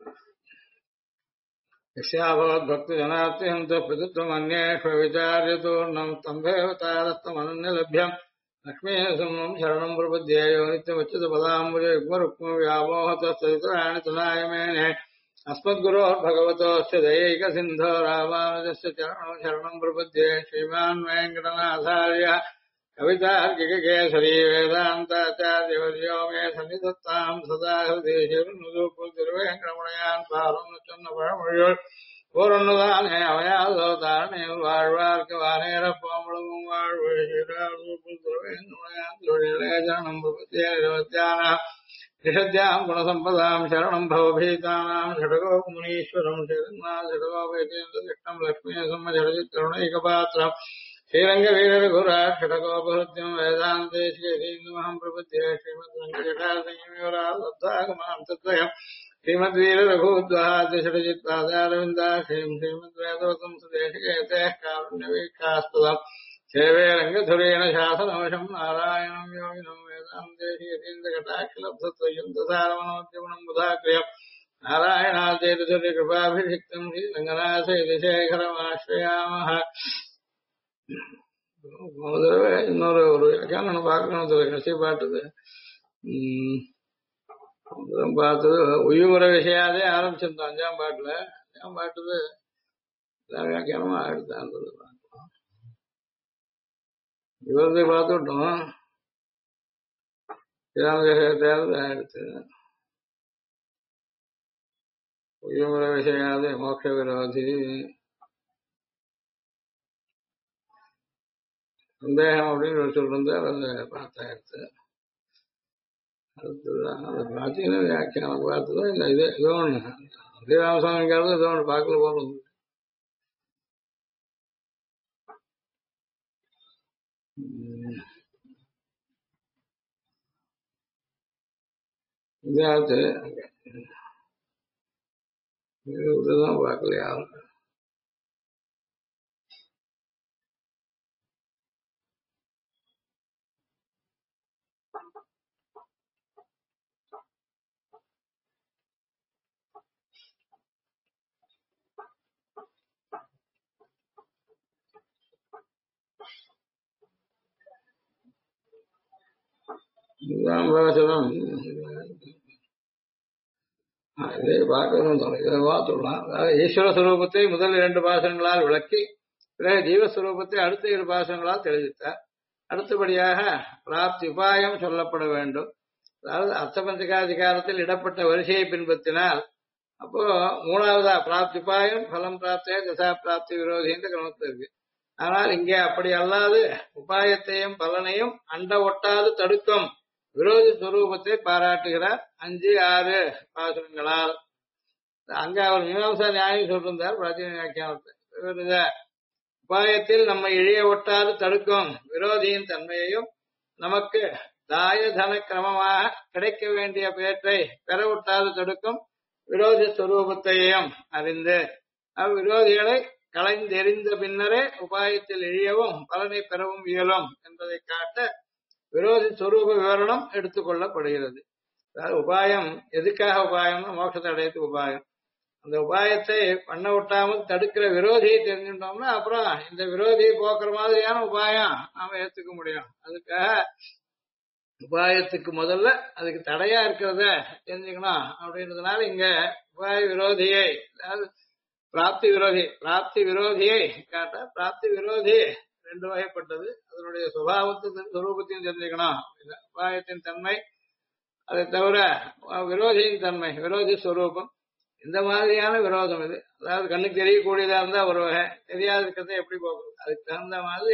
यस्याभवद्भक्तिजनात्यहन्त प्रदत्तमन्येष्व विचार्यतोर्णम् स्तम्भेवतारस्तमनन्यलभ्यम् लक्ष्मीनृसिंहम् शरणम् प्रपद्येयो नित्यमुच्युतपदाम्बुजयुग्मरुक्मव्यामोहतस्तदितराणि तनायमेने अस्मद्गुरोर्भगवतोऽस्य दयैकसिन्धो रामानुजस्य चरणौ शरणम् प्रपद्ये श्रीमान् वेङ्कटनाथार्य कवितार्किककेसरी वेदान्ताचार्यवर्यो मे सन्निधत्ताम् सदा हृदि शिवनुदूपुतिरुवेङ्कटमुणयान् पारम् பூரண்ணுதானே அவையாதோ தாரணே வாழ்வார்க்கு வானேரப்போம்பளவும் வாழ்வு சரணம் பிரபத்தியான நிஷத்யாம் குணசம்பதாம் சரணம் பவபீதானாம் ஷடகோ முனீஸ்வரம் ஷடகோபேதேந்திரம் லக்ஷ்மீ சம்ம ஜடஜித்ருணைகபாத்திரம் ஸ்ரீரங்க வீரகுரா ஷடகோபஹத்தியம் வேதாந்தேஸ்வரீந்துமஹம் பிரபத்தியே ஸ்ரீமத் ரங்கஜடாசங்கமாம் தத்வயம் श्रीमद्वीर रघुद्वादशरचित्पादारविन्दा श्रीमद्वेदवतम् सुदेशिकेते कारुण्यवीक्षास्पदम् सेवे रङ्गधुरेण शासनवशम् नारायणम् योगिनम् वेदान्तेशीयतीन्द्रकटाक्षलब्धत्वयन्तसारमनोद्यमनम् बुधाक्रियम् नारायणादेतुर्यकृपाभिषिक्तम् श्रीरङ्गनाथैतिशेखरमाश्रयामः இன்னொரு வியாக்கியானம் பார்க்கணும் கடைசி பாட்டுது பார்த்தது உயிர்முறை விஷயாதே ஆரம்பிச்சிருந்தோம் அஞ்சாம் பாட்டுல. அஞ்சாம் பாட்டுது வியாக்கியானமா ஆயிடுதான் இவரது பார்த்துட்டோம். தேர்தல் ஆயிடுச்சு. உயிர்முறை விஷயாதே மோட்ச விரோதி சந்தேகம் அப்படின்னு சொல்லிருந்தார். அதை பார்த்தாயிடுச்சு. அடுத்ததுதான் அதை பார்த்தீங்கன்னா வியாக்கியானம் பார்த்ததோ இல்லை இது ஏதோ ஒன்று ஸ்ரீராமசாமிங்கிறது ஏதோ ஒன்று பார்க்கல போகணும். இதாச்சு இதுதான் பார்க்கல யாரும். இதுதான் பாசனம். இதை பார்க்கணும். இதை பார்த்துடலாம். அதாவது ஈஸ்வர சுரூபத்தை முதல் 2 பாசனங்களால் விளக்கி பிறகு ஜீவஸ்வரூபத்தை அடுத்த 2 பாசனங்களால் தெரிவித்தார். அடுத்தபடியாக பிராப்தி உபாயம் சொல்லப்பட வேண்டும். அதாவது அர்த்தபஞ்சகாதிகாரத்தில் இடப்பட்ட வரிசையை பின்பற்றினால் அப்போ 3வதா பிராப்தி உபாயம் பலம் பிராப்திய தசா பிராப்தி விரோதி என்ற கிரமத்தில் இருக்கு. ஆனால் இங்கே அப்படி அல்லாது உபாயத்தையும் பலனையும் அண்ட ஒட்டாது தடுக்கும் விரோதி ஸ்வரூபத்தை பாராட்டுகிறார் 5, 6 பாசனங்களால். அங்க அவர் மீமாம்சா நியாயம் சொல்லிருந்தார் பிராச்சீன வியாக்கியானத்தை. உபாயத்தில் நம்மை இழிய ஒட்டாது தடுக்கும் விரோதியின் தன்மையையும் நமக்கு தாய தன கிரமமாக கிடைக்க வேண்டிய பேற்றை பெற ஒட்டாது தடுக்கும் விரோதி ஸ்வரூபத்தையும் அறிந்து அவ்விரோதிகளை களைந்தெறிந்த பின்னரே உபாயத்தில் இழியவும் பலனை பெறவும் இயலும் என்பதை காட்ட விரோதி ஸ்வரூப விவரணம் எடுத்துக்கொள்ளப்படுகிறது. அதாவது உபாயம் எதுக்காக உபாயம்னா மோட்சத்தை அடையத்துக்கு உபாயம். அந்த உபாயத்தை பண்ண விட்டாமல் தடுக்கிற விரோதியை தெரிஞ்சுட்டோம்னா அப்புறம் இந்த விரோதியை போக்குற மாதிரியான உபாயம் நாம ஏத்துக்க முடியும். அதுக்காக உபாயத்துக்கு முதல்ல அதுக்கு தடையா இருக்கிறத தெரிஞ்சுக்கணும் அப்படின்றதுனால இங்க உபாய விரோதியை அதாவது பிராப்தி விரோதியை காட்ட பிராப்தி விரோதி 2 வகைப்பட்டது. அதனுடைய சுபாவத்தின் சுரூபத்தையும் தெரிஞ்சுக்கணும். உபாயத்தின் தன்மை அதை தவிர விரோதியின் தன்மை விரோதி ஸ்வரூபம் இந்த மாதிரியான விரோதம் இது. அதாவது கண்ணுக்கு தெரியக்கூடியதா இருந்தா ஒரு வகை, தெரியாத இருக்கிறத எப்படி போகுது அதுக்கு தகுந்த மாதிரி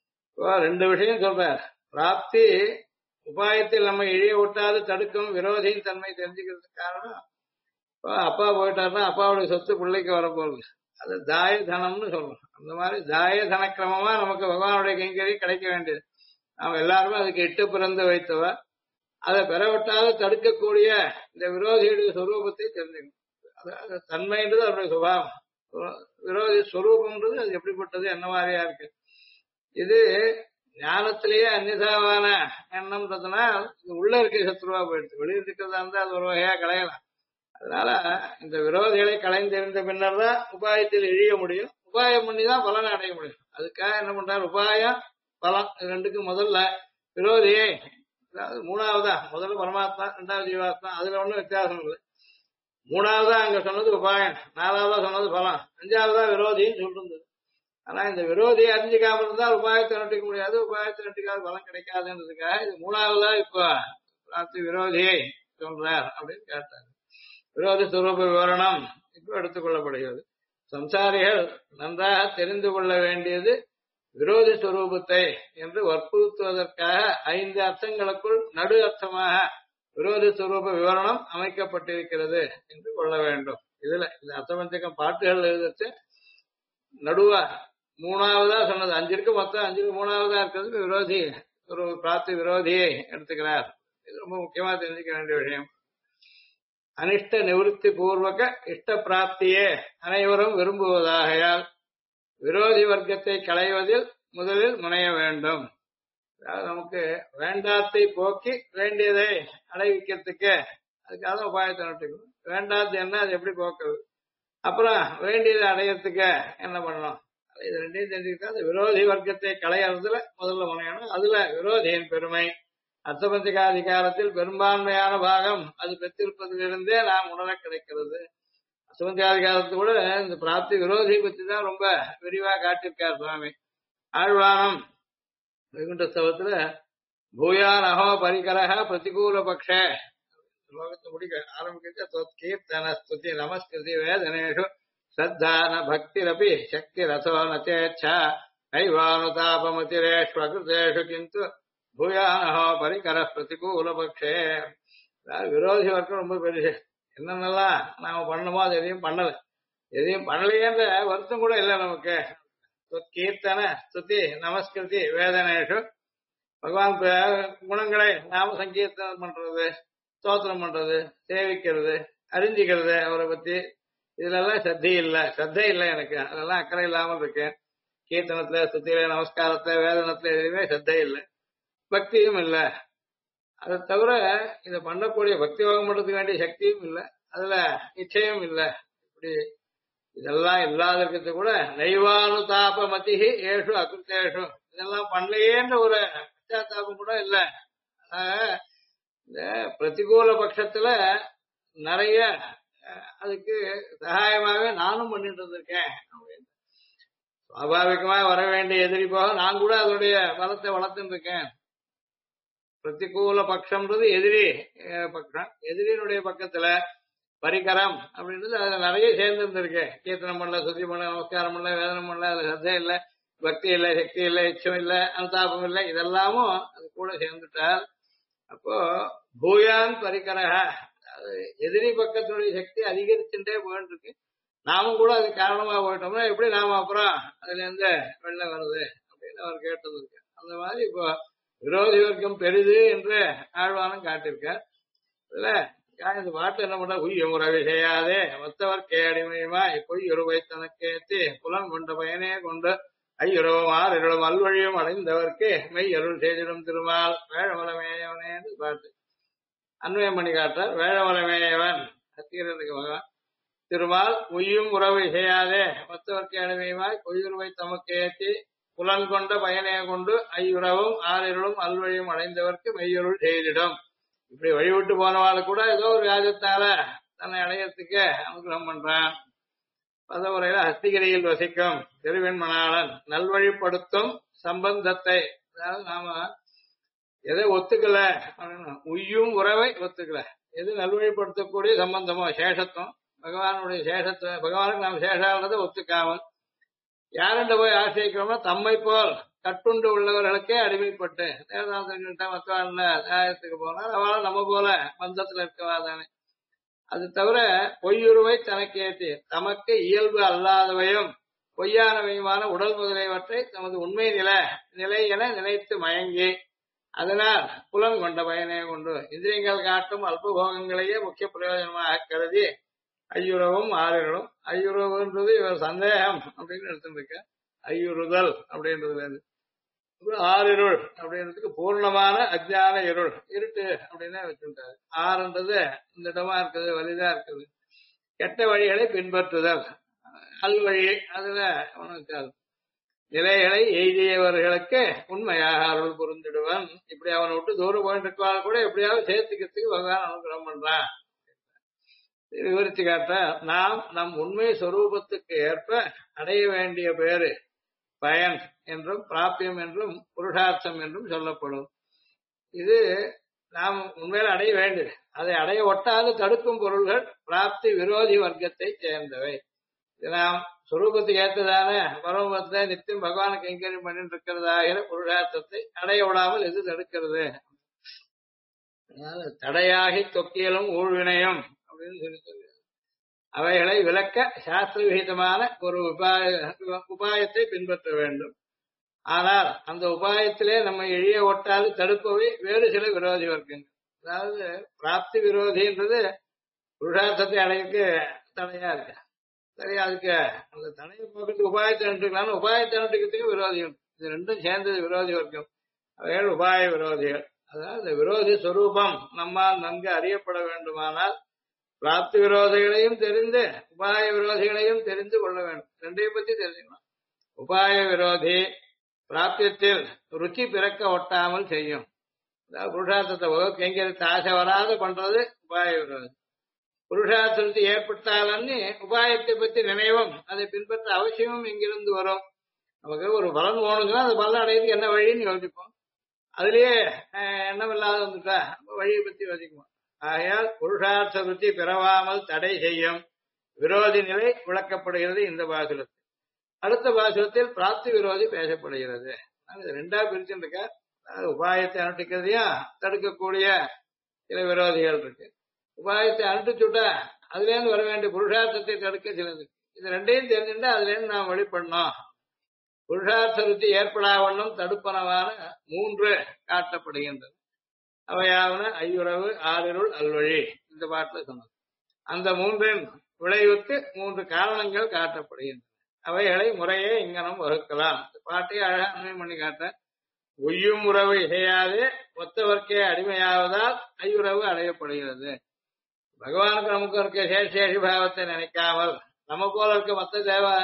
2 விஷயம் சொல்றார். பிராப்தி உபாயத்தில் நம்ம இழிய விட்டாது தடுக்கும் விரோதியின் தன்மை தெரிஞ்சுக்கிறதுக்கு காரணம் அப்பா போயிட்டாருன்னா அப்பாவுடைய சொத்து பிள்ளைக்கு வரப்போகுது. அது தாய தனம்னு சொல்றோம். அந்த மாதிரி தாய தன கிரமமா நமக்கு பகவானுடைய கைங்கறி கிடைக்க வேண்டியது. நாம் எல்லாருமே அதுக்கு இட்டு பிறந்து வைத்தவ. அதை பெறவிட்டாத தடுக்கக்கூடிய இந்த விரோதியுடைய சுரூபத்தை தெரிஞ்சுக்கணும். அதாவது தன்மைன்றது அவருடைய சுபாவம். விரோதி ஸ்வரூபம்ன்றது அது எப்படிப்பட்டது என்ன மாதிரியா இருக்கு. இது ஞானத்திலேயே அந்நிதாவான எண்ணம்ன்றதுனா உள்ள இருக்க சத்ருவா போயிடுது. வெளியில் இருக்கிறதா இருந்தா அது ஒரு வகையா களையலாம். அதனால இந்த விரோதிகளை களைந்தெறிந்த பின்னர் தான் உபாயத்தில் இழிய முடியும். உபாயம் பண்ணி தான் பலனை அடைய முடியும். அதுக்காக என்ன பண்றாரு, உபாயம் பலம் ரெண்டுக்கு முதல்ல விரோதியை, அதாவது மூணாவதா, முதல்ல பரமாத்மா, ரெண்டாவது ஜீவாத்மா, அதுல ஒண்ணும் வித்தியாசம் இல்லை. மூணாவதா அங்க சொன்னது உபாயம், நாலாவதா சொன்னது பலம், அஞ்சாவதா விரோதின்னு சொல்றது. ஆனா இந்த விரோதியை அறிஞ்சிக்காம இருந்தா உபாயத்தை நட்டிக்க முடியாது, உபாயத்தை நட்டிக்காத பலம் கிடைக்காதுன்றதுக்காக இது மூணாவதா இப்ப விரோதியை சொல்றார் அப்படின்னு கேட்டார். விரோதி சுரூப விவரணம் இப்ப எடுத்துக் கொள்ளப்படுகிறது. சம்சாரிகள் நன்றாக தெரிந்து கொள்ள வேண்டியது விரோதி சுரூபத்தை என்று வற்புறுத்துவதற்காக 5 அர்த்தங்களுக்குள் நடு அர்த்தமாக விரோதி சுரூப விவரணம் அமைக்கப்பட்டிருக்கிறது என்று கொள்ள வேண்டும். இதுல இந்த அர்த்தபஞ்சகம் பாட்டுகள் எழுதச்சு நடுவா மூணாவதா சொன்னது 5 இருக்கு, மொத்தம் 5க்கு மூணாவதா இருக்கிறது விரோதி ஒரு பிராப்தி விரோதியை எடுத்துக்கிறார். இது ரொம்ப முக்கியமா தெரிஞ்சுக்க வேண்டிய விஷயம். அனிஷ்ட நிவர்த்தி பூர்வக இஷ்ட பிராப்தியே அனைவரும் விரும்புவதாகையால் விரோதி வர்க்கத்தை களைவதில் முதலில் முனைய வேண்டும். அதாவது நமக்கு வேண்டாத்தை போக்கி வேண்டியதை அடைவிக்கிறதுக்கு அதுக்காக உபாயத்தை நட்டுக்கணும். வேண்டாத்து என்ன, அது எப்படி போக்குறது, அப்புறம் வேண்டியதை அடையறதுக்கு என்ன பண்ணணும், இது ரெண்டையும் தெரிஞ்சுக்கிட்டா அந்த விரோதி வர்க்கத்தை களையறதுல முதல்ல முனையணும். அதுல விரோதியின் பெருமை அர்த்தபந்திகாதிகாரத்தில் பெரும்பான்மையான பாகம் அது பெற்றிருப்பதிலிருந்தே நாம் உணர கிடைக்கிறது. அர்த்தபந்திகாதிகாரத்தை கூட இந்த பிராப்தி விரோதி பற்றி தான் ரொம்ப விரிவா காட்டியிருக்கார் சுவாமி. ஆழ்வானம் வைகுண்டஸ்தவத்துல பூயான் அஹோ பரிகரக பிரதிகூல பக்ஷ ஸ்லோகத்தை முடிக்க ஆரம்பிக்க கீர்த்தன ஸ்துதி நமஸ்கிருதி வேதனேஷு ஸ்ரத்தான பக்திரபி சக்தி ரசோ நேச்சா கைவானுதாபமதிரேஷ்வகிருதேஷு கிந்து பூயானஹோ பரிகர பிரதிகூல பக்ஷே. விரோதி வர்க்கம் ரொம்ப பெருசு. என்னென்னலாம் நாம பண்ணணுமோ அது எதையும் பண்ணல, எதையும் பண்ணலையேன்ற வருத்தம் கூட இல்லை நமக்கு. கீர்த்தன ஸ்துதி நமஸ்கிருதி வேதனேஷு பகவான் குணங்களை நாம சங்கீர்த்தனம் பண்றது, ஸ்தோத்திரம் பண்றது, சேவிக்கிறது, அறிஞ்சிக்கிறது அவரை பத்தி, இதுல எல்லாம் ஸ்ரத்தை இல்லை எனக்கு. அதெல்லாம் அக்கறை இல்லாமல் இருக்கேன். கீர்த்தனத்துல, ஸ்துதியில, நமஸ்காரத்துல, வேதனத்துல எதுவுமே ஸ்ரத்தை இல்லை, பக்தியும் இல்லை. அதை தவிர இதை பண்ணக்கூடிய பக்தி யோகம் பண்றதுக்கு வேண்டிய சக்தியும் இல்லை, அதுல நிச்சயம் இல்லை. இப்படி இதெல்லாம் இல்லாதது கூட நைவானுதாப மதிஹி ஏஷு அகிருத்தேஷு, இதெல்லாம் பண்ணலையேன்ற ஒரு பச்சாத்தாபம் கூட இல்லை. இந்த பிரதிகூல பட்சத்துல நிறைய அதுக்கு சகாயமாவே நானும் பண்ணிட்டு இருந்திருக்கேன். சுவாபாவிகமா வர வேண்டிய எதிரி போக நான் கூட அதனுடைய பலத்தை வளர்த்துட்டு இருக்கேன். பிரதிகூல பட்சம்ன்றது எதிரி பட்சம், எதிரியினுடைய பக்கத்துல பரிகரம் அப்படின்றது அதுல நிறைய சேர்ந்து இருந்திருக்கு. கீர்த்தனம் பண்ணல, சுத்தி பண்ணல, நமஸ்காரம் பண்ணல, வேதனம் பண்ணல, அதுல சத்தை இல்லை, பக்தி இல்லை, சக்தி இல்லை, இச்சம் இல்லை, அனுதாபம் இல்லை, இதெல்லாமும் அது கூட சேர்ந்துட்டால் அப்போ பூயான் பரிகரக, எதிரி பக்கத்தினுடைய சக்தி அதிகரிச்சுட்டே போயிட்டு இருக்கு. நாமும் கூட அது காரணமா போயிட்டோம்னா எப்படி நாம அப்புறம் அதுல இருந்து வெளில வருது அப்படின்னு அவர் கேட்டது இருக்கு. அந்த மாதிரி இப்போ விரோதி வர்க்கம் பெரிது என்று ஆழ்வானம் காட்டியிருக்கார். இதுல இந்த பாட்டு என்ன பண்ற, உய்யமுறை செய்யாதே மற்றவர்க்கே அடிமையுமாய் பொய்யுருவை தனக்கேத்தி புலன் கொண்ட பயனே கொண்டு ஐயுறவும் ஆறிரும் அல்வழியும் அடைந்தவர்க்கு மெய் அருள் செய்திடும் திருமால் வேழமலமேயவனே என்று பாட்டு அன்வயம் பண்ணி காட்டார். வேழமலமேயவன் சத்தியருக்கு பகவான் திருமால் உய்யும் உறவு செய்யாதே மற்றவர்க்கே அடிமையுமாய் பொய்யுருவை தமக்கு ஏற்றி புலன் கொண்ட பயனே கொண்டு ஐயுறவும் ஆறிருளும் அல்வழியும் அடைந்தவர்க்கு மெய்யருள் செய்திடும். இப்படி வழிவிட்டு போனவாள் கூட ஏதோ ஒரு வியாஜத்தால தன்னை அடையறதுக்கு அனுகிரகம் பண்றான். பதவுரையில ஹஸ்திகிரியில் வசிக்கும் திருவெண்மணாளன் நல்வழிப்படுத்தும் சம்பந்தத்தை, அதாவது நாம எதை ஒத்துக்கல உய்யும் உறவை ஒத்துக்கல, எது நல்வழிப்படுத்தக்கூடிய சம்பந்தமோ சேஷத்துவம், பகவானுடைய சேஷத்துவ பகவானுக்கு நாம் சேஷானதை ஒத்துக்காமல் யாருண்ட போய் ஆசிரியக்கிறோம்னா தம்மை போல் கட்டுண்டு உள்ளவர்களுக்கே அடிமைப்பட்டு தேவதாசர்கள்ட்ட மற்றவாழ்ல நியாயத்துக்கு போனால் அவளால் நம்ம போல பந்தத்துல இருக்கவாதானே. அது தவிர பொய்யுருவை தனக்கேற்றி தமக்கு இயல்பு அல்லாதவையும் பொய்யானவையுமான உடல் முதலியவற்றை தமது உண்மை நிலை என நினைத்து மயங்கி அதனால் புலன் கொண்ட பயனே கொண்டு இந்திரியங்கள் காட்டும் அல்பபோகங்களையே முக்கிய பிரயோஜனமாக கருதி ஐயுறவும் ஆறிருளும், ஐயுறவுன்றது இவர் சந்தேகம் அப்படின்னு எடுத்துருக்க, ஐயுறுதல் அப்படின்றதுல இருந்து ஆறிருள் அப்படின்றதுக்கு பூர்ணமான அஜ்ஞான இருள் இருட்டு அப்படின்னே வச்சுட்டாரு. ஆறுன்றது இந்த இடமா இருக்குது, வலிதா இருக்குது, கெட்ட வழிகளை பின்பற்றுதல் அல்வழி. அதுல உனக்கு நிலைகளை எய்தியவர்களுக்கு உண்மையாக அருள் புரிந்துடுவன். இப்படி அவனை விட்டு தூரம் போயிட்டு இருக்கால் கூட எப்படியாவது சேர்த்துக்கிறதுக்கு பகவான் அனுகிரகம் பண்றான். விவரிச்சு காட்ட, நாம் நம் உண்மை சொரூபத்துக்கு ஏற்ப அடைய வேண்டிய பேரு பயன் என்றும் பிராபியம் என்றும் புருஷார்த்தம் என்றும் சொல்லப்படும். இது நாம் உண்மையில அடைய வேண்டியது. அதை அடைய ஒட்டாது தடுக்கும் பொருள்கள் பிராப்தி விரோதி வர்க்கத்தை சேர்ந்தவை. இது நாம் சுரூபத்துக்கு ஏற்றதான பரமபத்தை நித்தியம் பகவானுக்கு கைங்கரியம் பண்ணிட்டு இருக்கிறதாகிற புருஷார்த்தத்தை அடைய விடாமல் எது தடுக்கிறது? அதனால தடையாகி தொக்கியலும் ஊழ்வினையும் அப்படின்னு சொல்லி அவைகளை விளக்க சாஸ்திர விகிதமான ஒரு உபாயத்தை பின்பற்ற வேண்டும். ஆனால் அந்த உபாயத்திலே நம்ம எழிய ஒட்டாது தடுப்பவை வேறு சில விரோதி வர்க்கங்கள். அதாவது பிராப்தி விரோதின்றது புருஷார்த்தத்தை அடையக்கு தடையா இருக்கு. சரி, அதுக்கு அந்த தடையை போக்கிறதுக்கு உபாயத்தை அனுப்பிக்கலாம்னு உபாயத்தை அனுப்பிக்கிறதுக்கு விரோதிகள். இது ரெண்டும் சேர்ந்தது விரோதி வர்க்கம். அவைகள் உபாய விரோதிகள். அதாவது இந்த விரோதி சொரூபம் நம்மால் நன்கு அறியப்பட வேண்டுமானால் பிராப்தி விரோதிகளையும் தெரிந்து உபாய விரோதிகளையும் தெரிந்து கொள்ள வேண்டும். ரெண்டையும் பத்தி தெரிஞ்சுக்கணும். உபாய விரோதி பிராப்தியத்தில் ருச்சி பிறக்க ஒட்டாமல் செய்யும். அதாவது புருஷார்த்தத்தை கைங்கரித்த ஆசை வராது பண்றது உபாய விரோதி. புருஷார்த்தத்தை ஏற்பட்டாலன்னு உபாயத்தை பற்றி நினைவும் அதை பின்பற்ற அவசியமும் இங்கிருந்து வரும். நமக்கு ஒரு பலன் போகணுங்கன்னா அந்த பலன் அடையிறதுக்கு என்ன வழின்னு யோசிப்போம். அதுலயே எண்ணம் இல்லாத வந்துட்டா வழியை பத்தி யோசிக்குவோம். ஆகையால் புருஷார்த்த ருச்சி பிறவாமல் தடை செய்யும் விரோதி நிலை விளக்கப்படுகிறது இந்த பாசுரத்தில். அடுத்த பாசுரத்தில் பிராப்தி விரோதி பேசப்படுகிறது. ரெண்டா பிரிச்சுருக்க, உபாயத்தை அனுஷ்டிக்கிறதையும் தடுக்கக்கூடிய சில விரோதிகள் இருக்கு. உபாயத்தை அனுஷ்டிச்சுட்டா அதுல இருந்து வர வேண்டிய புருஷார்த்தத்தை தடுக்க சிலது. இது ரெண்டையும் தெரிஞ்சுட்டா அதுல இருந்து நாம் வெளிப்படணும். புருஷார்த்த ருச்சி ஏற்படாவண்ணும் தடுப்பனவான 3 காட்டப்படுகின்றது. அவையாவன ஐயுறவு, ஆறிருள், அல்வழி. இந்த பாட்டுல சொன்னது. அந்த 3 விளைவுக்கு 3 காரணங்கள் காட்டப்படுகின்றன. அவைகளை முறையே இங்கனம் வகுக்கலாம். பாட்டை அழகா அன்வயம் பண்ணி காட்ட, ஒய்யும் உறவு இசையாது ஒத்தவர்க்கே அடிமையாவதால் ஐயுறவு அடையப்படுகிறது. பகவானுக்கு நமக்கு இருக்க சேஷேஷி பாவத்தை நினைக்காமல் நம்ம போல இருக்க மற்ற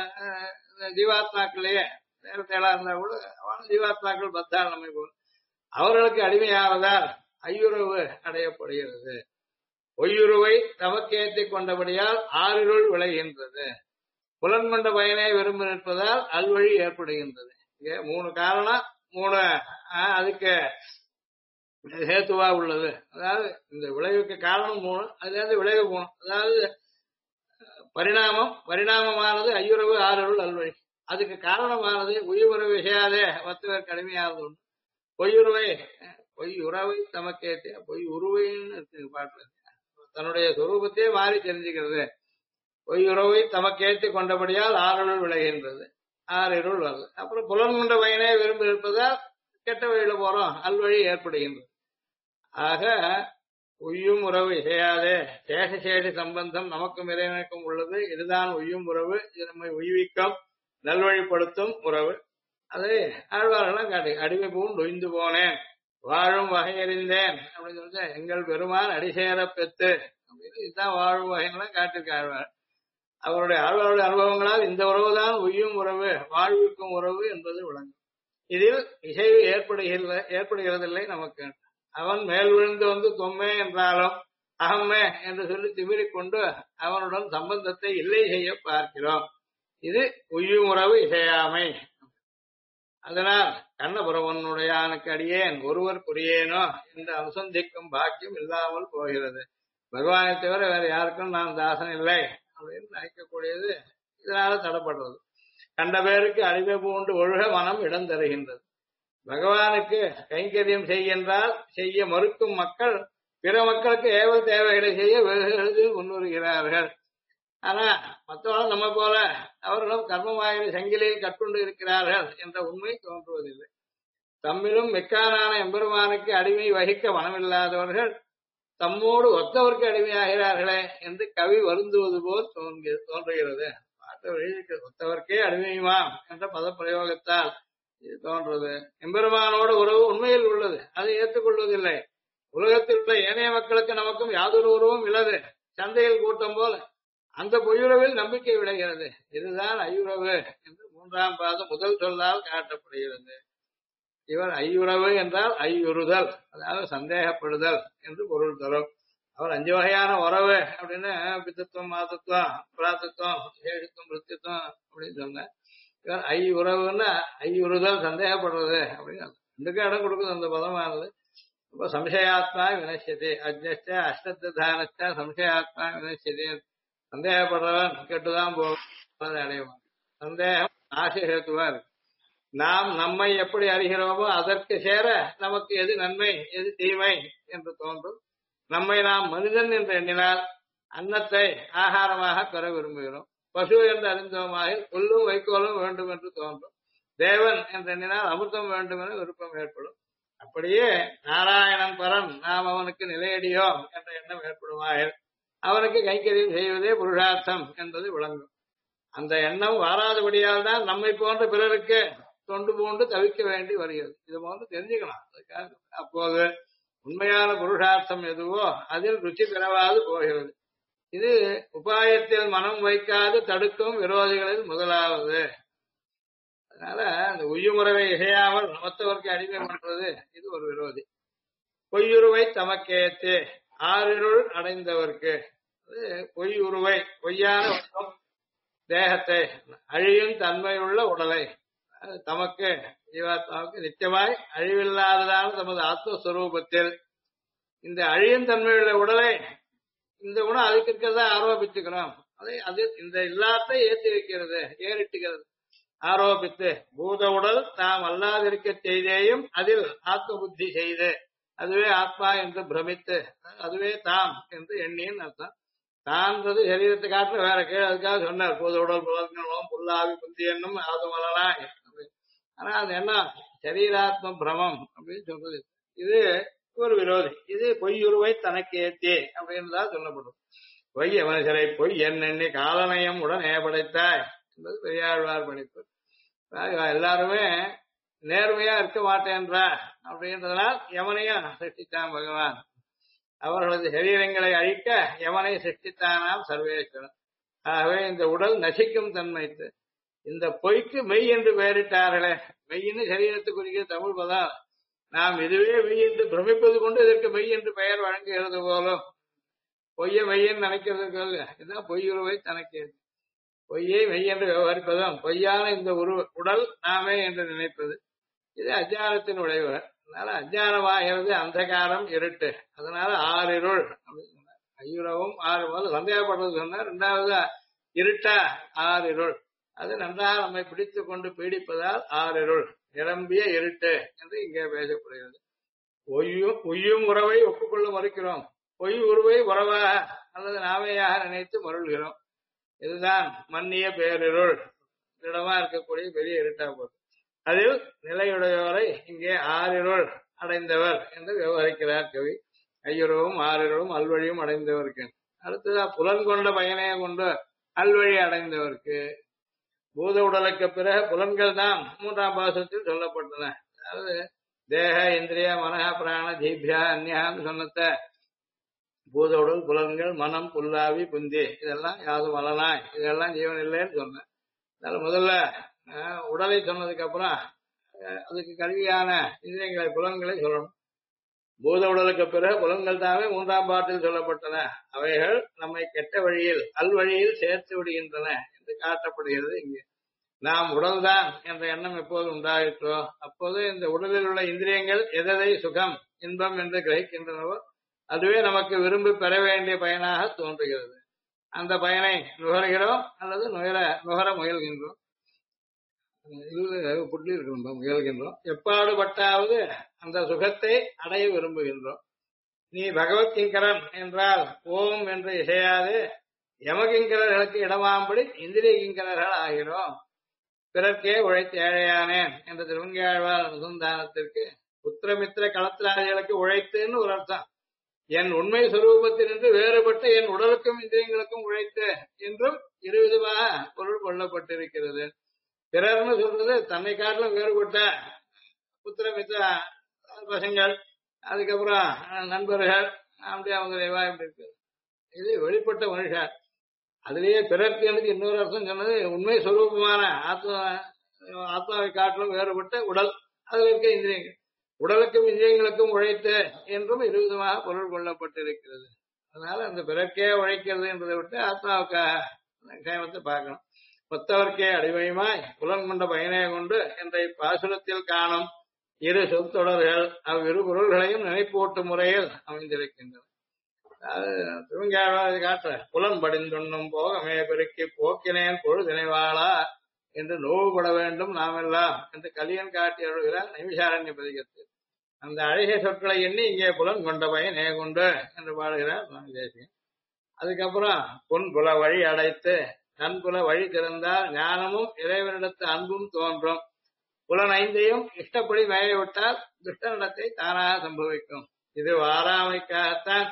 ஜீவாத்மாக்களையே தேவத்தைகளா இருந்தா கூட ஜீவாத்மாக்கள் பத்தால் நம்மை போல அவர்களுக்கு அடிமையாவதால் ஐயுறவு அடையப்படுகிறது. ஒய்யுருவை தமக்கேற்றிக் கொண்டபடியால் ஆறிருள் விளைகின்றது. புலன் கொண்ட பயனை விரும்பி நிற்பதால் அல்வழி ஏற்படுகின்றது. 3 காரணம், 3 அதுக்கு ஹேத்துவா உள்ளது. அதாவது இந்த விளைவுக்கு காரணம் 3, அதுல இருந்து விளைவு 3. அதாவது பரிணாமமானது ஐயுறவு, ஆறிருள், அல்வழி. அதுக்கு காரணமானது உயிருறவு விஷயாதே ஒத்தவர் கடுமையானது ஒன்று. பொய்யுறவை தமக்கேற்றிய பொய் உருவைன்னு இருக்கு பாட்டுல. தன்னுடைய சொரூபத்தையே மாறி தெரிஞ்சுக்கிறது. பொய்யுறவை தமக்கேற்றி கொண்டபடியால் ஆறிருள் விளைகின்றது. 6 இருள் வருது. அப்புறம் புலன் கொண்ட பயனே விரும்பி இருப்பதால் கெட்ட வழியில போறோம், அல்வழி ஏற்படுகின்றது. ஆக உய்யும் உறவு இசையாதே சேஷ சம்பந்தம் நமக்கும் இறைவனுக்கும் உள்ளது. இதுதான் உய்யும் உறவு. இது நம்மை உய்விக்கும் நல்வழிப்படுத்தும் உறவு. அதை ஆழ்வார்கள்லாம் காட்டி, அடிமை பூண்டு ஒய்ந்து போனேன் வாழும் வகையறிந்தேன் அப்படின்னு சொல்லிட்டு எங்கள் பெருமான் அடிசேர பெத்து அப்படின்னு இதுதான் வாழும் வகைகள்லாம் காட்டிருக்க ஆழ்வார். அவருடைய ஆழ்வாருடைய அனுபவங்களால் இந்த உறவுதான் உய்யும் உறவு, வாழ்விக்கும் உறவு என்பது விளங்கும். இதில் இசைவு ஏற்படுகிறதில்லை நமக்கு. அவன் மேல் விழுந்து வந்து தொம்மே என்றாலும் அகம்மே என்று சொல்லி திமிரிக் கொண்டு அவனுடன் சம்பந்தத்தை இல்லை செய்ய பார்க்கிறோம். இது உய்யும் உறவு இசையாமை. அதனால் கண்ணபுரவனுடையானுக்கு அடியேன் ஒருவர் புரியேனோ என்று அனுசந்திக்கும் பாக்கியம் இல்லாமல் போகிறது. பகவானை தவிர வேற யாருக்கும் நான் தாசன் இல்லை அப்படின்னு நினைக்கக்கூடியது இதனால தடப்படுறது. கண்ட பேருக்கு அடிமை பூண்டு ஒழுக மனம் இடம் தருகின்றது. பகவானுக்கு கைங்கரியம் செய்கின்றால் செய்ய மறுக்கும் மக்கள் பிற மக்களுக்கு ஏவல் தேவைகளை செய்ய வெகு முன்வருகிறார்கள். ஆனா மற்றவர்கள் நம்ம போல அவர்களும் கர்மமாயின சங்கிலியில் கட்டுண்டு இருக்கிறார்கள் என்ற உண்மை தோன்றுவதில்லை. தம்மிலும் மிக்கானான எம்பெருமானுக்கு அடிமை வகிக்க மனமில்லாதவர்கள் தம்மோடு ஒத்தவருக்கு அடிமையாகிறார்களே என்று கவி வருந்துவது போல் தோன்றுகிறது. ஒத்தவர்க்கே அடிமையுமாம் என்ற பத பிரயோகத்தால் இது தோன்றது. எம்பெருமானோட உறவு உண்மையில் உள்ளது, அதை ஏற்றுக்கொள்வதில்லை. உலகத்தில் உள்ள ஏனைய மக்களுக்கு நமக்கும் யாதொரு உறவும் இல்லது. சந்தையில் கூட்டம் போல அந்த பொய்யுறவில் நம்பிக்கை விளைகிறது. இதுதான் ஐயுறவு என்று மூன்றாம் பாதம் முதல் சொல்லால் காட்டப்படுகிறது. இவர் ஐயுறவு என்றால் ஐயுறுதல், அதாவது சந்தேகப்படுதல் என்று பொருள் தரும். அவர் 5 வகையான உறவு அப்படின்னு பித்தத்துவம், மாதத்துவம், பிராத்தத்துவம், சேஷத்துவம், விருத்தித்துவம் அப்படின்னு சொன்ன இவர் ஐயுறவுன்னா ஐயுறுதல், சந்தேகப்படுறது அப்படின்னு ரெண்டுக்கு இடம் கொடுக்குது அந்த பதமானது. இப்போ சம்சயாத்மா வினசியது அஜ்ஞ அஷ்டத்தானச்ச சம்சயாத்மா வினசியது. சந்தேகப்படுறவன் கெட்டுதான் போவது அடைவான். சந்தேகம் ஆசைத்துவார். நாம் நம்மை எப்படி அறிகிறோமோ அதற்கு சேர நமக்கு எது நன்மை எது தீமை என்று தோன்றும். நம்மை நாம் மனிதன் என்று எண்ணினால் அன்னத்தை ஆகாரமாக பெற விரும்புகிறோம். பசு என்று அறிந்தோமாக புல்லும் வைக்கோலும் வேண்டும் என்று தோன்றும். தேவன் என்று எண்ணினால் அமிர்தம் வேண்டும் என விருப்பம் ஏற்படும். அப்படியே நாராயணன் பரன், நாம் அவனுக்கு நிலையடியோம் என்ற எண்ணம் ஏற்படுமாக அவனுக்கு கைங்கரியம் செய்வதே புருஷார்த்தம் என்பது விளங்கும். அந்த எண்ணம் வாராதபடியால் தான் நம்மை போன்ற பிறருக்கு தொண்டு பூண்டு தவிக்க வேண்டி வருகிறது. இது போன்று தெரிஞ்சுக்கலாம். அதுக்காக அப்போது உண்மையான புருஷார்த்தம் எதுவோ அதில் ருச்சி பெறவாது போகிறது. இது உபாயத்தில் மனம் வைக்காது தடுக்கும் விரோதிகளில் முதலாவது. அதனால அந்த உய்யுமுறவை இசையாமல் மற்றவருக்கு அடிமை பண்றது இது ஒரு விரோதி. பொய்யுருவை தமக்கேத்து ஆறிருள் அடைந்தவர்க்கு, பொய் உருவை பொய்யான தேகத்தை அழியும் தன்மையுள்ள உடலை தமக்கு ஜீவாத்மாவுக்கு நிச்சயமாய் அழிவில்லாததான தமது ஆத்மஸ்வரூபத்தில் இந்த அழியும் தன்மையுள்ள உடலை இந்த குணம் அதுக்கு இருக்கிறதா ஆரோபிச்சுக்கிறோம். அது இந்த எல்லாத்தையும் ஏற்றி வைக்கிறது, ஏறிட்டுகிறது. ஆரோபித்து பூத உடல் தாம் அல்லாதிருக்க செய்தேயும் அதில் ஆத்ம புத்தி செய்து அதுவே ஆத்மா என்று பிரமித்து அதுவே தாம் என்று எண்ணின்னு அர்த்தம். தான்றது சரீரத்தை காட்டுற வேற கீழே அதுக்காக சொன்னார். பூத உடல் புலன்களும் புல்லாவி புந்தி என்னும் ஆதுமலனாய். ஆனா அது என்ன சரீராத்ம பிரமம் அப்படின்னு சொல்றது. இது ஒரு விரோதி. இது பொய்யுருவை தனக்கு ஏத்தி அப்படின்னு தான் சொல்லப்படும். பொய் மனுஷரை பொய் எண்ணெண்ணி காலநயம் உடன் ஏற்படைத்தாய் என்பது பெரியாழ்வார் பணிப்பு. எல்லாருமே நேர்மையா இருக்க மாட்டேன்றா அப்படின்றதுனால் யமனையும் சிருஷ்டித்தான் பகவான். அவர்களது சரீரங்களை அழிக்க யமனை சிருஷ்டித்தானாம் சர்வேஸ்வரன். ஆகவே இந்த உடல் நசிக்கும் தன்மைத்து இந்த பொய்க்கு மெய் என்று பெயரிட்டார்களே. மெய்யின்னு சரீரத்தை குறிக்கிற தமிழ் பதம். நாம் இதுவே மெய் என்று பிரமிப்பது கொண்டு இதற்கு மெய் என்று பெயர் வழங்குகிறது போலும். பொய்யை மெய்யன்னு நினைக்கிறதுக்கு இதுதான் பொய்யுருவை தனக்கு. பொய்யை மெய் என்று விவகரிப்பதும் பொய்யான இந்த உடல் நாமே என்று நினைப்பது இது அஜானத்தின் விளைவு. அதனால அஜானமாகிறது அந்தகாரம் இருட்டு. அதனால ஆறிருள் அப்படின்னு சொன்னார். ஐயுறவும் 6 முதல் சந்தேகப்படுறது சொன்னார். 2வது இருட்டா ஆறிருள். அது நன்றாக நம்மை பிடித்து கொண்டு பீடிப்பதால் ஆறிருள் நிரம்பிய இருட்டு என்று இங்கே பேசப்படுகிறது. உய்யும் உறவை ஒப்புக்கொள்ள மறுக்கிறோம். பொய் உருவை உறவாக அல்லது நாமையாக நினைத்து மருள்கிறோம். இதுதான் மன்னிய பேரிருள், திடமா இருக்கக்கூடிய பெரிய இருட்டா போகுது. அதில் நிலையுடையோரை இங்கே ஆறிருள் அடைந்தவர் என்று விவகரிக்கிறார் கவி. ஐயுறவும் ஆறிருளும் அல்வழியும் அடைந்தவருக்கு. அடுத்ததா புலன் கொண்ட பயனைய கொண்டு அல்வழி அடைந்தவருக்கு. பூத உடலுக்கு பிறகு புலன்கள் தான் 3ஆம் பாசத்தில் சொல்லப்பட்டன. அதாவது தேக இந்திரிய மனஹ பிராண ஜீபியா அந்நியான்னு சொன்னத பூத உடல் புலன்கள் மனம் புல்லாவி புந்தி இதெல்லாம் யாதும் வளனாய் இதெல்லாம் ஜீவன் இல்லைன்னு சொன்னேன். அதனால முதல்ல உடலை சொன்னதுக்கு அப்புறம் அதுக்கு கல்வியான இந்திரியங்களை புலன்களை சொல்லணும். பூத உடலுக்கு பிறகு புலன்கள் தாமே 3ஆம் பாட்டில் சொல்லப்பட்டன. அவைகள் நம்மை கெட்ட வழியில் அல்வழியில் சேர்த்து விடுகின்றன என்று காட்டப்படுகிறது. இங்கு நாம் உடல்தான் என்ற எண்ணம் எப்போது உண்டாயிற்றோ அப்போது இந்த உடலில் உள்ள இந்திரியங்கள் எதை சுகம் இன்பம் என்று கிரகிக்கின்றனவோ அதுவே நமக்கு விரும்பி பெற வேண்டிய பயனாக தோன்றுகிறது. அந்த பயனை நுகர்கிறோம் அல்லது நுகர முயல்கின்றோம். புள்ளி இருக்கணும் முயல்கின்றோம். எப்பாடுபட்டாவது அந்த சுகத்தை அடைய விரும்புகின்றோம். நீ பகவத் கிங்கரன் என்றால் ஓம் என்று இசையாது யமகிங்கரர்களுக்கு இடமாம்படி இந்திரிய கிங்கரர்கள் ஆகிறோம். பிறர்க்கே உழைத்து ஏழையானேன் என்ற திருவங்கியாழ்வார் அனுசந்தானத்திற்கு புத்திரமித்திர களத்திராதிகளுக்கு உழைத்துன்னு ஒரு அர்த்தம். என் உண்மை சுரூபத்தினின்று வேறுபட்டு என் உடலுக்கும் இந்திரியங்களுக்கும் உழைத்து என்றும் இருவிதமாக பொருள் கொள்ளப்பட்டிருக்கிறது. பிறர்னு சொல்றது தன்னை காட்டிலும் வேறுபட்ட புத்திரமித்திர பசங்கள், அதுக்கப்புறம் நண்பர்கள், அப்படி அவங்க இப்படி இருக்கு. இது வெளிப்பட்ட மனுஷர். அதுலயே பிறர்க்கு எனக்கு இன்னொரு அர்த்தம் சொன்னது உண்மை சொரூபமான ஆத்மாவை காட்டிலும் வேறுபட்ட உடல், அதுல இருக்க இந்திரியங்கள், உடலுக்கும் இந்திரியங்களுக்கும் உழைத்து என்றும் இருவிதமாக பொருள் கொள்ளப்பட்டிருக்கிறது. அதனால அந்த பிறர்க்கே உழைக்கிறது என்பதை விட்டு ஆத்மாவுக்கு க்ஷேமத்தை பார்க்கணும். மொத்தவர்க்கே அடிமையுமாய் புலன் கொண்ட பயனே கொண்டு என்ற பாசுரத்தில் காணும் இரு சொற்றொடர்கள் அவ்விரு பொருள்களையும் நினைப்பூட்டு முறையில் அமைந்திருக்கின்றன. திருவங்காழ்வார் காட்டுற புலன் படிந்துண்ணும் போகமே பெருக்கி போக்கினேன் பொழுதினை வாழா என்று நோவுபட வேண்டும் நாமெல்லாம் என்று கலியன் காட்டி அழுகிறார் நைமிஷாரண்ய பதிகத்தில். அந்த அழகிய சொற்களை எண்ணி இங்கே புலன் கொண்ட பயனே கொண்டு என்று பாடுகிறார் சுவாமி தேசிகன். அதுக்கப்புறம் பொன்புல வழி அடைத்து கண்புல வழி திறந்தால் ஞானமும் இறைவனிடத்து அன்பும் தோன்றும். புலன் ஐந்தையும் இஷ்டப்படி மேய விட்டால் துஷ்டனிடத்தை தானாக சம்பவிக்கும். இது வாராமைக்காகத்தான்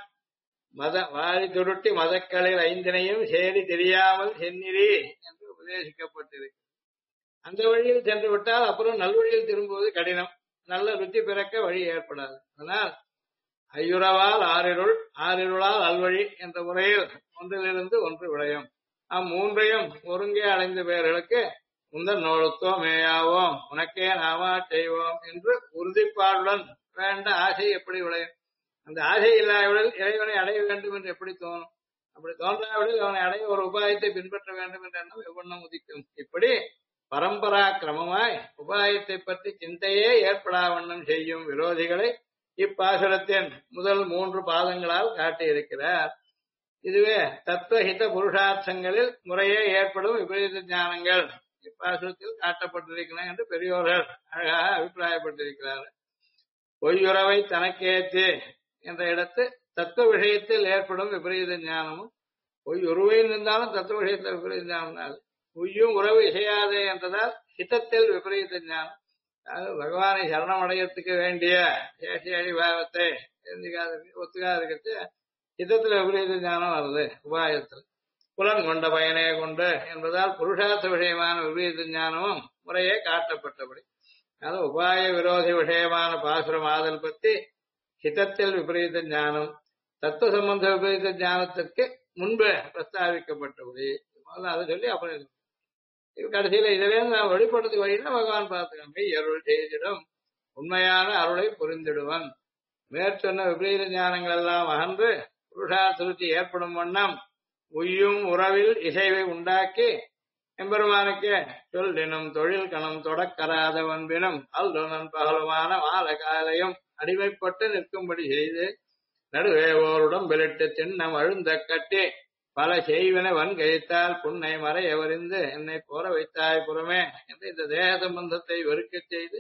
வாரி துருட்டி மதக்களில் ஐந்தினையும் சேரி தெரியாமல் சென்னிரி என்று உபதேசிக்கப்பட்டிருக்கு. அந்த வழியில் சென்று விட்டால் அப்புறம் நல்வழியில் திரும்புவது கடினம், நல்ல ருச்சி பிறக்க வழி ஏற்படாது. ஆனால் ஐயுறவால் ஆறிருள், ஆறிருளால் அல்வழி என்ற முறையில் ஒன்றிலிருந்து ஒன்று விளையும். அம்மூன்றையும் ஒருங்கே அடைந்த பேர்களுக்கு முந்தன் நோழுத்தோம் மேயாவோம் உனக்கே நாமா செய்வோம் என்று உறுதிப்பாடுடன் வேண்ட ஆசை எப்படி விளையும்? அந்த ஆசை இல்லாவிடில் இறைவனை அடைய வேண்டும் என்று எப்படி தோணும்? அப்படி தோன்றாவிடில் அவனை அடைய ஒரு உபாயத்தை பின்பற்ற வேண்டும் என்ற எண்ணம் எவ்வண்ணம் உதிக்கும். இப்படி பரம்பரா கிரமமாய் உபாயத்தை பற்றி சிந்தையே ஏற்படா வண்ணம் செய்யும் விரோதிகளை இப்பாசுரத்தின் முதல் 3 பாதங்களால் காட்டியிருக்கிறார். இதுவே தத்துவஹித புருஷார்த்தங்களில் முறையே ஏற்படும் விபரீத ஞானங்கள் இப்பாசுரத்தில் காட்டப்பட்டிருக்கின்றன என்று பெரியோர்கள் அழகாக அபிப்பிராயப்பட்டிருக்கிறார்கள். பொய்யுறவை தனக்கேத்து என்ற இடத்து தத்துவ விஷயத்தில் ஏற்படும் விபரீத ஞானமும், பொய்யுருவையில் இருந்தாலும் தத்துவ விஷயத்தில் விபரீத ஞானம், பொய்யும் உறவு இசையாதே என்றதால் ஹிதத்தில் விபரீத ஞானம், அதாவது பகவானை சரணம் அடையத்துக்கு வேண்டிய சேஷி பாவத்தை ஒத்துக்காத இருக்கிறது ஹிதத்துல விபரீத ஞானம் வருது உபாயத்தில். புலன் கொண்ட பயனே கொண்டு என்பதால் புருஷார்த்த விஷயமான விபரீத ஞானமும் முறையே காட்டப்பட்டபடி, அதாவது உபாய விரோதி விஷயமான பாசுரம் ஆதல் பற்றி ஹிதத்தில் விபரீத ஞானம் தத்துவ சம்பந்த விபரீத ஞானத்திற்கு முன்பு பிரஸ்தாபிக்கப்பட்டபடி அதை சொல்லி அப்புறம் கடைசியில இதுவே நான் வெளிப்படுத்துக்கு வழியில பகவான் பார்த்துக்காம அருள் செய்திடும் உண்மையான அருளை புரிந்திடுவன். மேற்சொன்ன விபரீத ஞானங்கள் எல்லாம் அகன்று புருஷார்த்தி ஏற்படும் வண்ணம் உய்யும் உறவில் இசைவை உண்டாக்கி எம்பெருமானுக்கு சொல்லினும் தொழில் கணம் தொடக்கராத வன்பினும் அல்லுனன் பகலுமான மாலகாலையும் அடிமைப்பட்டு நிற்கும்படி செய்து நடுவே ஓருடம் வெளிட்டு திண்ணம் அழுந்த கட்டி பல செய்வின வன்கைத்தால் புன்னை மறை எவரிந்து என்னை போற வைத்தாய் புறமே என்று இந்த தேக சம்பந்தத்தை வெறுக்கச் செய்து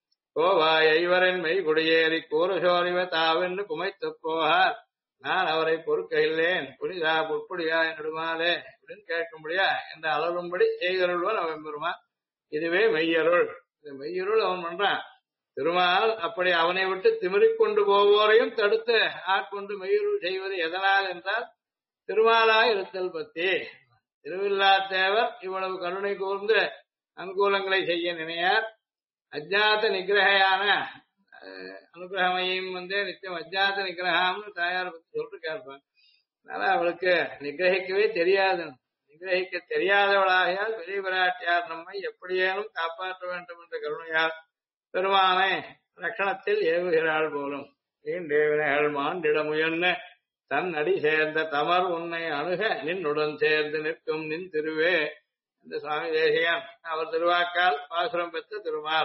கோவாய் ஐவரன் மெய் குடியேறி கூறசோரிவ தாவென்று குமைத்து போகார் நான் அவரை பொறுக்க இல்லேன் புனிதா புட்புடியா நடுமாலே அப்படின்னு கேட்கும்படியா என்று அலரும்படி செய்தருள்வன் அவன் பெருமான். இதுவே மெய்யருள். இந்த மெய்யருள் அவன் பண்றான். திருமால் அப்படி அவனை விட்டு திமிரிக்கொண்டு போவோரையும் தடுத்து ஆட்கொண்டு மெய்யருள் செய்வது எதனால் என்றால் திருமாலாய் இருத்தல் பத்தி. திருவில்லா தேவர் இவ்வளவு கருணை கூர்ந்து அனுகூலங்களை செய்ய நினையார். அஜ்ஞாத நிகிரகையான அனுகிரகமையும் நித்தியம் அஜ்ஞாத நிகிரகம்னு தாயார் பத்தி சொல்லிட்டு கேட்பான். அதனால அவளுக்கு நிகிரகிக்கவே தெரியாது. நிகிரகிக்க தெரியாதவளாகையால் பெரிய பிராட்டியார் நம்மை எப்படியேனும் காப்பாற்ற வேண்டும் என்ற கருணையால் பெருமானை ரட்சணத்தில் ஏவுகிறாள் போலும். ஈண்டேவினைகள் மாண்டிட முயன்னு தன் அடி சேர்ந்த தமர் உன்னை அணுக நின்னுடன் சேர்ந்து நிற்கும் நின் திருவே இந்த சுவாமி தேசிகன் அவர் திருவாக்கால் பாசுரம் பெற்ற திருமால்.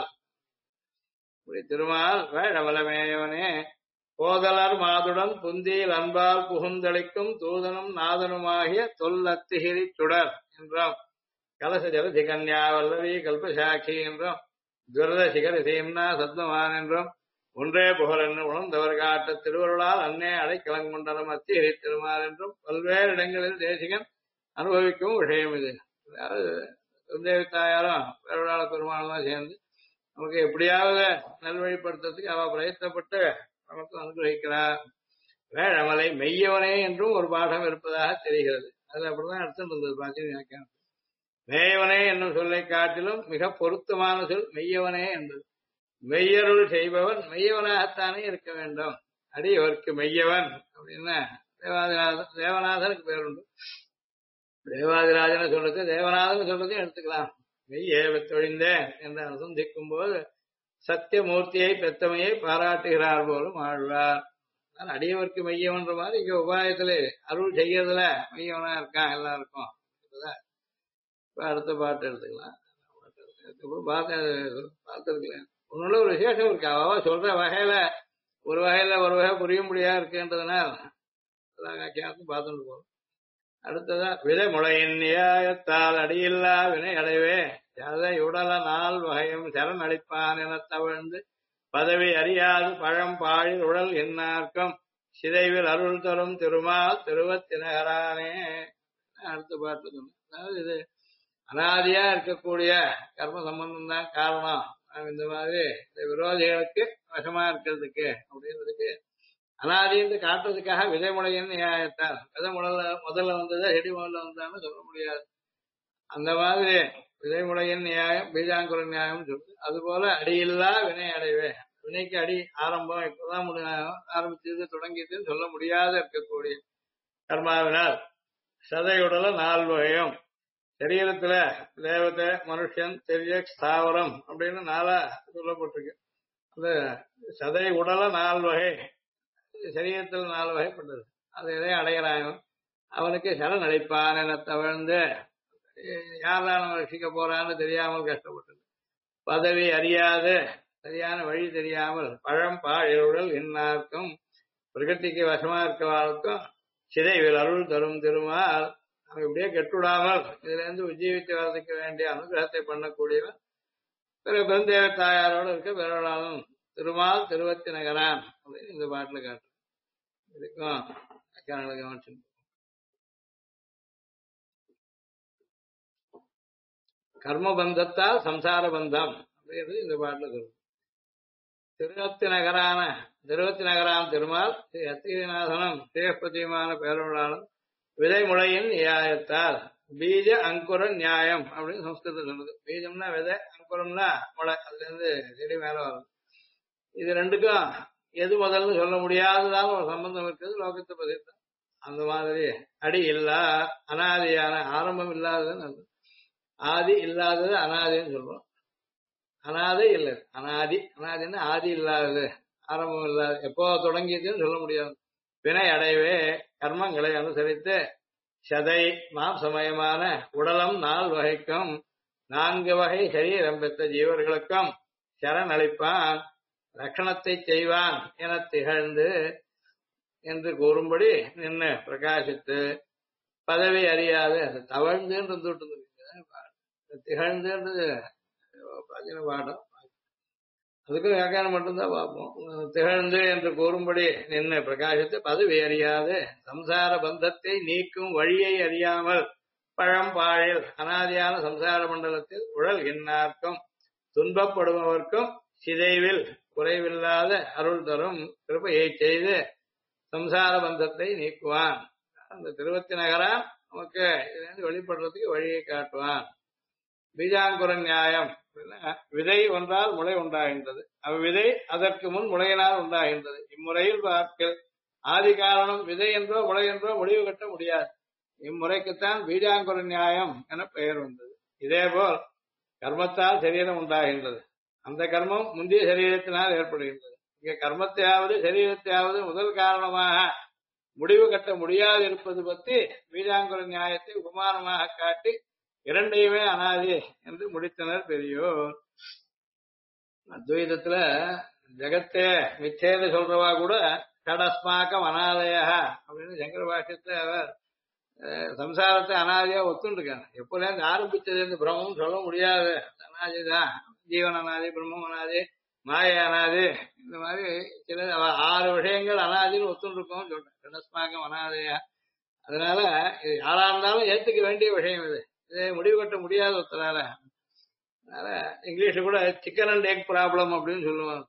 இப்படி திருமால் வேழவலமேயவனே போதலர் மாதுடன் புந்தியில் அன்பால் புகுந்தளிக்கும் தூதனும் நாதனுமாகிய தொல்லத்திகிரி சுடர் என்றும் கலச ஜலதி கன்யா வல்லவி கல்பசாட்சி என்றும் துரத சிகர சீம்னா சத்மவான் என்றும் ஒன்றே புகழ் என்று உணர்ந்தவர் காட்ட திருவருளால் அன்னே அடைக்கலங்கொண்டனம் அத்திகிரி திருமால் என்றும் பல்வேறு இடங்களில் தேசிகன் அனுபவிக்கும் விஷயம் இது. அதாவது சுந்தேவி தாயாரும் வேறுடாள பெருமாளும் சேர்ந்து நமக்கு எப்படியாவது நல்வழிப்படுத்துறதுக்கு அவ பிரயத்தப்பட்டு நமக்கு அனுகிரகிக்கிறார். வேழமலை மெய்யவனே என்றும் ஒரு பாடம் இருப்பதாக தெரிகிறது. அது அப்படிதான் அர்த்தம் இருந்தது. பார்த்தீங்கன்னா மேயவனே என்னும் சொல்லை காட்டிலும் மிக பொருத்தமான சொல் மெய்யவனே என்பது. மெய்யருள் செய்பவன் மெய்யவனாகத்தானே இருக்க வேண்டும். அடியவர்க்கு மெய்யவன் அப்படின்னா தேவநாதனுக்கு பேர் உண்டு. தேவாதிராஜனை சொல்றது தேவநாதன் சொல்றதையும் எடுத்துக்கலாம். மெய்யே பெற்றொழிந்தேன் என்று அனுசந்திக்கும் போது சத்தியமூர்த்தியை பெத்தமையை பாராட்டுகிறார் போலும் ஆழ்வார். அடியவருக்கு மெய்யவன்ற மாதிரி இங்க உபாயத்துல அருள் செய்யறதுல மெய்யவனா இருக்கான் எல்லாருக்கும். இப்ப அடுத்த பாட்டு எடுத்துக்கலாம். பார்த்துருக்கேன் ஒன்னுள்ள ஒரு விசேஷம் இருக்கு. அவ சொல்ற வகையில ஒரு வகை புரிய முடியாது இருக்குன்றதுனால பார்த்துட்டு போறோம். அடுத்ததா விதை முளையின் நியாயத்தால் அடியில்லா வினை அடைவே அதை உடல நாள் வகையும் சரண் அளிப்பான் என தவழ்ந்து பதவி அறியாது பழம் பாழில் உடல் என்னார்க்கும் சிதைவில் அருள் தரும் திருமால் திருவத்தினகரானே. அடுத்த பாட்டு சொன்ன, அதாவது இது அனாதியா இருக்கக்கூடிய கர்ம சம்பந்தம் தான் காரணம். இந்த மாதிரி இந்த விரோதிகளுக்கு வசமா இருக்கிறதுக்கு அப்படின்றதுக்கு அனாதின்னு காட்டுறதுக்காக விதைமுறையின் நியாயத்தால் விதை முதல்ல வந்ததா செடி முதல்ல வந்தான்னு சொல்ல முடியாது. அந்த மாதிரி விதைமுறையின் நியாயம் பீஜாங்குர நியாயம் சொல்லுது. அது போல அடியில்லா வினை அடைவே, வினைக்கு அடி ஆரம்பம் இப்பதான் ஆரம்பிச்சது தொடங்கியதுன்னு சொல்ல முடியாத இருக்கக்கூடிய கர்மாவினால் சதையுடல 4 வகையும் சரீரத்துல தேவதை மனுஷன் தெரியக் ஸ்தாவரம் அப்படின்னு 4 சொல்லப்பட்டிருக்கு. அந்த சதை உடல 4 வகை சரீரத்தில் 4 வகைப்பட்டது. அதை எதை அடைகிறான் அவனுக்கு சரண் அளிப்பான் என தவழ்ந்து யாரெல்லாம் நம்ம ரசிக்க போறான்னு தெரியாமல் கஷ்டப்பட்டது. பதவி அறியாது சரியான வழி தெரியாமல் பழம் பாழியுடல் இன்னார்க்கும் பிரகத்திக்கு வசமா இருக்கவாளுக்கும் சிதைவில் அருள் தரும் திருமால் அவன் இப்படியே கெட்டுடாமல் இதுல இருந்து உஜ்ஜீவித்து வர்றதுக்கு வேண்டிய அனுகிரகத்தை பண்ணக்கூடியவன் பிறகு பெருந்தேவ தாயாரோடு இருக்க பிறவளாலும் திருமால் திருவத்தினகரான் அப்படின்னு இந்த பாட்டுல காட்டு. இதுக்கும் கவனிச்சு கர்மபந்தத்தால் சம்சார பந்தம் அப்படின்றது இந்த பாட்டுல சொல்லுது. திருவத்தினகரான் திருமால் ஸ்ரீ அத்திநாதனம் ஸ்ரீபதியுமான பேரவளாலும் விதைமுளையின் நியாயத்தால் பீஜ அங்குர நியாயம் அப்படின்னு சம்ஸ்கிருதம் சொல்லுது. பீஜம்னா விதை, அங்குரம்னா முளை, அதுல இருந்து செடி மேல வரும். இது ரெண்டுக்கும் எது முதல்னு சொல்ல முடியாததான ஒரு சம்பந்தம் இருக்குது லோகத்தை பதிவு. அந்த மாதிரி அடி இல்லா அனாதியான ஆரம்பம் இல்லாததுன்னு ஆதி இல்லாதது அனாதின்னு சொல்றோம். அனாதை இல்லை, அனாதின்னா ஆதி இல்லாதது ஆரம்பம் இல்லாது எப்போ தொடங்கியதுன்னு சொல்ல முடியாது. வினை அடைவே கர்மங்களை அனுசரித்து சதை மாம்சமயமான உடலம் 4 வகைக்கும் 4 வகை சரீரம் பெற்ற ஜீவர்களுக்கும் சரண் அளிப்பான் ரட்சணத்தை செய்வான் என திகழ்ந்து என்று கூறும்படி நின்று பிரகாசித்து பதவி அறியாது அது தவழ்ந்துன்றது திகழ்ந்துன்றது பாடம். அதுக்கு வியாக்கியானம் மட்டும்தான் பார்ப்போம். திகழ்ந்து என்று கூறும்படி நின்று பிரகாசித்து பதவி அறியாது சம்சார பந்தத்தை நீக்கும் வழியை அறியாமல் பழம் பாழில் அனாதியான சம்சார மண்டலத்தில் உழல் இன்னார்க்கும் துன்பப்படுபவர்க்கும் சிதைவில் குறைவில்லாத அருள் தரும் கிருபையை செய்து சம்சார பந்தத்தை நீக்குவான். அந்த திருவத்தினகரான் நமக்கு இதிலிருந்து வெளிப்படுறதுக்கு வழியை காட்டுவான். பீஜாங்குர நியாயம் விதை ஒன்றால் முளை உண்டாகின்றது, அவ்விதை அதற்கு முன் முளையினால் உண்டாகின்றது. இம்முறையில் பார்க்க ஆதி காரணம் விதை என்றோ முளை என்றோ முடிவு கட்ட முடியாது. இம்முறைக்குத்தான் பீஜாங்குர நியாயம் என பெயர் வந்தது. இதேபோல் கர்மத்தால் சரீரம் உண்டாகின்றது, அந்த கர்மம் முந்தைய சரீரத்தினால் ஏற்படுகின்றது. இங்க கர்மத்தையாவது சரீரத்தையாவது முதல் காரணமாக முடிவு கட்ட முடியாது இருப்பது பற்றி பீஜாங்குர நியாயத்தை உபமானமாக காட்டி இரண்டையுமே அனாதி என்று முடித்தனர் பெரியோர். அத்வைதத்துல ஜெகத்தே மிச்சேன்னு சொல்றவா கூட கடஸ்மாக்கம் அனாதய அப்படின்னு சங்கர பாஷ்யத்தை அவர் சம்சாரத்தை அனாதியா ஒத்துருக்காங்க. எப்போலேருந்து ஆரம்பிச்சது இந்த பிரம்மம் சொல்ல முடியாது, அனாதிதான். ஜீவன் அனாதி, பிரம்மம் அனாதி, மாய அனாதி, இந்த மாதிரி சில 6 விஷயங்கள் அனாதின்னு ஒத்துருக்கோம் சொல்றேன். கடஸ்மாக்கம் அனாதயா. அதனால இது யாரா இருந்தாலும் ஏத்துக்க வேண்டிய விஷயம் இது. இதை முடிவு கட்ட முடியாத ஒருத்தரால. அதனால இங்கிலீஷ்ல கூட சிக்கன் அண்ட் எக் ப்ராப்ளம் அப்படின்னு சொல்லுவாங்க.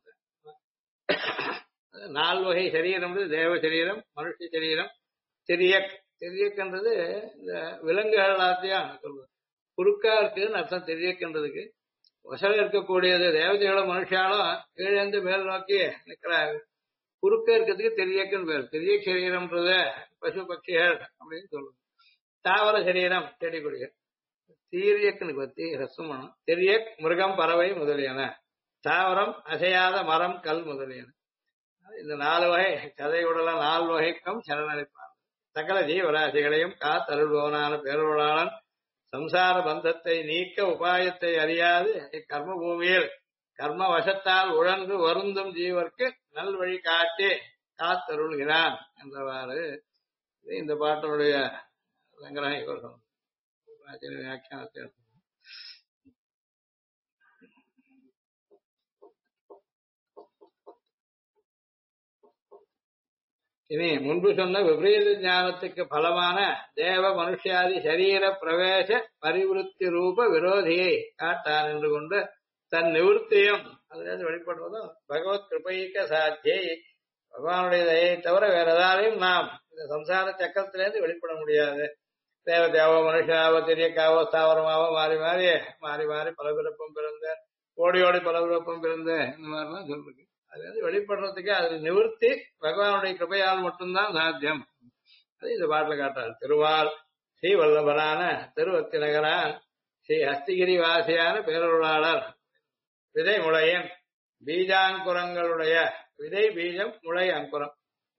4 வகை சரீரம், தேவ சரீரம், மனுஷ சரீரம், தெரியக்கன்றது இந்த விலங்குகள் எல்லாத்தையும் சொல்றது. குறுக்கா இருக்குதுன்னு அர்த்தம் தெரியக்கன்றதுக்கு. வசல இருக்கக்கூடியது தேவதைகளும் மனுஷாலும் கீழேந்து மேல் நோக்கி நிற்கிறாங்க. குறுக்க இருக்கிறதுக்கு தெரியக்குன்னு பேர். தெரிய சரீரம்ன்றது பசு பட்சிகள் அப்படின்னு சொல்லுது. ஸ்தாவர சரீரம் செடி கொடிகள். தீரியக்குன்னு பத்தி ரசமணம் தெரியக் மிருகம் பறவை முதலியன. தாவரம் அசையாத மரம் கல் முதலியன. இந்த 4 வகை கதையுடல 4 வகைக்கும் சரணளிப்பான். சகல ஜீவராசிகளையும் காத்தருள்பவனான பேரொருளாளன் சம்சார பந்தத்தை நீக்க உபாயத்தை அறியாது இக்கர்ம பூமியில் கர்ம வசத்தால் உழன்று வருந்தும் ஜீவர்க்கு நல்வழி காட்டி காத்தருள்கிறான் என்றவாறு இந்த பாட்டினுடைய சங்கரகம் இவர் வியாக்கியானத்தை. இனி முன்பு சொன்ன விபரீத ஞானத்துக்கு பலமான தேவ மனுஷியாதி சரீர பிரவேச பரிவிருத்தி ரூப விரோதியை காட்டான் என்று கொண்டு தன் நிவர்த்தியும் அதிலிருந்து வெளிப்படுவதும் பகவத் கிருபைக்க சாத்தியை பகவானுடைய தயை தவிர வேற எதாலையும் நாம் இந்த சம்சார சக்கரத்திலேருந்து வெளிப்பட முடியாது. தேவ தேவ மனுஷாவோ தெரியக்காவோ ஸ்தாவரமாவோ மாறி மாறி பல பிறப்பும் பிறந்த ஓடி பல பிறப்பும் பிறந்த இந்த மாதிரிலாம் சொல்றது. அது வந்து வெளிப்படுறதுக்கு அது நிவர்த்தி பகவானுடைய கிருபையால் மட்டும்தான் சாத்தியம். அது இந்த பாட்டுல காட்டார். திருவால் ஸ்ரீ வல்லபனான திருவத்தி நகரான் ஸ்ரீ ஹஸ்திகிரி வாசியான பேரருளாளர் விதை முளையன் பீஜாங்குரங்களுடைய விதை பீஜம் முளை அங்குரம்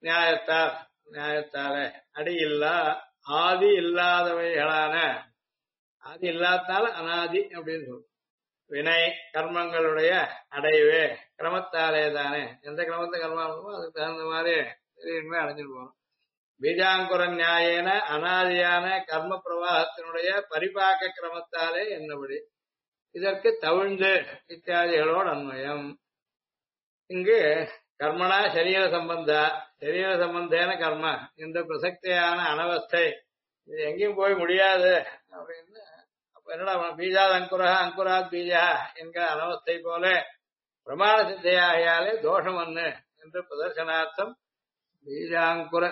நியாயத்தாலே அடி இல்லா ஆதி இல்லாதவைகளான ஆதி இல்லாதால அனாதி அப்படின்னு சொல்றோம். வினை கர்மங்களுடைய அடைவே கிரமத்தாலே தானே. எந்த கிரமத்தை கர்மாவோ அதுக்கு தகுந்த மாதிரி அடைஞ்சிட்டு போகணும். பீஜாங்குர நியாயன அனாதியான கர்ம பிரவாகத்தினுடைய பரிபாக்க கிரமத்தாலே என்னபடி இதற்கு தவிழ்ந்து இத்தியாதிகளோடு அன்வயம். இங்கு கர்மனா சரீர சம்பந்தேன கர்ம இந்த பிரசக்தியான அனவஸ்தை இது எங்கேயும் போய் முடியாது அப்படின்னு. அப்ப என்னடா பீஜாத் அங்குராத் பீஜா என்கிற அனவஸ்தை போல பிரமாண சித்தையாகியாலே தோஷம் ஒண்ணு என்று பிரதர்சனார்த்தம் பீஜாங்குர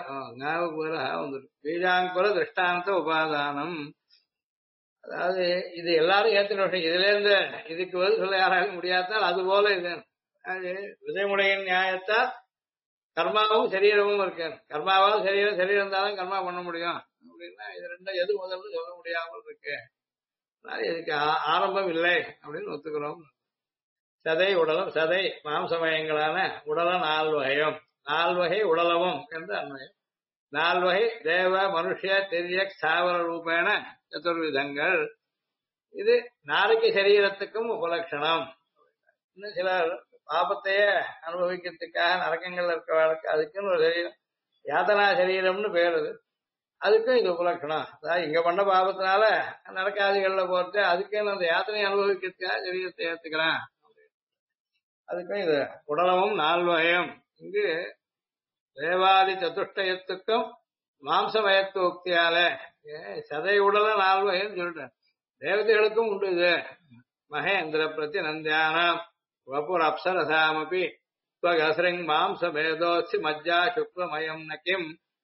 பீஜாங்குர திருஷ்டாந்த உபாதானம். அதாவது இது எல்லாரும் ஏத்தின விஷயம். இதுல இருந்து இதுக்கு பதில் சொல்ல யாராலும் முடியாதால் அது போல இது விதைமுறையின் நியாயத்தால் கர்மாவும் சரீரமும் இருக்கு. கர்மாவால் சரீரம் இருந்தாலும் கர்மா பண்ண முடியும் அப்படின்னா இது ரெண்டும் எது முதல்னு சொல்ல முடியாமல் இருக்கு. இதுக்கு ஆரம்பம் இல்லை அப்படின்னு ஒத்துக்கிறோம். சதை உடலம் சதை மாம்சமயங்களான உடலம் 4 வகையும் 4 வகை உடலமும் என்று அன்வயம். 4 வகை தேவ மனுஷ தெரிய ஸ்தாவர ரூபேன சதுர்விதங்கள். இது நாளைக்கு சரீரத்துக்கும் உபலட்சணம். இன்னும் சிலர் பாபத்தையே அனுபவிக்கிறதுக்காக நரக்கங்கள்ல இருக்கிறவர்களுக்கு அதுக்குன்னு ஒரு சரீரம் யாத்தனா சரீரம்னு பேருது. அதுக்கும் இது உபலட்சணம். அதாவது இங்க பண்ண பாபத்தினால நரக்காதிகள்ல போறது அதுக்குன்னு அந்த யாத்தனை அனுபவிக்கிறதுக்காக சரீரத்தை ஏத்துக்கிறான். அதுக்கும் இது உடலமும் 4 வகையும். இங்கு தேவாதி சதுஷ்டயத்துக்கும் மாம்சமயத்து உக்தியால சதை உடல 4 வகைன்னு சொல்லிட்டேன். தேவதைகளுக்கும் உண்டு இது. மகேந்திர பிரதி நந்தியானம் வபுர் அப்சரசாமபி ஸ்வகஸ்ரிங் மாம்சமேதோசி மஜ்ஜா சுக்லமயம் நக்கிம்.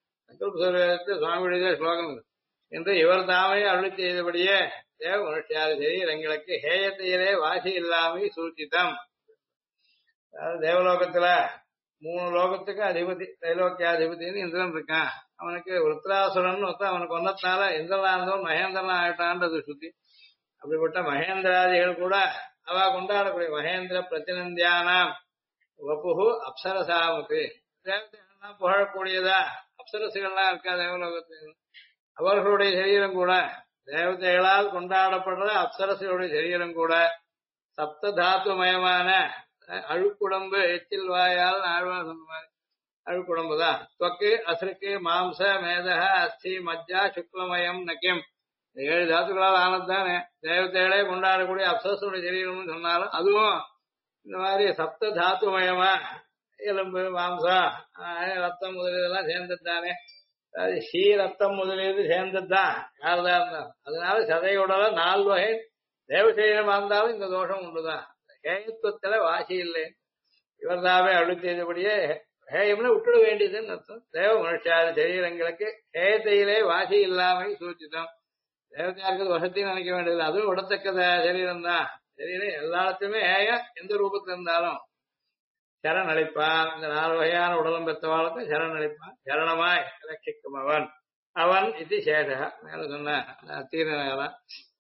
சுவாமியுடைய ஸ்லோகம் இது என்று இவர் தாமே அருளி செய்தபடியே தேவ மனுஷியாதி சரீரங்களுக்கு ஹேயத்தையிலே வாசி இல்லாமை சூச்சிதம். அதாவது தேவலோகத்துல 3 லோகத்துக்கு அதிபதி தைலோக்கியாதிபதினு இந்திரன் இருக்கான். அவனுக்கு விருத்ராசுரன் அவனுக்கு ஒன்னத்தினால இந்திரனா இருந்தவன் மகேந்திரனா ஆயிட்டான்றது சுத்தி. அப்படிப்பட்ட மகேந்திராதிகள் கூட அவ கொண்டாடக்கூடிய மகேந்திர பிரதிநந்தியானாம் வபுகு அப்சரசாமுக்கு தேவதைகள்லாம் புகழக்கூடியதா அப்சரசுகள்லாம் இருக்கா தேவலோகத்தில். அவர்களுடைய சரீரம் கூட தேவதைகளால் கொண்டாடப்படுற அப்சரசுகளுடைய சரீரம் கூட சப்த தாத்துமயமான அழுக்குடம்பு எச்சில் வாயால் ஆழ்வா சொன்ன மாதிரி அழுக்குடம்புதான். தொக்கு அசுருக்கு மாம்ச மேதக அஸ்தி மஜ்ஜா சுக்லமயம் நக்கியம் 7 தாத்துக்களால் ஆனதுதானே. தேவதைகளே கொண்டாடக்கூடிய அப்சரசுடைய சரீரம்னு சொன்னாலும் அதுவும் இந்த மாதிரி சப்த தாத்துமயமா எலும்பு மாம்சம் ரத்தம் முதலியதெல்லாம் சேர்ந்ததுதானே. அதாவது ஸ்ரீ ரத்தம் முதலியது சேர்ந்ததுதான் யாருதான் இருந்தாலும். அதனால சதையுடல 4 வகை தேவ சரீரமா இருந்தாலும் இந்த தோஷம் உண்டுதான். ஹேயத்துவத்துல வாசி இல்லை. இவர் தாமே அருள் செய்தபடியே ஹேயம்னு விட்டுட வேண்டியதுன்னு அர்த்தம். தேவ மனுஷாதி சரீரங்களுக்கு ஹேயத்தையிலே வாசி இல்லாமை சூச்சிதம். தேவதையாருக்கு வசத்தையும் நினைக்க வேண்டியது. அதுவும் விடத்தக்க சரீரம் தான். சரீரம் எல்லாத்துமே ஹேயம் எந்த ரூபத்துல இருந்தாலும் சரண் அளிப்பான். இந்த 4 வகையான உடலம் பெற்றவாளுக்கும் சரண் அளிப்பான். சரணமாய் ரட்சிக்கும் அவன். அவன் இது சேஷக மேல சொன்ன தீரநகரம்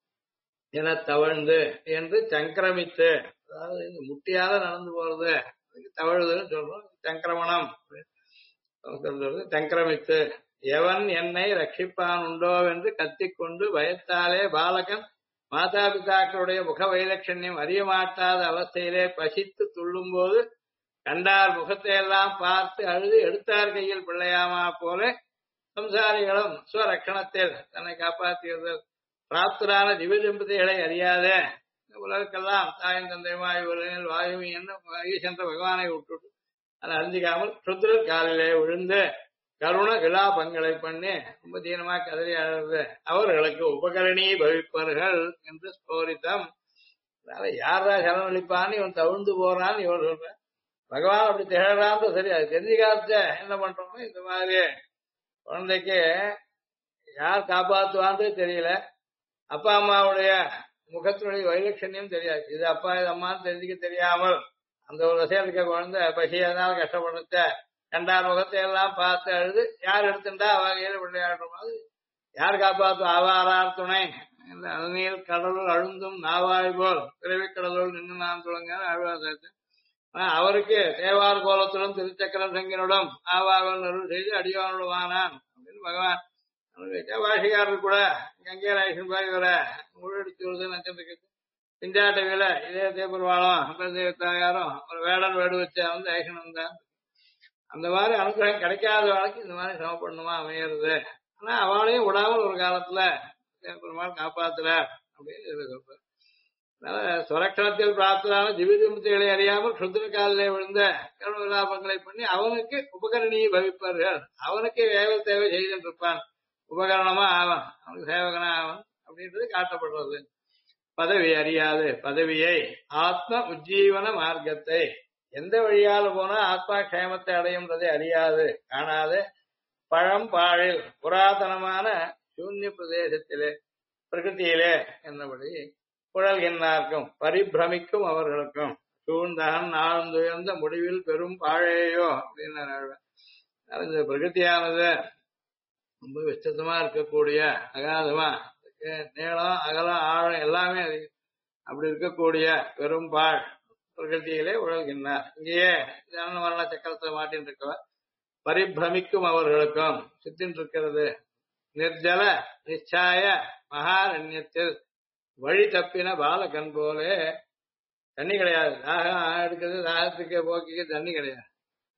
என தவழ்ந்து என்று சங்கிரமித்து, அதாவது இந்த முட்டியால நடந்து போறது தவழுதுன்னு சொல்றோம். சங்கிரமணம் சொல்றது சங்கிரமித்து, எவன் என்னை ரட்சிப்பான் உண்டோ என்று கத்திக்கொண்டு பயத்தாலே பாலகன் மாதா பிதாக்களுடைய முக வைலட்சண்யம் அறிய மாட்டாத அவஸ்தையிலே பசித்து துள்ளும் போது கண்டார் முகத்தை எல்லாம் பார்த்து அழுது எடுத்தார் கையில் பிள்ளையாமா போல சம்சாரிகளும் ஸ்வரட்சணத்தில் தன்னை காப்பாற்றுகிறது பிராப்தரான திவ்ய தம்பதிகளை அறியாத உலகெல்லாம் தாயின் தந்தையுமாய் உலகில் வாயுமி என்ன ஈசன்ற பகவானை விட்டுட்டு அதை அறிஞ்சிக்காமல் சுத்திரர் காலிலே விழுந்து கருண விலாபங்களை பண்ணி ரொம்ப தீனமா கதறி அழுது அவர்களுக்கு உபகரணி பவிப்பர்கள் என்று ஸ்போரித்தம். அதனால யாரா செலவழிப்பான்னு இவன் தவிழ்ந்து போறான்னு இவன் சொல்ற. பகவான் அப்படி திகழறான்னு சரி, அது தெரிஞ்சு காத்த என்ன பண்றோமோ இந்த மாதிரி குழந்தைக்கு யார் காப்பாத்துவான்னு தெரியல, அப்பா அம்மாவுடைய முகத்தினுடைய வைலட்சண்யம் தெரியாது, இது அப்பா இது அம்மான்னு தெரிஞ்சுக்க தெரியாமல் அந்த ஒரு விஷயம் இருக்க குழந்தை பசியதுனால கஷ்டப்படுத்த கண்டார் முகத்தை எல்லாம் பார்த்து அழுது யார் எடுத்துட்டா வகையில் விளையாடுற மாதிரி யார் காப்பாற்றும் ஆவாரார் துணை இந்த அநீர் கடலுள் அழுந்தும் நாவாய் போல் பிறவி கடலுள் நின்று நான் துளங்க அழுவாத அவருக்கு தேவார் கோலத்துடன் திருச்சக்கரம் செங்கினுடன் ஆவாகல் அருள் செய்து அடியானுடுவானான் அப்படின்னு பகவான் வாசிகாரர் கூட கங்கை ராயசன் பாய் வர முழுடிச்சு வருது நட்சத்திரக்கு பிஞ்சாட்டவில இதே தேபுர்வாளம் தேவத்தாயாரும் ஒரு வேடன் வேடு வச்ச வந்து ஐசனம் தான். அந்த மாதிரி அனுகிரகம் கிடைக்காத வாழ்க்கை இந்த மாதிரி சமப்படணுமா அமையிறது. ஆனா அவளையும் விடாமல் ஒரு காலத்துல பெருமாள் காப்பாத்துற அப்படின்னு சொல்ற. அதனால சுரக்ஷணத்தில் பிராப்தரான திவ்யமுத்திகளை அறியாமல் சுத்திர காலிலே விழுந்த கருணாபங்களை பண்ணி அவனுக்கு உபகரணியை பவிப்பார்கள், அவனுக்கு வேலை தேவை செய்துட்டு இருப்பான், உபகரணமா ஆவன், அவனுக்கு சேவகனா ஆவன் அப்படின்றது காட்டப்படுறது. பதவி அறியாது பதவியை ஆத்ம உஜ்ஜீவன மார்க்கத்தை எந்த வழியால போனா ஆத்மா க்ஷேமத்தை அடையும்ன்றதை அறியாது காணாது பழம் பாழில் புராதனமான சூன்ய பிரதேசத்திலே பிரகிருத்தியிலே என்னபடி குழல்கின்றார்க்கும் பரிபிரமிக்கும் அவர்களுக்கும் சூழ்ந்தகன் ஆழ்ந்துயர்ந்த முடிவில் பெரும் பாழையோ அப்படின்னு இந்த பிரகிருத்தியானது ரொம்ப விஸ்தமா இருக்கக்கூடிய அகாதமா நீளம் அகலம் ஆழம் எல்லாமே அப்படி இருக்கக்கூடிய பெரும் பாழ் பிரகிருத்தியிலே உழல்கின்றார். இங்கேயே ஜனன மரண சக்கரத்தை மாட்டின் இருக்கவர் பரிபிரமிக்கும் அவர்களுக்கும் சுத்தின் இருக்கிறது. நிர்ஜல நிச்சாய மகாரண்யத்தில் வழி தப்பின பாலகன் போலே தண்ணி கிடையாது, தாகம் எடுக்கிறது, தாகத்துக்கு போக்கிக்கு தண்ணி கிடையாது,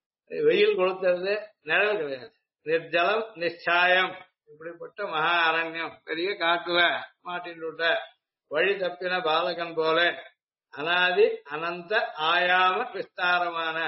வெயில் கொளுத்துறது, நிழல் கிடையாது, நிர்ஜலம் நிச்சாயம் இப்படிப்பட்ட மகா அரண்யம் பெரிய காட்டுல மாட்டின் விட்ட வழி தப்பின பாலகன் போல அனாதி அனந்த ஆயாம விஸ்தாரமான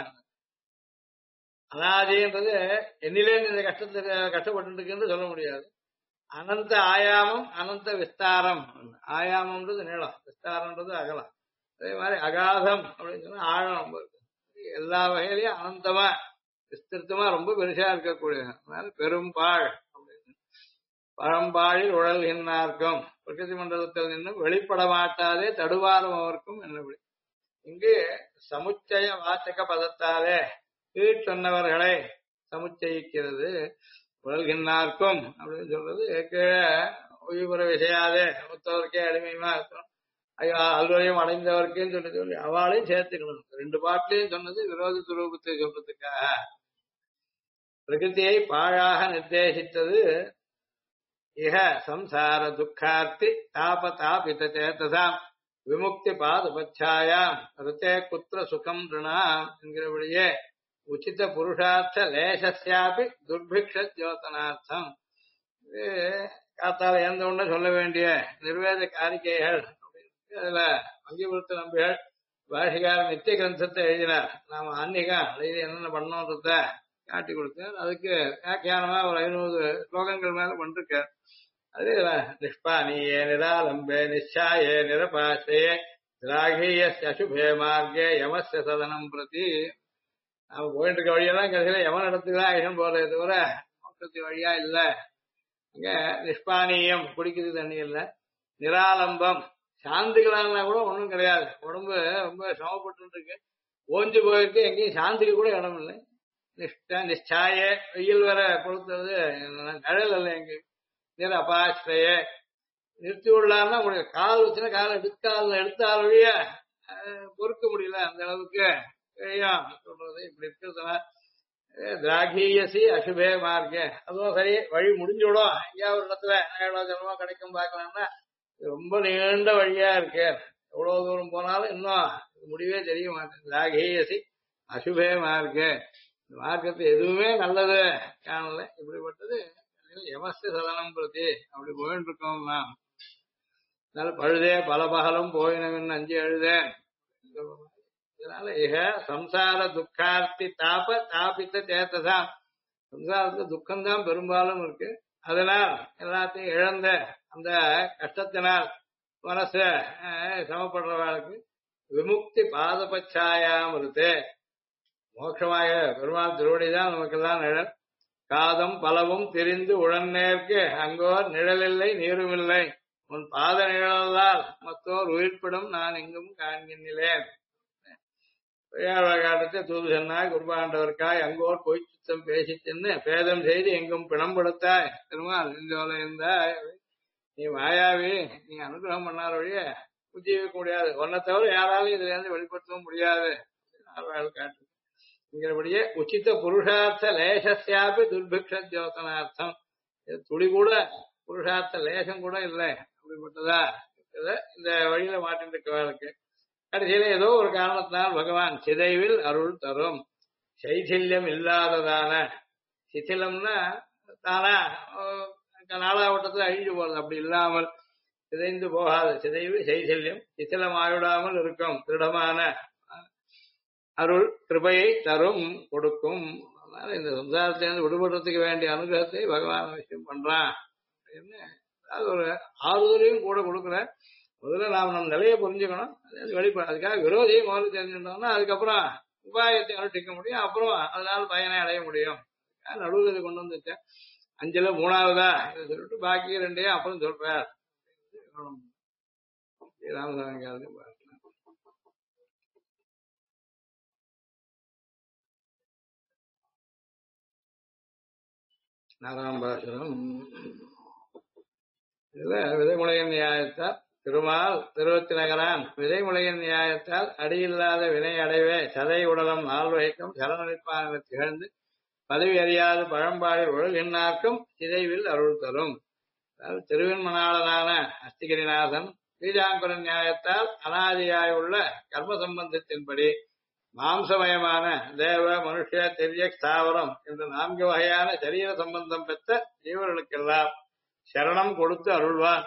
அனாதின்றது என்னிலே இந்த கஷ்டத்துக்கு கஷ்டப்பட்டு இருக்குன்னு சொல்ல முடியாது. அனந்த ஆயாமம் அனந்த விஸ்தாரம், ஆயாமம்ன்றது நீளம், விஸ்தாரம்ன்றது அகலம். அதே மாதிரி அகாதம் அப்படின்னு சொன்னா ஆழம் ரொம்ப இருக்கு, எல்லா வகையிலையும் அனந்தமா விஸ்திருத்தமா ரொம்ப பெருசா இருக்கக்கூடிய பெரும் பாழ் அப்படின்னு பழம்பாழில் உழல்கின்றார்க்கும் பிரகிருதி மண்டலத்தில் நின்று வெளிப்பட மாட்டாதே தடுவாரம் அவருக்கும் என்னபடி. இங்கு சமுச்சய வாசக பதத்தாலே கீழ் சொன்னவர்களை சமுச்சயிக்கிறது. உழல்கின்றார்க்கும் அப்படின்னு சொல்றது கீழே உயிர்புற விஷயாதே ஒத்தவருக்கே அடிமையுமா இருக்கும், ஐயோ அல்வரையும் அடைந்தவருக்கேன்னு சொல்லி அவளையும் சேர்த்துக்கணும். ரெண்டு பாட்டிலையும் சொன்னது விரோத சுரூபத்தை சொல்றதுக்காக. பிரகிருதியை பாழாக நிர்தேசித்தது இஹ சம்சார துக்கார்த்தி தாப தாபித சேதசாம் விமுக்தி பாதபச்சாயாம் ரித்தே குத்திர சுகம் ரிணாம் என்கிறபடியே உச்சித புருஷார்த்த லேசஸ்யாபி துர்பிக்ஷ ஜோதனார்த்தம். இது காத்தால எந்த ஒண்ணு சொல்ல வேண்டிய நிர்வேத காரிக்கைகள். அதுல வங்கிபுரத்து நம்பிகள் பாஷிகார நித்திய கிரந்தத்தை எழுதினார். நாம ஆன்மீகம் எழுதி என்னென்ன பண்ணோன்றத காட்டி கொடுத்தார். அதுக்கு வியாக்கியானமா ஒரு 500 ஸ்லோகங்கள் மேல பண்ணிருக்கார். அது நிஷ்பானியே நிராலம்பே நிச்சாயே நிரபாசே திராகிய அசுபே மார்க்கே யமஸ்ய சதனம் பிரதி. நாம போயிட்டு இருக்க வழியெல்லாம் கடைசியில யமன் இடத்துக்குதான் ஐஷன் போறதே தவிர மோட்சத்து வழியா இல்ல. அங்க நிஷ்பானியம் குடிக்கிறது தண்ணி இல்ல, நிராலம்பம் சாந்திகளானா கூட ஒண்ணும் கிடையாது, உடம்பு ரொம்ப சிரமப்பட்டு இருக்கு, ஓஞ்சு போயிருக்கு, எங்கேயும் சாந்திக்கு கூட இடம் இல்லை. நிஷ்டாய வெயில் வர கொளுத்துறது நிழல் அல்ல எங்க நிற அபாஸ்ரய நிறுத்தி விடலாம்னா உங்களுக்கு கால் வச்சுன்னா காலை எடுத்தால் வழிய பொறுக்க முடியல அந்த அளவுக்கு சொல்றது இப்படி இருக்கிறதுனா திராகீயசி அசுபே மார்க்க அதுவும் சரி வழி முடிஞ்சுவிடும் எங்கேயா ஒரு இடத்துல எவ்வளவு ஜனமா கிடைக்கும் பார்க்கலாம்னா ரொம்ப நீண்ட வழியா இருக்கு எவ்வளவு தூரம் போனாலும் இன்னும் முடிவே தெரிய மாட்டேன் திராகீயசி அசுபே மார்க்க மார்க்கத்தை எதுவுமே நல்லது காணல இப்படிப்பட்டது யமஸ்து சலனம் பிரதி அப்படி போயிட்டு இருக்கோம் நான் அதனால பழுதே பல பகலும் போயினவன் அஞ்சு எழுதேன் இதனால இக சம்சார துக்கார்த்தி தாபித்த சேத்ததான் சம்சாரத்துல துக்கம்தான் பெரும்பாலும் இருக்கு அதனால் எல்லாத்தையும் இழந்த அந்த கஷ்டத்தினால் மனசு சமப்படுறவாளுக்கு விமுக்தி பாதபச்சாயாம் இருக்கு மோட்சமாக பெருமாள் திருவடிதான் நமக்கெல்லாம் நிழல் காதம் பலவும் திரிந்து உடனேற்கு அங்கோர் நிழலில்லை நீருமில்லை உன் பாத நிழலால் மத்தோர் உயிர்ப்பிடும் நான் எங்கும் காண்கின்றேன் காலத்தை தூது சொன்னாய் குருபாண்டவர்க்காய் அங்கோர் பொய் சுத்தம் பேசிச்சுன்னு பேதம் செய்து எங்கும் பிணம்படுத்தாய் திருமால் இந்த இருந்தாய் நீ மாயாவி நீ அனுகிரகம் பண்ணார் வழிய உஜீவிக்க முடியாது ஒன்னை தவிர யாராலும் இதுல இருந்து வெளிப்படுத்தவும் முடியாது காட்டு இங்கிறபடியே உச்சித புருஷார்த்த லேசாப்பி துர்பிக்ஷ ஜோதனார்த்தம் துளி கூட புருஷார்த்த லேசம் கூட இல்லை அப்படிப்பட்டதா இந்த வழியில மாட்டிட்டு இருக்கவர்களுக்கு கடைசியில ஏதோ ஒரு காரணத்தினால் பகவான் சிதைவில் அருள் தரும் சைதில்யம் இல்லாததான சிதிலம்னா தானா நாளாவட்டத்துல அழிஞ்சு போறது அப்படி இல்லாமல் சிதைந்து போகாத சிதைவு சைதில்யம் சிதிலமாயுடாமல் இருக்கும் திருடமான அருள் கிருபையை தரும் கொடுக்கும் அதனால இந்த சம்சாரத்திலிருந்து விடுபடுறதுக்கு வேண்டிய அனுகிரகத்தை பகவான் விஷயம் பண்றான் அப்படின்னு அது ஒரு ஆறுதலையும் கூட கொடுக்குற முதல்ல நாம் நம்ம நிலையை புரிஞ்சுக்கணும் வெளிப்பட அதுக்காக விரோதியை முதல்ல தெரிஞ்சுட்டோம்னா அதுக்கப்புறம் உபாயத்தை அனுஷ்டிக்க முடியும் அப்புறம் அதனால பயனை அடைய முடியும் நடுவில் இது கொண்டு வந்துட்டேன் 5ல் 3ஆவதா இதை சொல்லிட்டு பாக்கி 2ஐயும் அப்புறம் சொல்றார் ராமசாமி காலத்தையும் பார்க்கலாம் நாராம்பாசுரம் இதுல விதைமுளையின் நியாயத்தால் திருமால் திருவத்தி நகரான் விதைமுளையின் நியாயத்தால் அடியில்லாத வினை அடைவே சதை உடலம் நால்வகைக்கும் சரணளிப்பான திகழ்ந்து பதவி அறியாது பழம்பாடி உலகின்னார்க்கும் சிதைவில் அருள் தரும் அதாவது திருவெண்மணாளனான அஸ்திகிரிநாதன் பீஜாங்குர நியாயத்தால் அனாதியாய் உள்ள கர்ம சம்பந்தத்தின்படி மாம்சமயமான தேவ மனுஷ தெரிய ஸ்தாவரம் என்ற 4 வகையான சரீர சம்பந்தம் பெற்ற ஜீவர்களுக்கெல்லாம் சரணம் கொடுத்து அருள்வான்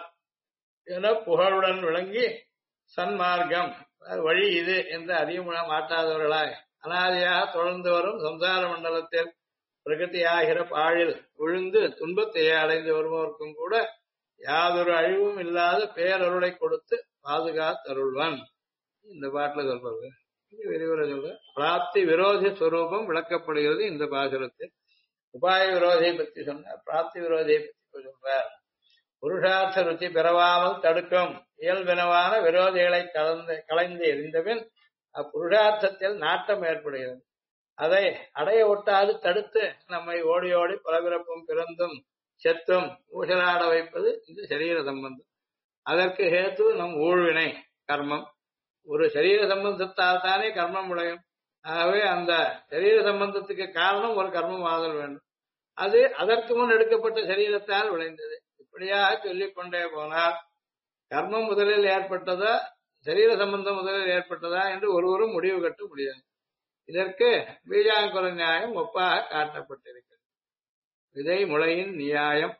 என புகழுடன் விளங்கி சன்மார்க்கம் வழி இது என்று அறிய மாட்டாதவர்களாய் அனாதியாக தொடர்ந்து வரும் சம்சார மண்டலத்தில் பிரகதியாகிற பாழில் விழுந்து துன்பத்தை அடைந்து வருபவர்க்கும் கூட யாதொரு அழிவும் இல்லாத பேரருளை கொடுத்து பாதுகாத்தருள்வான் இந்த பாட்டுல சொல்றது விரிவுரை சொல்ற பிராப்தி விரோதி ஸ்வரூபம் விளக்கப்படுகிறது இந்த பாசுரத்தில் உபாய விரோதியை பற்றி சொன்ன பிராப்தி விரோதியை பற்றி சொல்றார் புருஷார்த்த ருச்சி பெறவாமல் தடுக்கும் இயல்பினவான விரோதிகளை கலைந்து எறிந்தபின் அப்புருஷார்த்தத்தில் நாட்டம் ஏற்படுகிறது அதை அடைய ஒட்டாது தடுத்து நம்மை ஓடி ஓடி பலபிறப்பும் பிறந்தும் செத்தும் ஊசலாட வைப்பது இது சரீர சம்பந்தம் அதற்கு ஹேத்து நம் ஊழ்வினை கர்மம் ஒரு சரீர சம்பந்தத்தால் தானே கர்மம் விளையும் ஆகவே அந்த சரீர சம்பந்தத்துக்கு காரணம் ஒரு கர்மம் ஆதல் வேண்டும் அது அதற்கு முன் எடுக்கப்பட்ட சரீரத்தால் விளைந்தது இப்படியாக சொல்லிக் கொண்டே போனால் கர்மம் முதலில் ஏற்பட்டதா சரீர சம்பந்தம் முதலில் ஏற்பட்டதா என்று ஒருவரும் முடிவு கட்ட முடியாது இதற்கு பீஜாங்குர நியாயம் ஒப்பாக காட்டப்பட்டிருக்கிறது விதை முளையின் நியாயம்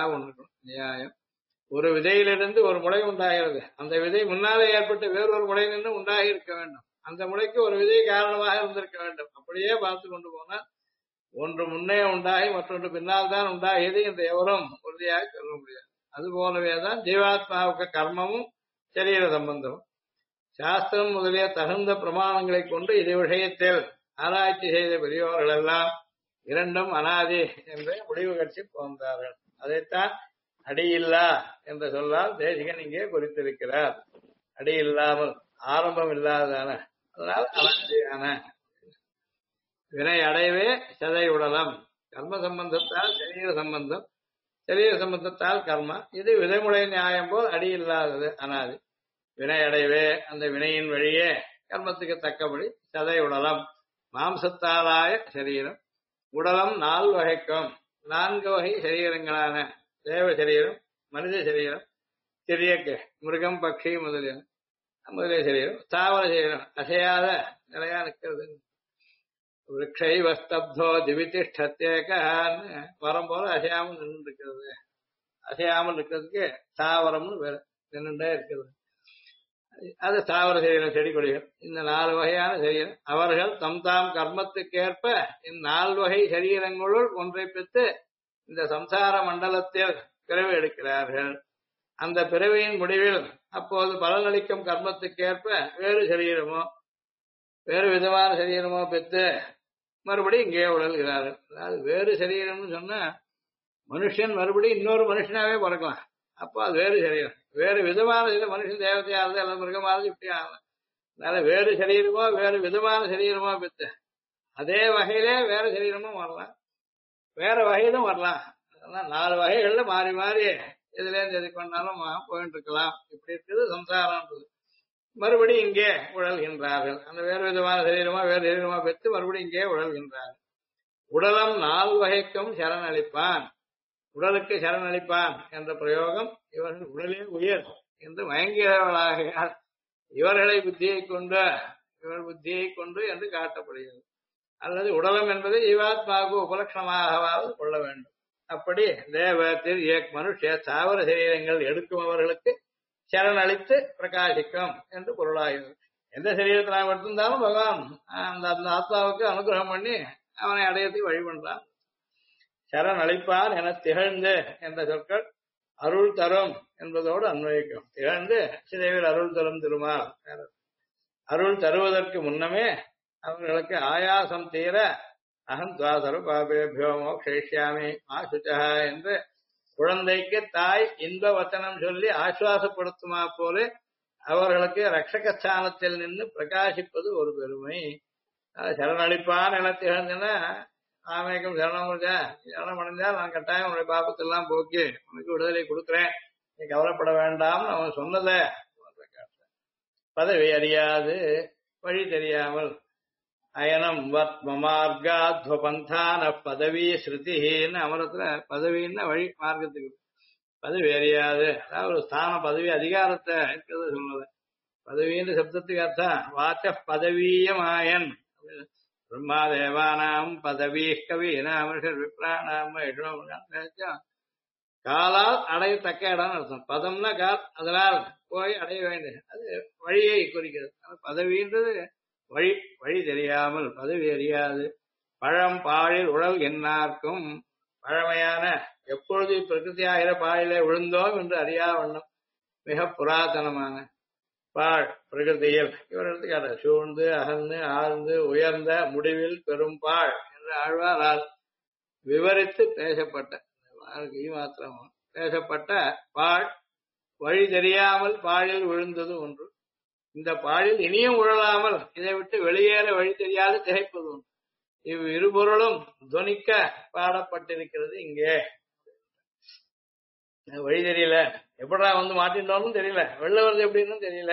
நியாயம் ஒரு விதையிலிருந்து ஒரு முளை உண்டாகிறது அந்த விதை முன்னாலே ஏற்பட்ட வேறொரு முளை நின்று உண்டாகி இருக்க வேண்டும் அந்த முளைக்கு ஒரு விதை காரணமாக இருந்திருக்க வேண்டும் அப்படியே பார்த்து கொண்டு போனால் ஒன்று முன்னே உண்டாகி மற்றொன்று பின்னால் தான் உண்டாகியது என்று எவரும் உறுதியாக சொல்ல முடியாது அதுபோலவேதான் ஜீவாத்மாவுக்கு கர்மமும் சரீர சம்பந்தமும் சாஸ்திரம் முதலிய தகுந்த பிரமாணங்களை கொண்டு இது விஷயத்தில் ஆராய்ச்சி செய்த பெரியோர்கள் எல்லாம் இரண்டும் அனாதி என்று முடிவு கட்சி போந்தார்கள் அதைத்தான் அடியில்லா என்ற சொல்லால் தேசிகன் இங்கே குறித்திருக்கிறார் அடி இல்லாமல் ஆரம்பம் இல்லாததான அதனால் அனாதியான வினை அடைவே சதை உடலம். கர்ம சம்பந்தத்தால் சரீர சம்பந்தம், சரீர சம்பந்தத்தால் கர்மா. இது விதைமுறை நியாயம் போல் அடி இல்லாதது அனாதி. வினை அடைவே அந்த வினையின் வழியே கர்மத்துக்கு தக்கபடி சதை உடலம், மாம்சத்தாலாய சரீரம். உடலம் 4 வகைக்கும், 4 வகை சரீரங்களான தேவ சரீரம், மனித சரீரம், சிறிய மிருகம், பட்சி முதலிய சரீரம், தாவர சரீரம் அசையாத நிலையா நிற்கிறது. விரக்ஷைவ ஸ்தப்தோ திவிதிஷ்டத்தேகான்னு வரம் போல அசையாமல் நின்று இருக்கிறது. அசையாமல் இருக்கிறதுக்கு தாவரம்னு வேற நின்றுட்டே இருக்கிறது. அது தாவர சரீரம், செடி கொடிகள். இந்த 4 வகையான சரீரம் அவர்கள் தம் தாம் கர்மத்துக்கேற்ப இந்த 4 வகை சரீரங்களுள் ஒன்றை பெற்று இந்த சம்சார மண்டலத்தில் பிறவி எடுக்கிறார்கள். அந்த பிறவியின் முடிவில் அப்போது பலனளிக்கும் கர்மத்துக்கேற்ப வேறு சரீரமோ வேறு விதமான சரீரமோ பெற்று மறுபடியும் இங்கே உழல்கிறார்கள். அதாவது வேறு சரீரம்னு சொன்னா மனுஷன் மறுபடியும் இன்னொரு மனுஷனாவே பிறக்கலாம். அப்போ அது வேறு சரீரம். வேறு விதமான மனுஷன் தேவதையாவது அல்லது மிருகமாவது இப்படி ஆகலாம். அதனால வேறு சரீரமோ வேறு விதமான சரீரமோ பெற்று அதே வகையிலே வேற சரீரமும் வரலாம், வேற வகையிலும் வரலாம். அதெல்லாம் 4 வகைகள்ல மாறி மாறி இதுல இருந்து எது கொண்டாலும் போயிட்டு இருக்கலாம். இப்படி இருக்குது சம்சாரம்ன்றது. மறுபடியும் இங்கே உழல்கின்றார்கள். அந்த வேறு விதமான சரீரமா வேறு சரீரமா பெற்று மறுபடியும் இங்கே உழல்கின்றார்கள். உடலம் 4 வகைக்கும் சரணளிப்பான். உடலுக்கு சரணளிப்பான் என்ற பிரயோகம் இவர்கள் உடலே உயர் என்று மயங்கியவர்களாக இவர்களை புத்தியை கொண்டு இவர் புத்தியை கொண்டு என்று காட்டப்படுகிறது. அல்லது உடலம் என்பது ஜீவாத்மாவுக்கு உபலட்சணமாகவாவது கொள்ள வேண்டும். அப்படி தேவ திரியக் மனுஷ தாவர சரீரங்கள் எடுக்கும் அவர்களுக்கு சரணளித்து பிரகாசிக்கும் என்று பொருளாகிறது. எந்த சரீரத்தை நாம் எடுத்திருந்தாலும் பகவான் அந்த ஆத்மாவுக்கு அனுகிரகம் பண்ணி அவனை அடையத்தை வழி பண்றான். சரணளிப்பான் என திகழ்ந்து என்ற சொற்கள் அருள் தரும் என்பதோடு அன்வயிக்கும். திகழ்ந்து சிதைவில் அருள் தரும் திருமால். அருள் தருவதற்கு முன்னமே அவர்களுக்கு ஆயாசம் தீர அகம் துவாசரு பாபேபியோ மோக்ஷயிஷ்யாமி ஆசுச்சா என்று குழந்தைக்கு தாய் இன்ப வச்சனம் சொல்லி ஆசுவாசப்படுத்துமா போல அவர்களுக்கு ரட்சகஸ்தானத்தில் நின்று பிரகாசிப்பது ஒரு பெருமை. சரணளிப்பான் என திகழ்ந்தன ஆமைக்கும் சரணம் அடைஞ்சால் நான் கட்டாயம் உன்னுடைய பாப்பத்தெல்லாம் போக்கி உனக்கு விடுதலை கொடுக்கிறேன், நீ கவலைப்பட வேண்டாம் அவன் சொன்னத. பதவி அறியாது வழி தெரியாமல் அயனம் வத்மமார்காத்வபந்தான பதவி ஸ்ருதின்னு அமரத்துல பதவின்னா வழி மார்க்கத்துக்கு பதவி அறியாது, அதாவது ஒரு ஸ்தான பதவி அதிகாரத்தை இருக்கிறது சொன்னது. பதவின்ற சப்தத்துக்கு அர்த்தம் வாச்ச பதவியமாயன். பிரம்மா தேவானாம் பதவி கவீனாம் விப்ராணாம் காலால் அடையத்தக்க இடம்னு அர்த்தம். பதம்னா கால், அதனால் போய் அடைய வேண்டியது, அது வழியை குறிக்கிறது. பதவின்றது வழி, வழி தெரியாமல் பதவி அறியாது. பழம் பாழில் உழல் என்னார்க்கும், பழமையான எப்பொழுது பிரகிருதியாகிற பாழிலே விழுந்தோம் என்று அறியா வண்ணம் மிக புராதனமான பாழ் பிரகிருதியில் இவர் எடுத்துக்காட்ட சூழ்ந்து அகழ்ந்து ஆழ்ந்து உயர்ந்த முடிவில் பெரும் பாழ் என்று ஆழ்வாரால் விவரித்து பேசப்பட்ட மாத்திரம் பேசப்பட்ட பாழ் வழி தெரியாமல் பாழில் விழுந்தது ஒன்று. இந்த பாழில் இனியும் உழலாமல் இதை விட்டு வெளியேற வழி தெரியாது திகைப்பது ஒன்று. இவ் இருபொருளும் துவனிக்க பாடப்பட்டிருக்கிறது இங்கே. வழி தெரியல, எப்படா வந்து மாட்டின்றோம்னு தெரியல, வெளில வருது எப்படின்னு தெரியல.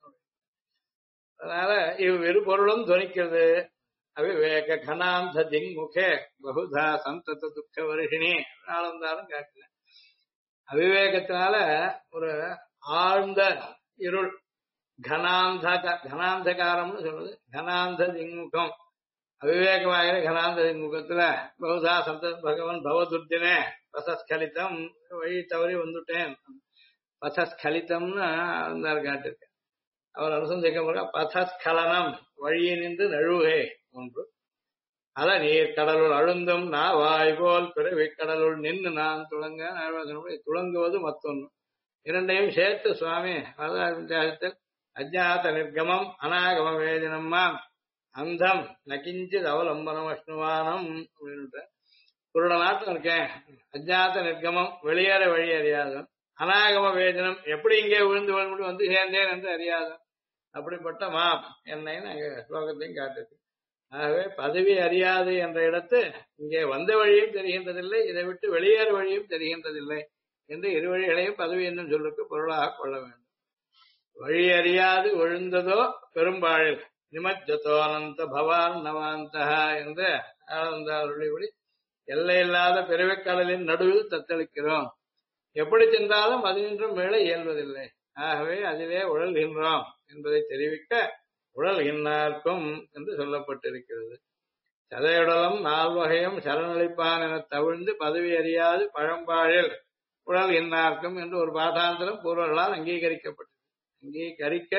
அதனால இவ் இருபொருளும் துவனிக்கிறது. அவிவேக கனாந்த திங்முகே பகுதா சந்தத துக்க வருஷினி ஆனந்தாரும் காட்டுல. அவிவேகத்தினால ஒரு ஆழ்ந்த இருள், கனாந்தகாரம்னு சொல்றது. கனாந்த திங்முகம், அவிவேகமாகிற கனாந்த திங்முகத்துல பகுதா சந்த பகவன் பவதுர்த்தினே பசஸ்கலிதம், வழி தவறி வந்துட்டேன். பசஸ்கலிதம்னு ஆழ்ந்தார் காட்டிருக்க. அவர் அனுசந்திக்க பதஸ்கலனம் வழியை நின்று நழுவே ஒன்று. அத நீர் கடலுள் அழுந்தும் நாவாய் போல் பிறவி கடலுள் நின்று நான் துளங்க துளங்குவது மத்தொன்னு. இரண்டையும் சேர்த்து சுவாமி வரதாசத்தில் அஜாத நிர்கமம் அநாகம வேதினம்மாம் அந்தம் நகிஞ்சித் அவலம்பனம் அஷ்ணுவானம் அப்படின்ட்டு குருட நாட்டம் இருக்கேன். அஜாத நிர்கமம் வெளியேற வழி அறியாதவன், அநாகம வேதனம் எப்படி இங்கே விழுந்து விழுந்து வந்து சேர்ந்தேன் என்று அறியாதவன். அப்படிப்பட்ட மாம் என்னை நாங்க ஸ்லோகத்தையும் காட்டுது. ஆகவே பதவி அறியாது என்ற இடத்து இங்கே வந்த வழியும் தெரிகின்றதில்லை, இதை விட்டு வெளியேற வழியும் தெரிகின்றதில்லை என்று இரு வழிகளையும் பதவி என்னும் சொல்லுக்கு பொருளாக கொள்ள வேண்டும். வழி அறியாது ஒழுந்ததோ பெரும்பாழில் நிமஜ்ஜதோ அனந்த பவான் நவாந்தா என்ற அருளிபடி எல்லையில்லாத பிறவிக்கடலின் நடுவில் தத்தளிக்கிறோம். எப்படி சென்றாலும் அதினின்றும் மேலே இயல்வதில்லை. ஆகவே அதிலே உழல்கின்றோம் என்பதை தெரிவிக்க உழல்கின்றார்க்கும் என்று சொல்லப்பட்டிருக்கிறது. சதையுடலும் நால்வகையும் சரணளிப்பான் என தவிழ்ந்து பதவி அறியாது பழம்பாழில் உழல்கின்றார்க்கும் என்று ஒரு பாட்டாந்தரம் பூர்வர்களால் அங்கீகரிக்கப்பட்டது. அங்கீகரிக்க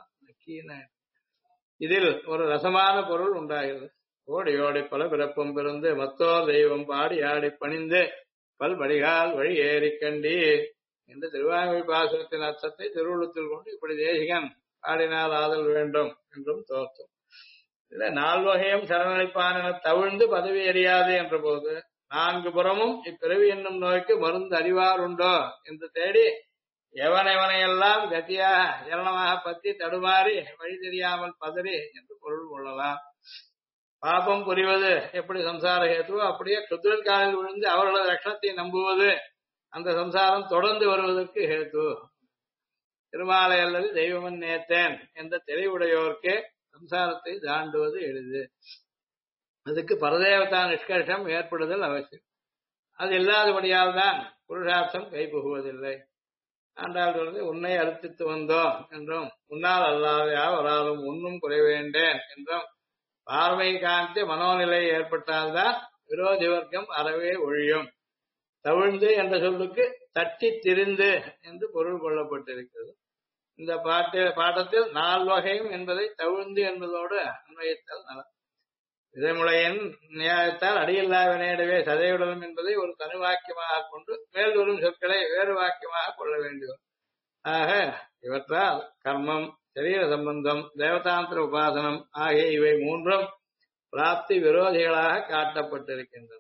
இதில் ஒரு ரசமான பொருள் உண்டாகிறது. ஓடி ஓடி பல பிறப்பும் பிறந்து மத்தோர் தெய்வம் பாடி ஆடி பணிந்து பல்படிகால் வழி ஏறி கண்டி என்று திருவாங்கை பாசுரத்தின் அர்த்தத்தை திருவுள்ளத்தில் கொண்டு இப்படி தேசிகன் பாடினால் ஆதல் வேண்டும் என்றும் தோற்றும். இதுல நால்வகையும் சரணளிப்பான் என தவிழ்ந்து பதவி அறியாது என்ற போது 4 புறமும் இப்பிறவி என்னும் நோய்க்கு மருந்து அறிவார் உண்டோ என்று தேடி எவனையெல்லாம் கத்தியாக இரணமாக பத்தி தடுமாறி வழி தெரியாமல் பதறி என்று பொருள் கொள்ளலாம். பாபம் புரிவது எப்படி சம்சார ஹேத்துவோ அப்படியே சுத்திரன் காலில் விழுந்து அவர்களது ரட்சணத்தை நம்புவது அந்த சம்சாரம் தொடர்ந்து வருவதற்கு ஹேத்து. திருமாலை அல்லது தெய்வமன் நேத்தேன் என்ற தெளிவுடையோர்க்கே சம்சாரத்தை தாண்டுவது எளிது. அதுக்கு பரதேவதா நிஷ்கர்ஷம் ஏற்படுதல் அவசியம். அது இல்லாதபடியால் தான் புருஷார்த்தம் கைபுகுவதில்லை. ஆண்டாள் சொல்றது உன்னை அறுத்தித்து வந்தோம் என்றும் உன்னால் அல்லாத யாவராலும் ஒன்னும் குறைவேண்டேன் என்றும் பார்வை காந்தி மனோநிலை ஏற்பட்டால்தான் விரோதி வர்க்கம் அறவே ஒழியும். தவிழ்ந்து என்ற சொல்லுக்கு தட்டி திரிந்து என்று பொருள் கொள்ளப்பட்டிருக்கிறது. இந்த பாட்டத்தில் 4 வகையும் என்பதை தவிழ்ந்து என்பதோடு அன்வயித்தல் நலம். விதைமுளையின் நியாயத்தால் அடியில்லா வினையிடவே சதையுடலும் என்பதை ஒரு தனி வாக்கியமாக கொண்டு மேல் வரும் சொற்களை வேறு வாக்கியமாக கொள்ள வேண்டும். ஆக இவற்றால் கர்மம், சரீர சம்பந்தம், தேவதாந்திர உபாசனம் ஆகிய இவை 3ம் பிராப்தி விரோதிகளாக காட்டப்பட்டிருக்கின்றன.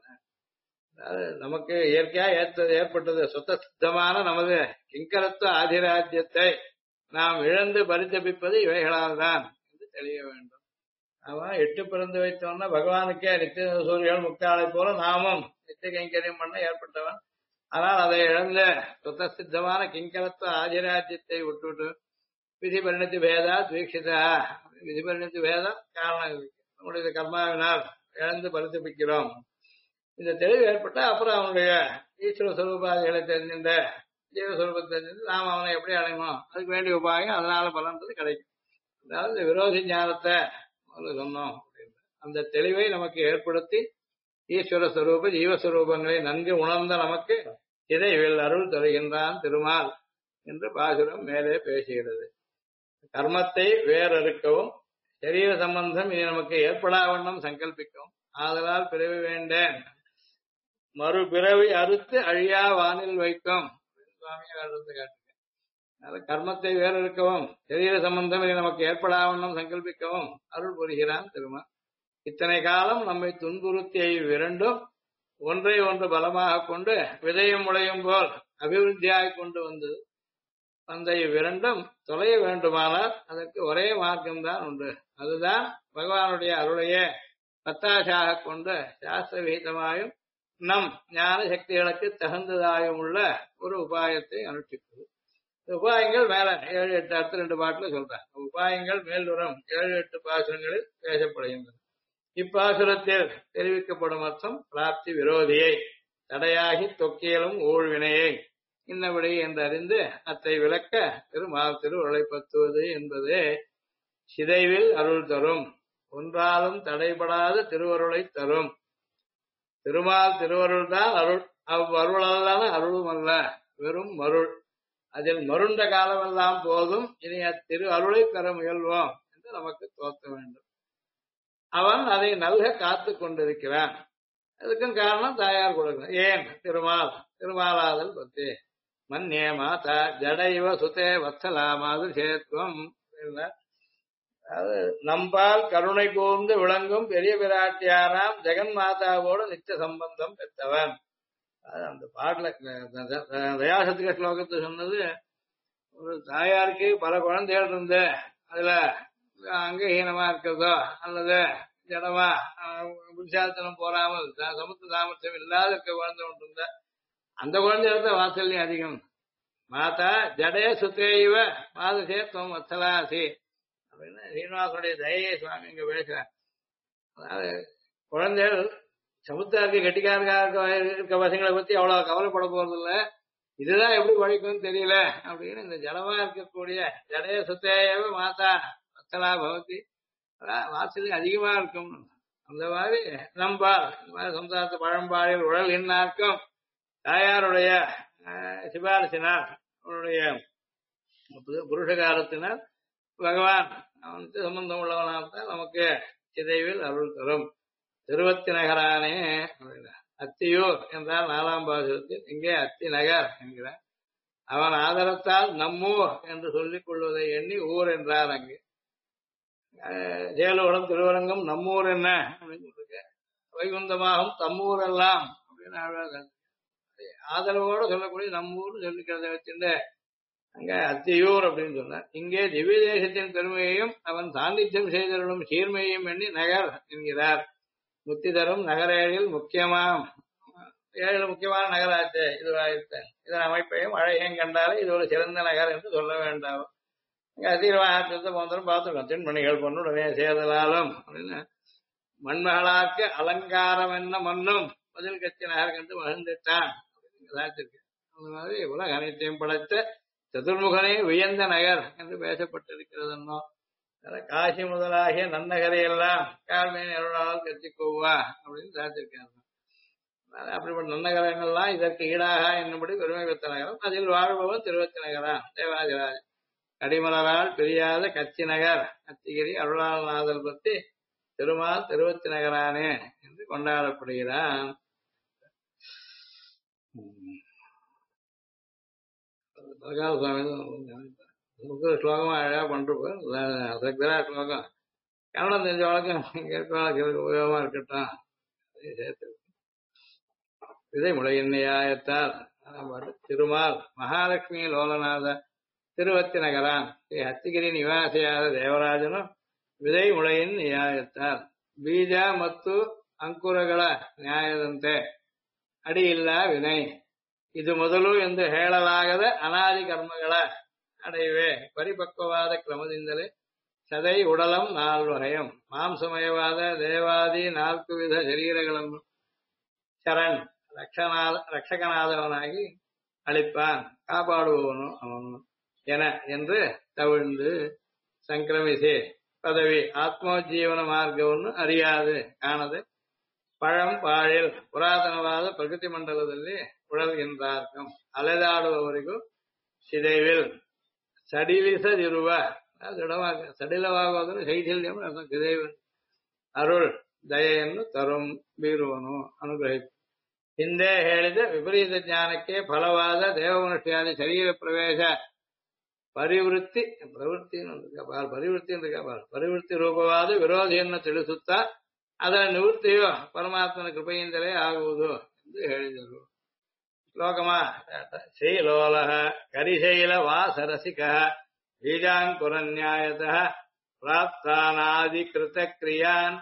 நமக்கு இயற்கையாக ஏற்பட்டது சுத்த சித்தமான நமது கிங்கரத்துவ ஆதிராஜ்யத்தை நாம் இழந்து பரிதபிப்பது இவைகளால் தான் என்று தெரிய வேண்டும். அவன் 8 பிறந்து வைத்தோம்னா பகவானுக்கே நித்திய சூரியன் முக்தாளை போல நாமும் நித்திய கைங்கரியம் பண்ண ஏற்பட்டவன். ஆனால் அதை இழந்த சுத்த சித்தமான கிங்கரத்துவ ஆதிராஜ்யத்தை விட்டுவிட்டு விதி பரிணத்தி பேதா தீட்சிதா விதி பரிணத்தி பேதா காரணம் நம்முடைய கர்மாவினால் இழந்து பரிதபிக்கிறோம். இந்த தெளிவு ஏற்பட்டா அப்புறம் அவனுடைய ஈஸ்வர சுரூபாதிகளை தெரிஞ்சின்ற ஜீவஸ்வரூபத்தை தெரிஞ்சு நாம் அவனை எப்படி அடையணும் அதுக்கு வேண்டிய உபாயம் அதனால பலன்றது கிடைக்கும். அதாவது விரோதி ஞானத்தை சொன்னோம். அந்த தெளிவை நமக்கு ஏற்படுத்தி ஈஸ்வர ஸ்வரூப ஜீவஸ்வரூபங்களை நன்கு உணர்ந்த நமக்கு இறைவில் அருள் தருகின்றான் திருமால் என்று பாசுரம் மேலே பேசுகிறது. கர்மத்தை வேறறுக்கவும் சரீர சம்பந்தம் இனி நமக்கு ஏற்படாவண்ணம் சங்கல்பிக்கவும் ஆதலால் பிறவி வேண்டேன் மறுபிறவி அறுத்து அழியா வானில் வைக்கும் சுவாமியார் காட்டுங்க. கர்மத்தை வேறறுக்கவும் சரீர சம்பந்தம் இனி நமக்கு ஏற்படாவண்ணம் சங்கல்பிக்கவும் அருள் புரிகிறான் திருமால். இத்தனை காலம் நம்மை துன்புறுத்தியை விரண்டும் ஒன்றை ஒன்று பலமாக கொண்டு விதையும் முளையும் போல் அபிவிருத்தியாய் கொண்டு வந்தது. அந்த இவ்விரண்டும் தொலைய வேண்டுமானால் அதற்கு ஒரே மார்க்கம்தான் உண்டு. அதுதான் பகவானுடைய அருளையே பத்தாசாக கொண்டு சாஸ்திர விகிதமாயும் நம் ஞான சக்திகளுக்கு தகுந்ததாயும் உள்ள ஒரு உபாயத்தை அனுஷ்டிப்பது. உபாயங்கள் மேல 7-8 அடுத்த 2 பாட்டுல சொல்றேன். உபாயங்கள் மேல்வரும் 7-8 பாசுரங்களில் பேசப்படுகின்றன. இப்பாசுரத்தில் தெரிவிக்கப்படும் அர்த்தம் பிராப்தி விரோதியை தடையாகி தொக்கியலும் ஊழ்வினையை இன்னபடி என்று அறிந்து அத்தை விளக்க திருமால் திருவுருளை பத்துவது என்பதே சிதைவில் அருள் தரும். ஒன்றாலும் தடைபடாத திருவருளை தரும். திருமால் திருவருள் தான் அருள். அவ்வருளான அருளும் அல்ல, வெறும் மருள். அதில் மருண்ட காலமெல்லாம் போதும். இனி அத்திரு அருளை பெற முயல்வோம் என்று நமக்கு தோற்ற வேண்டும். அவன் அதை நல்க காத்து கொண்டிருக்கிறான். அதுக்கும் காரணம் தாயார் கொடுக்கிறான். ஏன் திருமால் திருமாலாதல் பத்தி மன்னிய மாதா ஜடைவ சுதே வத்சலா மாதுஷேத்வம். நம்பால் கருணை கூர்ந்து விளங்கும் பெரிய பிராட்டியாராம் ஜெகன் மாதாவோடு நித்திய சம்பந்தம் பெற்றவன். அந்த பாட்டுல தயாசத்துக்க ஸ்லோகத்தை சொன்னது, ஒரு தாயாருக்கு பல குழந்தைகள் இருந்து அதுல அங்கஹீனமா இருக்கிறதோ அல்லது ஜடமா புருஷார்த்தனம் போறாமல் சமுத்திர சாமர்த்தியம் இல்லாத இருக்க குழந்தை ஒன்று இருந்தா அந்த குழந்தை இடத்த வாத்சல்யம் அதிகம். மாதா ஜடே சுத்தேவ மாதசே துவம் வத்சலாசி அப்படின்னு ஸ்ரீனிவாசனுடைய தயை சுவாமி இங்க பேசுறார். அதாவது குழந்தைகள் சமுத்திரக்கு கெட்டிக்காரக்காக இருக்க பசங்களை பத்தி அவ்வளவு கவலைப்பட போறது இல்ல, இதுதான் எப்படி படிக்கும்னு தெரியல அப்படின்னு இந்த ஜடமா இருக்கக்கூடிய ஜடைய சுத்தேவ மாதா வத்சலா பவதி, அதான் வாத்சல்யம் அதிகமா இருக்கும். அந்த மாதிரி நம்பால் இந்த மாதிரி சம்சாரத்து பழம்பாடில் உடல் இன்னார்க்கும் தாயாருடைய சிபாரிசினார் அவருடைய புருஷகாரத்தினால் பகவான் அவனுக்கு சம்பந்தம் உள்ளவனால்தான் நமக்கு சிதைவில் அருள் தரும். திருவத்தி நகரானே அத்தியூர் என்றால் 4ஆம் பாசுரத்தில், இங்கே அத்தி நகர் என்கிறார். அவன் ஆதரத்தால் நம்மூர் என்று சொல்லிக் கொள்வதை எண்ணி ஊர் என்றார். அங்கு ஜெயலோடம் திருவரங்கம் நம்மூர் என்ன அப்படின்னு சொல்லிருக்க, வைகுந்தமாகும் தம்மூர் எல்லாம் அப்படின்னு ஆதரவோடு சொல்லக்கூடிய நம்மூர் சொல்லிக்கிறத வச்சுட்டு அங்க அத்தியூர் அப்படின்னு சொன்னார். இங்கே திவ்ய தேசத்தின் பெருமையையும் அவன் சாநித்தியம் செய்தவர்களும் சீர்மையையும் எண்ணி நகர் என்கிறார். முத்தி தரும் நகரேழில் முக்கியமாம் 7 முக்கியமான நகராச்சு இதுவாயிருத்தேன். இதன் அமைப்பையும் அழகையும் கண்டாலே இது ஒரு சிறந்த நகர் என்று சொல்ல வேண்டாம். இங்க அதிர்வாகத்தை போன்றதும் பார்த்துருக்கோம். தென்மணிகள் பொண்ணுடனே சேர்தலாலும் அப்படின்னு மண்மகளாக்கு அலங்காரம் என்ன மண்ணும் பதில் கட்சி நகர் கண்டு மகிழ்ந்துட்டான் அப்படின்னு. அந்த மாதிரி உலக அனைத்தையும் படைத்த சதுர்முகனே உயர்ந்த நகர் என்று பேசப்பட்டிருக்கிறது. காசி முதலாகிய நன்னகரை எல்லாம் கால்மேன் எருளால் கத்திக்கோவா அப்படின்னு சாத்திருக்காங்க. அப்படிப்பட்ட நன்னகரங்கள்லாம் இதற்கு ஈடாக என்னும்படி பெருமை பெற்ற நகரம். அதில் வாழ்பவன் திருவத்தி நகரா தேவாதிராஜ். கடிமலரால் பிரியாத கச்சி நகர் அத்திகிரி அருளால் நாதல் பற்றி திருமால் திருவத்தி நகரானே என்று கொண்டாடப்படுகிறான். பரகால சுவாமி ஸ்லோகமா அழகா பண்றப்ப ஸ்லோகம் கன்னடம் தெரிஞ்ச வழக்கம் இங்க இருக்க உபயோகமா இருக்கட்டும். சேர்த்து விதை முளையின்னையாயத்தால் திருமால் மகாலட்சுமி லோலநாத திருவத்தி நகரான் ஸ்ரீ ಹತ್ತಿಗಿರಿ ನಿವಾಸಿಯಾದ ದೇವರಾಜನು ವಿದೈ ಮುಳೆಯಿನ್ ನ್ಯಾಯತ್ತಾಲ್ ಬೀಜ ಮತ್ತು ಅಂಕುರಗಳ ನ್ಯಾಯದಂತೆ ಅಡಿಯಿಲ್ಲ ವಿನಯ್ ಇದು ಮೊದಲು ಎಂದು ಹೇಳಲಾಗದ ಅನಾದಿ ಕರ್ಮಗಳ ಅಡೆಯುವೆ ಪರಿಪಕ್ವವಾದ ಕ್ರಮದಿಂದಲೇ ಸದೈ ಉಡಲಂ 4 ವರೆಯಂ ಮಾಂಸಮಯವಾದ ದೇವಾದಿ 4 ವಿಧ ಶರೀರಗಳನ್ನು ಶರಣ್ ரட்சகநாதவனாகி அளிப்பான், காப்பாடுபவனோ அவனோ என என்று தவிழ்ந்து ಸಂಕ್ರಮಿಸಿ ಪದವಿ ಆತ್ಮೋಜ್ಜೀವನ ಮಾರ್ಗವನ್ನು ಅರಿயாது ಕಾಣದೆ ಪಳಂಪಾಳಿಲ್ ಪುರಾತನವಾದ ಪ್ರಕೃತಿ ಮಂಡಲದಲ್ಲಿ ಉಳಲ್ಗಿಂತಾರ್ಕಂ ಅಲೆದಾಡುವವರಿಗೂ ಸಿದೈವಿಲ್ ಸಡಿಲಿಸದಿರುವ ಸಡಿಲವಾಗುವುದನ್ನು ಶೈಥಿಲ್ಯಂ ಸಿದೈವಿಲ್ ಅರುಳ್ ದಯೆಯನ್ನು ತರುಂ ಬೀರುವನು ಅನುಗ್ರಹಿತ. ಹಿಂದೆ ಹೇಳಿದ ವಿಪರೀತ ಜ್ಞಾನಕ್ಕೆ ಫಲವಾದ ದೇವಮನುಷ್ಯಾದಿ ಶರೀರ ಪ್ರವೇಶ ಪರಿವೃತ್ತಿ ರೂಪವಾದ ವಿರೋಧಿಯನ್ನು ತಿಳಿಸುತ್ತಾ ಅದರ ನಿವೃತ್ತಿಯು ಪರಮಾತ್ಮನ ಕೃಪೆಯಿಂದಲೇ ಆಗುವುದು ಎಂದು ಹೇಳಿದರು. ಶ್ಲೋಕಮಾ ಶ್ರೀಲೋಲ ಕರಿಶೈಲ ವಾಸರಸಿಕ ಬೀಜಾಂಕುರನ್ಯಾಯತಃ ಪ್ರಾಪ್ತ ಅನಾಧಿಕೃತ ಕ್ರಿಯಾನ್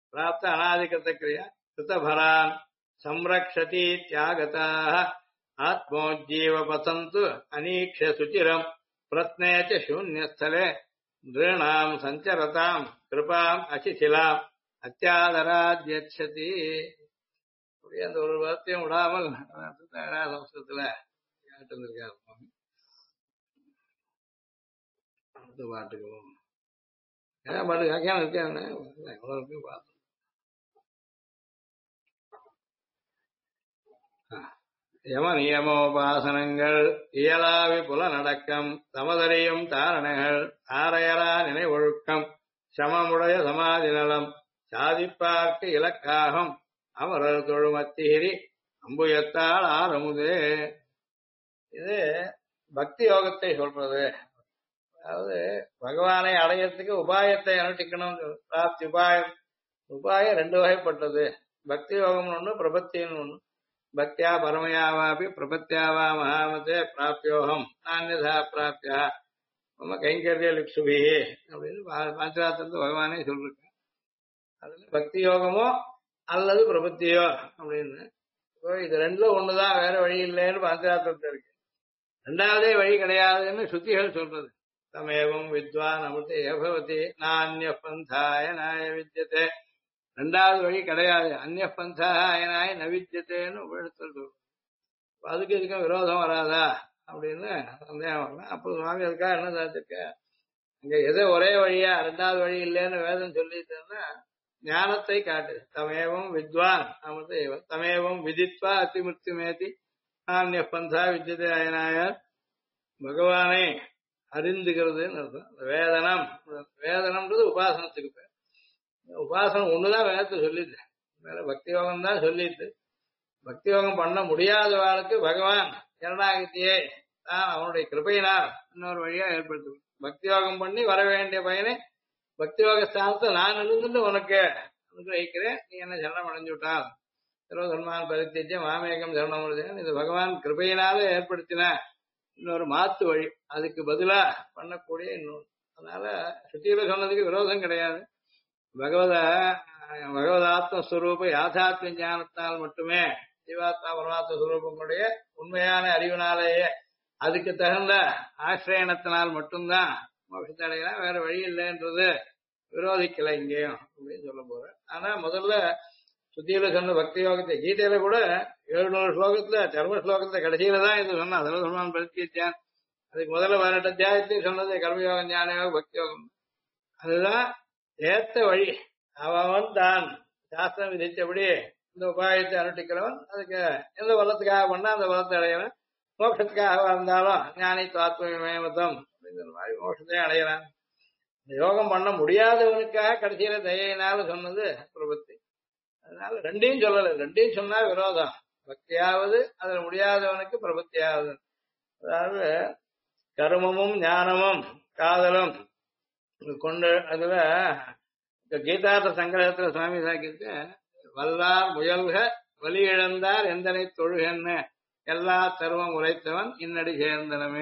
ಕೃತಭರಾನ್ ಸಂರಕ್ಷತೀತ್ಯಾಗತಾಃ ಆತ್ಮೋಜ್ಜೀವ ಪತಂತು ಅನೀಕ್ಷ್ಯ ಶುಚಿರಂ ಪ್ರತ್ನೇ ಚ ಶೂನ್ಯಸ್ಥಲೆ ನೃಣಾಂ ಸಂಚರತಾಂ கிருபாம் அசிசிலாம் அத்தியாதராத்யட்சதி. அந்த ஒரு வார்த்தையும் விடாமல் சம்ஸ்கிருதத்துல கேட்டு வந்திருக்காரு. அடுத்த பாட்டுக்கு பாட்டு கேட்காம இருக்கேன் எவ்வளவு இருக்கு பார்த்து. யம நியமோபாசனங்கள் இயலாவி புலநடக்கம் தமதறியும் தாரணங்கள் ஆரையரா நினைவொழுக்கம் சமமுடைய சமாதி நலம் சாதிப்பார்க்கு இலக்காகும் அமரர் தொழுமத்திகிரி அம்புயத்தால் ஆரமுதே. இது பக்தி யோகத்தை சொல்றது. அதாவது பகவானை அடையறதுக்கு உபாயத்தை அனுஷ்டிக்கணும். பிராப்தி உபாயம் உபாயம் 2 வகைப்பட்டது. பக்தி யோகம் ஒண்ணு, பிரபத்தின்னு ஒண்ணு. பக்தியா பரமயாவாபி பிரபத்தியாவா மகாமதே பிராப்தியோகம் நான்யதா பிராப்தியா நம்ம கைங்கரிய லிப்சுபி அப்படின்னு பாஞ்சராத்திரத்து பகவானே சொல்லிருக்க. அதுல பக்தி யோகமோ அல்லது பிரபத்தியோ அப்படின்னு. இப்போ இது ரெண்டுல ஒண்ணுதான், வேற வழி இல்லைன்னு பாஞ்சாத்திரத்துல இருக்கு. ரெண்டாவதே வழி கிடையாதுன்னு ஸ்ருதிகள் சொல்றது. தமேவம் வித்வான் அமிர்த ஏபவதி நானிய பந்தாய நாய வித்யதே. ரெண்டாவது வழி கிடையாது, அந்நிய பந்தாக அயனாய் நவித்தியத்தேன்னு உபயோகத்தில் சொல்றோம். அதுக்கு இதுக்கும் விரோதம் வராதா அப்படின்னு சந்தேகம் வரலாம். அப்போ சுவாமி அதுக்காக என்ன சாதிச்சிருக்க, அங்க எதோ ஒரே வழியா ரெண்டாவது வழி இல்லைன்னு வேதம் சொல்லிட்டேன்னா ஞானத்தை காட்டு. தமேவம் வித்வான் அமிர்த தமேவம் விதித்வா அத்திமிருத்திமேதி நானிய பந்தா வித்யதே அயனாய, பகவானை அறிந்துகிறதுன்னு அர்த்தம். வேதனம், வேதனம்ன்றது உபாசனத்துக்கு பேர். உபாசனம் ஒண்ணுதான் வேதத்தை சொல்லிட்டு, வேற பக்தி யோகம் தான் சொல்லிட்டு, பக்தி யோகம் பண்ண முடியாதவாளுக்கு பகவான் சரணாகதியை தான் அவனுடைய கிருபையினால் இன்னொரு வழியா ஏற்படுத்தும். பக்தி யோகம் பண்ணி வர வேண்டிய பயனை பக்தி யோக ஸ்தானத்தை நான் இருந்துட்டு உனக்கு வைக்கிறேன், நீ என்ன சரணம் அடைஞ்சு விட்டால் சர்வதர்மான் பரித்தியஜ மாமேகம் சரணம் அடைஞ்சேன். இது பகவான் கிருபையினால ஏற்படுத்தின இன்னொரு மாத்து வழி, அதுக்கு பதிலா பண்ணக்கூடிய இன்னொன்று. அதனால சுத்தியில சொன்னதுக்கு விரோதம் கிடையாது. பகவதாத்மஸ்வரூப யாதாத்ம ஞானத்தால் மட்டுமே, ஜீவாத்மா பரமாத்ம ஸ்வரூபங்களுடைய உண்மையான அறிவினாலேயே அதுக்கு தகுந்த ஆசிரியனத்தினால் மட்டும்தான் மோட்சத்தை அடையலாம், வேற வழி இல்லைன்றது விரோதிக்கல இங்கேயும் அப்படின்னு சொல்ல போறேன். ஆனா முதல்ல சுத்தியில சொன்ன பக்தி யோகத்தை கீதையில கூட 700 ஸ்லோகத்துல சர்வ ஸ்லோகத்துல கடைசியில தான் இது சொன்னா, அதில் சொன்னான் பரித்தியான். அதுக்கு முதல்ல 18 அத்தியாயத்தையும் சொன்னது கர்மயோகம் ஞான யோகம் பக்தி யோகம். அதுதான் ஏத்த வழி. அவன் தான் சாஸ்திரம் விதித்தபடி இந்த உபாயத்தை அனுஷ்டிக்கிறவன் அதுக்கு எந்த வளத்துக்காக பண்ணா அந்த வளத்தை அடையவன், மோட்சத்துக்காக இருந்தாலும் ஞானி ஆத்மமேமதம் அப்படிங்கிற மாதிரி மோட்சத்தையும் அடையறான். இந்த யோகம் பண்ண முடியாதவனுக்காக கடைசியில தயையினால சொன்னது பிரபத்தி. அதனால ரெண்டையும் சொல்லல, ரெண்டையும் சொன்னா விரோதம். பக்தியாவது அதுல முடியாதவனுக்கு பிரபத்தியாவது. அதாவது கர்மமும் ஞானமும் காதலும் கொண்டு அதுல கீதார்த்த சங்கிரகத்துல சுவாமி சாக்கிட்டு, வல்லார் முயல்க வலி இழந்தார் எந்தனை தொழுகன்னு எல்லா தருவம் உரைத்தவன் இன்னடி சேர்ந்தனமே.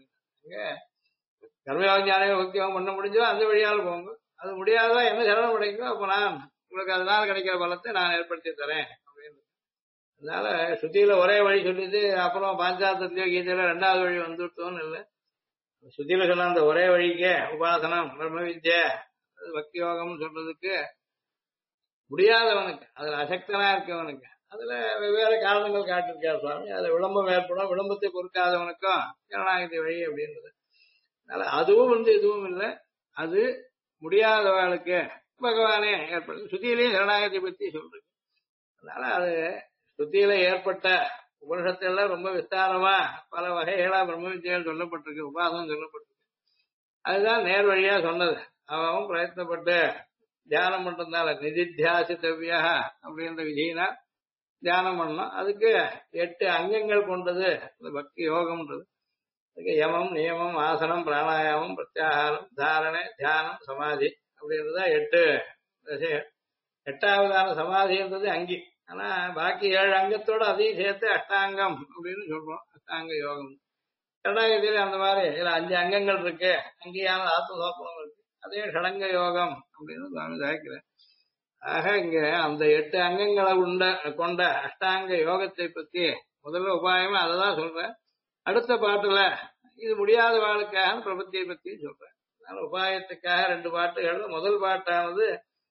கர்மயோக ஞான பக்தியோகம் பண்ண முடிஞ்சோ அந்த வழியால் போங்க, அது முடியாதா என்ன சரணம் கிடைக்கும், அப்ப நான் உங்களுக்கு அதனால கிடைக்கிற பலத்தை நான் ஏற்படுத்தி தரேன் அப்படின்னு. அதனால சுத்தியில ஒரே வழி சொல்லிட்டு அப்புறம் பாஞ்சாத்தத்திலயோ கீதையில ரெண்டாவது வழி வந்துட்டோன்னு இல்லை. சுத்தியில சொன்ன அந்த ஒரே வழிக்கே உபாசனம் பிரம்ம வித்யா பக்தி யோகம்னு சொல்றதுக்கு முடியாதவனுக்கு, அதுல அசக்தனா இருக்கவனுக்கு அதுல வெவ்வேறு காரணங்கள் காட்டிருக்காரு சுவாமி. அதுல விளம்பம் ஏற்படும், விளம்பத்தை பொறுக்காதவனுக்கும் சரணாகதி வழி அப்படின்றது. அதனால அதுவும் இதுவும் இல்லை, அது முடியாதவர்களுக்கு பகவானே ஏற்படுது. சுத்தியிலையும் சரணாகதி பத்தி சொல்றது. அதனால அது சுத்தியில ஏற்பட்ட உபனிஷத்துல ரொம்ப விஸ்தாரமா பல வகைகளா பிரம்ம வித்யால் சொல்லப்பட்டிருக்கு, உபாசனம் சொல்லப்பட்டிருக்கு. அதுதான் நேர் வழியா சொன்னது. அவன் பிரயத்னப்பட்டு தியானம் பண்றதுனால நிதித்தியாசித்தவ்யா அப்படின்ற விதியினா தியானம் பண்ணணும். அதுக்கு 8 அங்கங்கள் கொண்டது இந்த பக்தி யோகம்ன்றது. அதுக்கு யமம் நியமம் ஆசனம் பிராணாயாமம் பிரத்யாகாரம் தாரணை தியானம் சமாதி அப்படின்றதுதான் 8 விஷயம். 8ஆவதான சமாதின்றது அங்கி. ஆனா பாக்கி 7 அங்கத்தோட அதையும் சேர்த்து அஷ்டாங்கம் அப்படின்னு சொல்றோம், அஷ்டாங்க யோகம். சரணாகதியில அந்த மாதிரி இதுல 5 அங்கங்கள் இருக்கு, அங்கேயான ஆத்மசோப்பனம் இருக்கு, அதே ஷடங்க யோகம் அப்படின்னு சுவாமி சாய்க்கிறேன். ஆக இங்க அந்த 8 அங்கங்களை கொண்ட அஷ்டாங்க யோகத்தை பத்தி முதல்ல உபாயமா அததான் சொல்றேன். அடுத்த பாட்டுல இது முடியாத வாழ்க்காக பிரபத்தியை பத்தி சொல்றேன். அதனால உபாயத்துக்காக 2 பாட்டுகள். முதல் பாட்டானது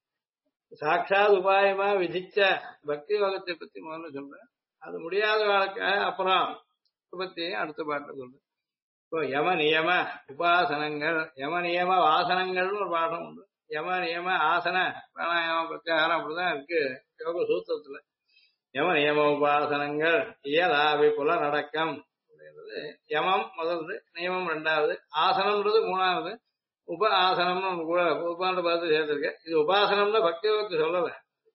சாட்சாத் உபாயமா விதிச்ச பக்தி யோகத்தை பத்தி முதல்ல சொல்றேன். அது முடியாத வாழ்க்காக அப்புறம் பிரபத்தியை அடுத்த பாட்டுல சொல்றேன். இப்போ யம நியம உபாசனங்கள், யம நியம வாசனங்கள்னு ஒரு பாடம் உண்டு. யம நியம ஆசன பிராணாயாமம் பிரத்யாகாரம் அப்படிதான் இருக்கு யோக சூத்திரத்துல. யம நியம உபாசனங்கள் இயலாவி புலனடக்கம் அப்படின்றது யமம் முதல்து, நியமம் 2வது, ஆசனம்ன்றது 3வது, உப ஆசனம்னு ஒன்று கூட உபான பார்த்து சேர்த்திருக்கேன். இது உபாசனம்னு பக்தி யோகத்தை சொல்லல,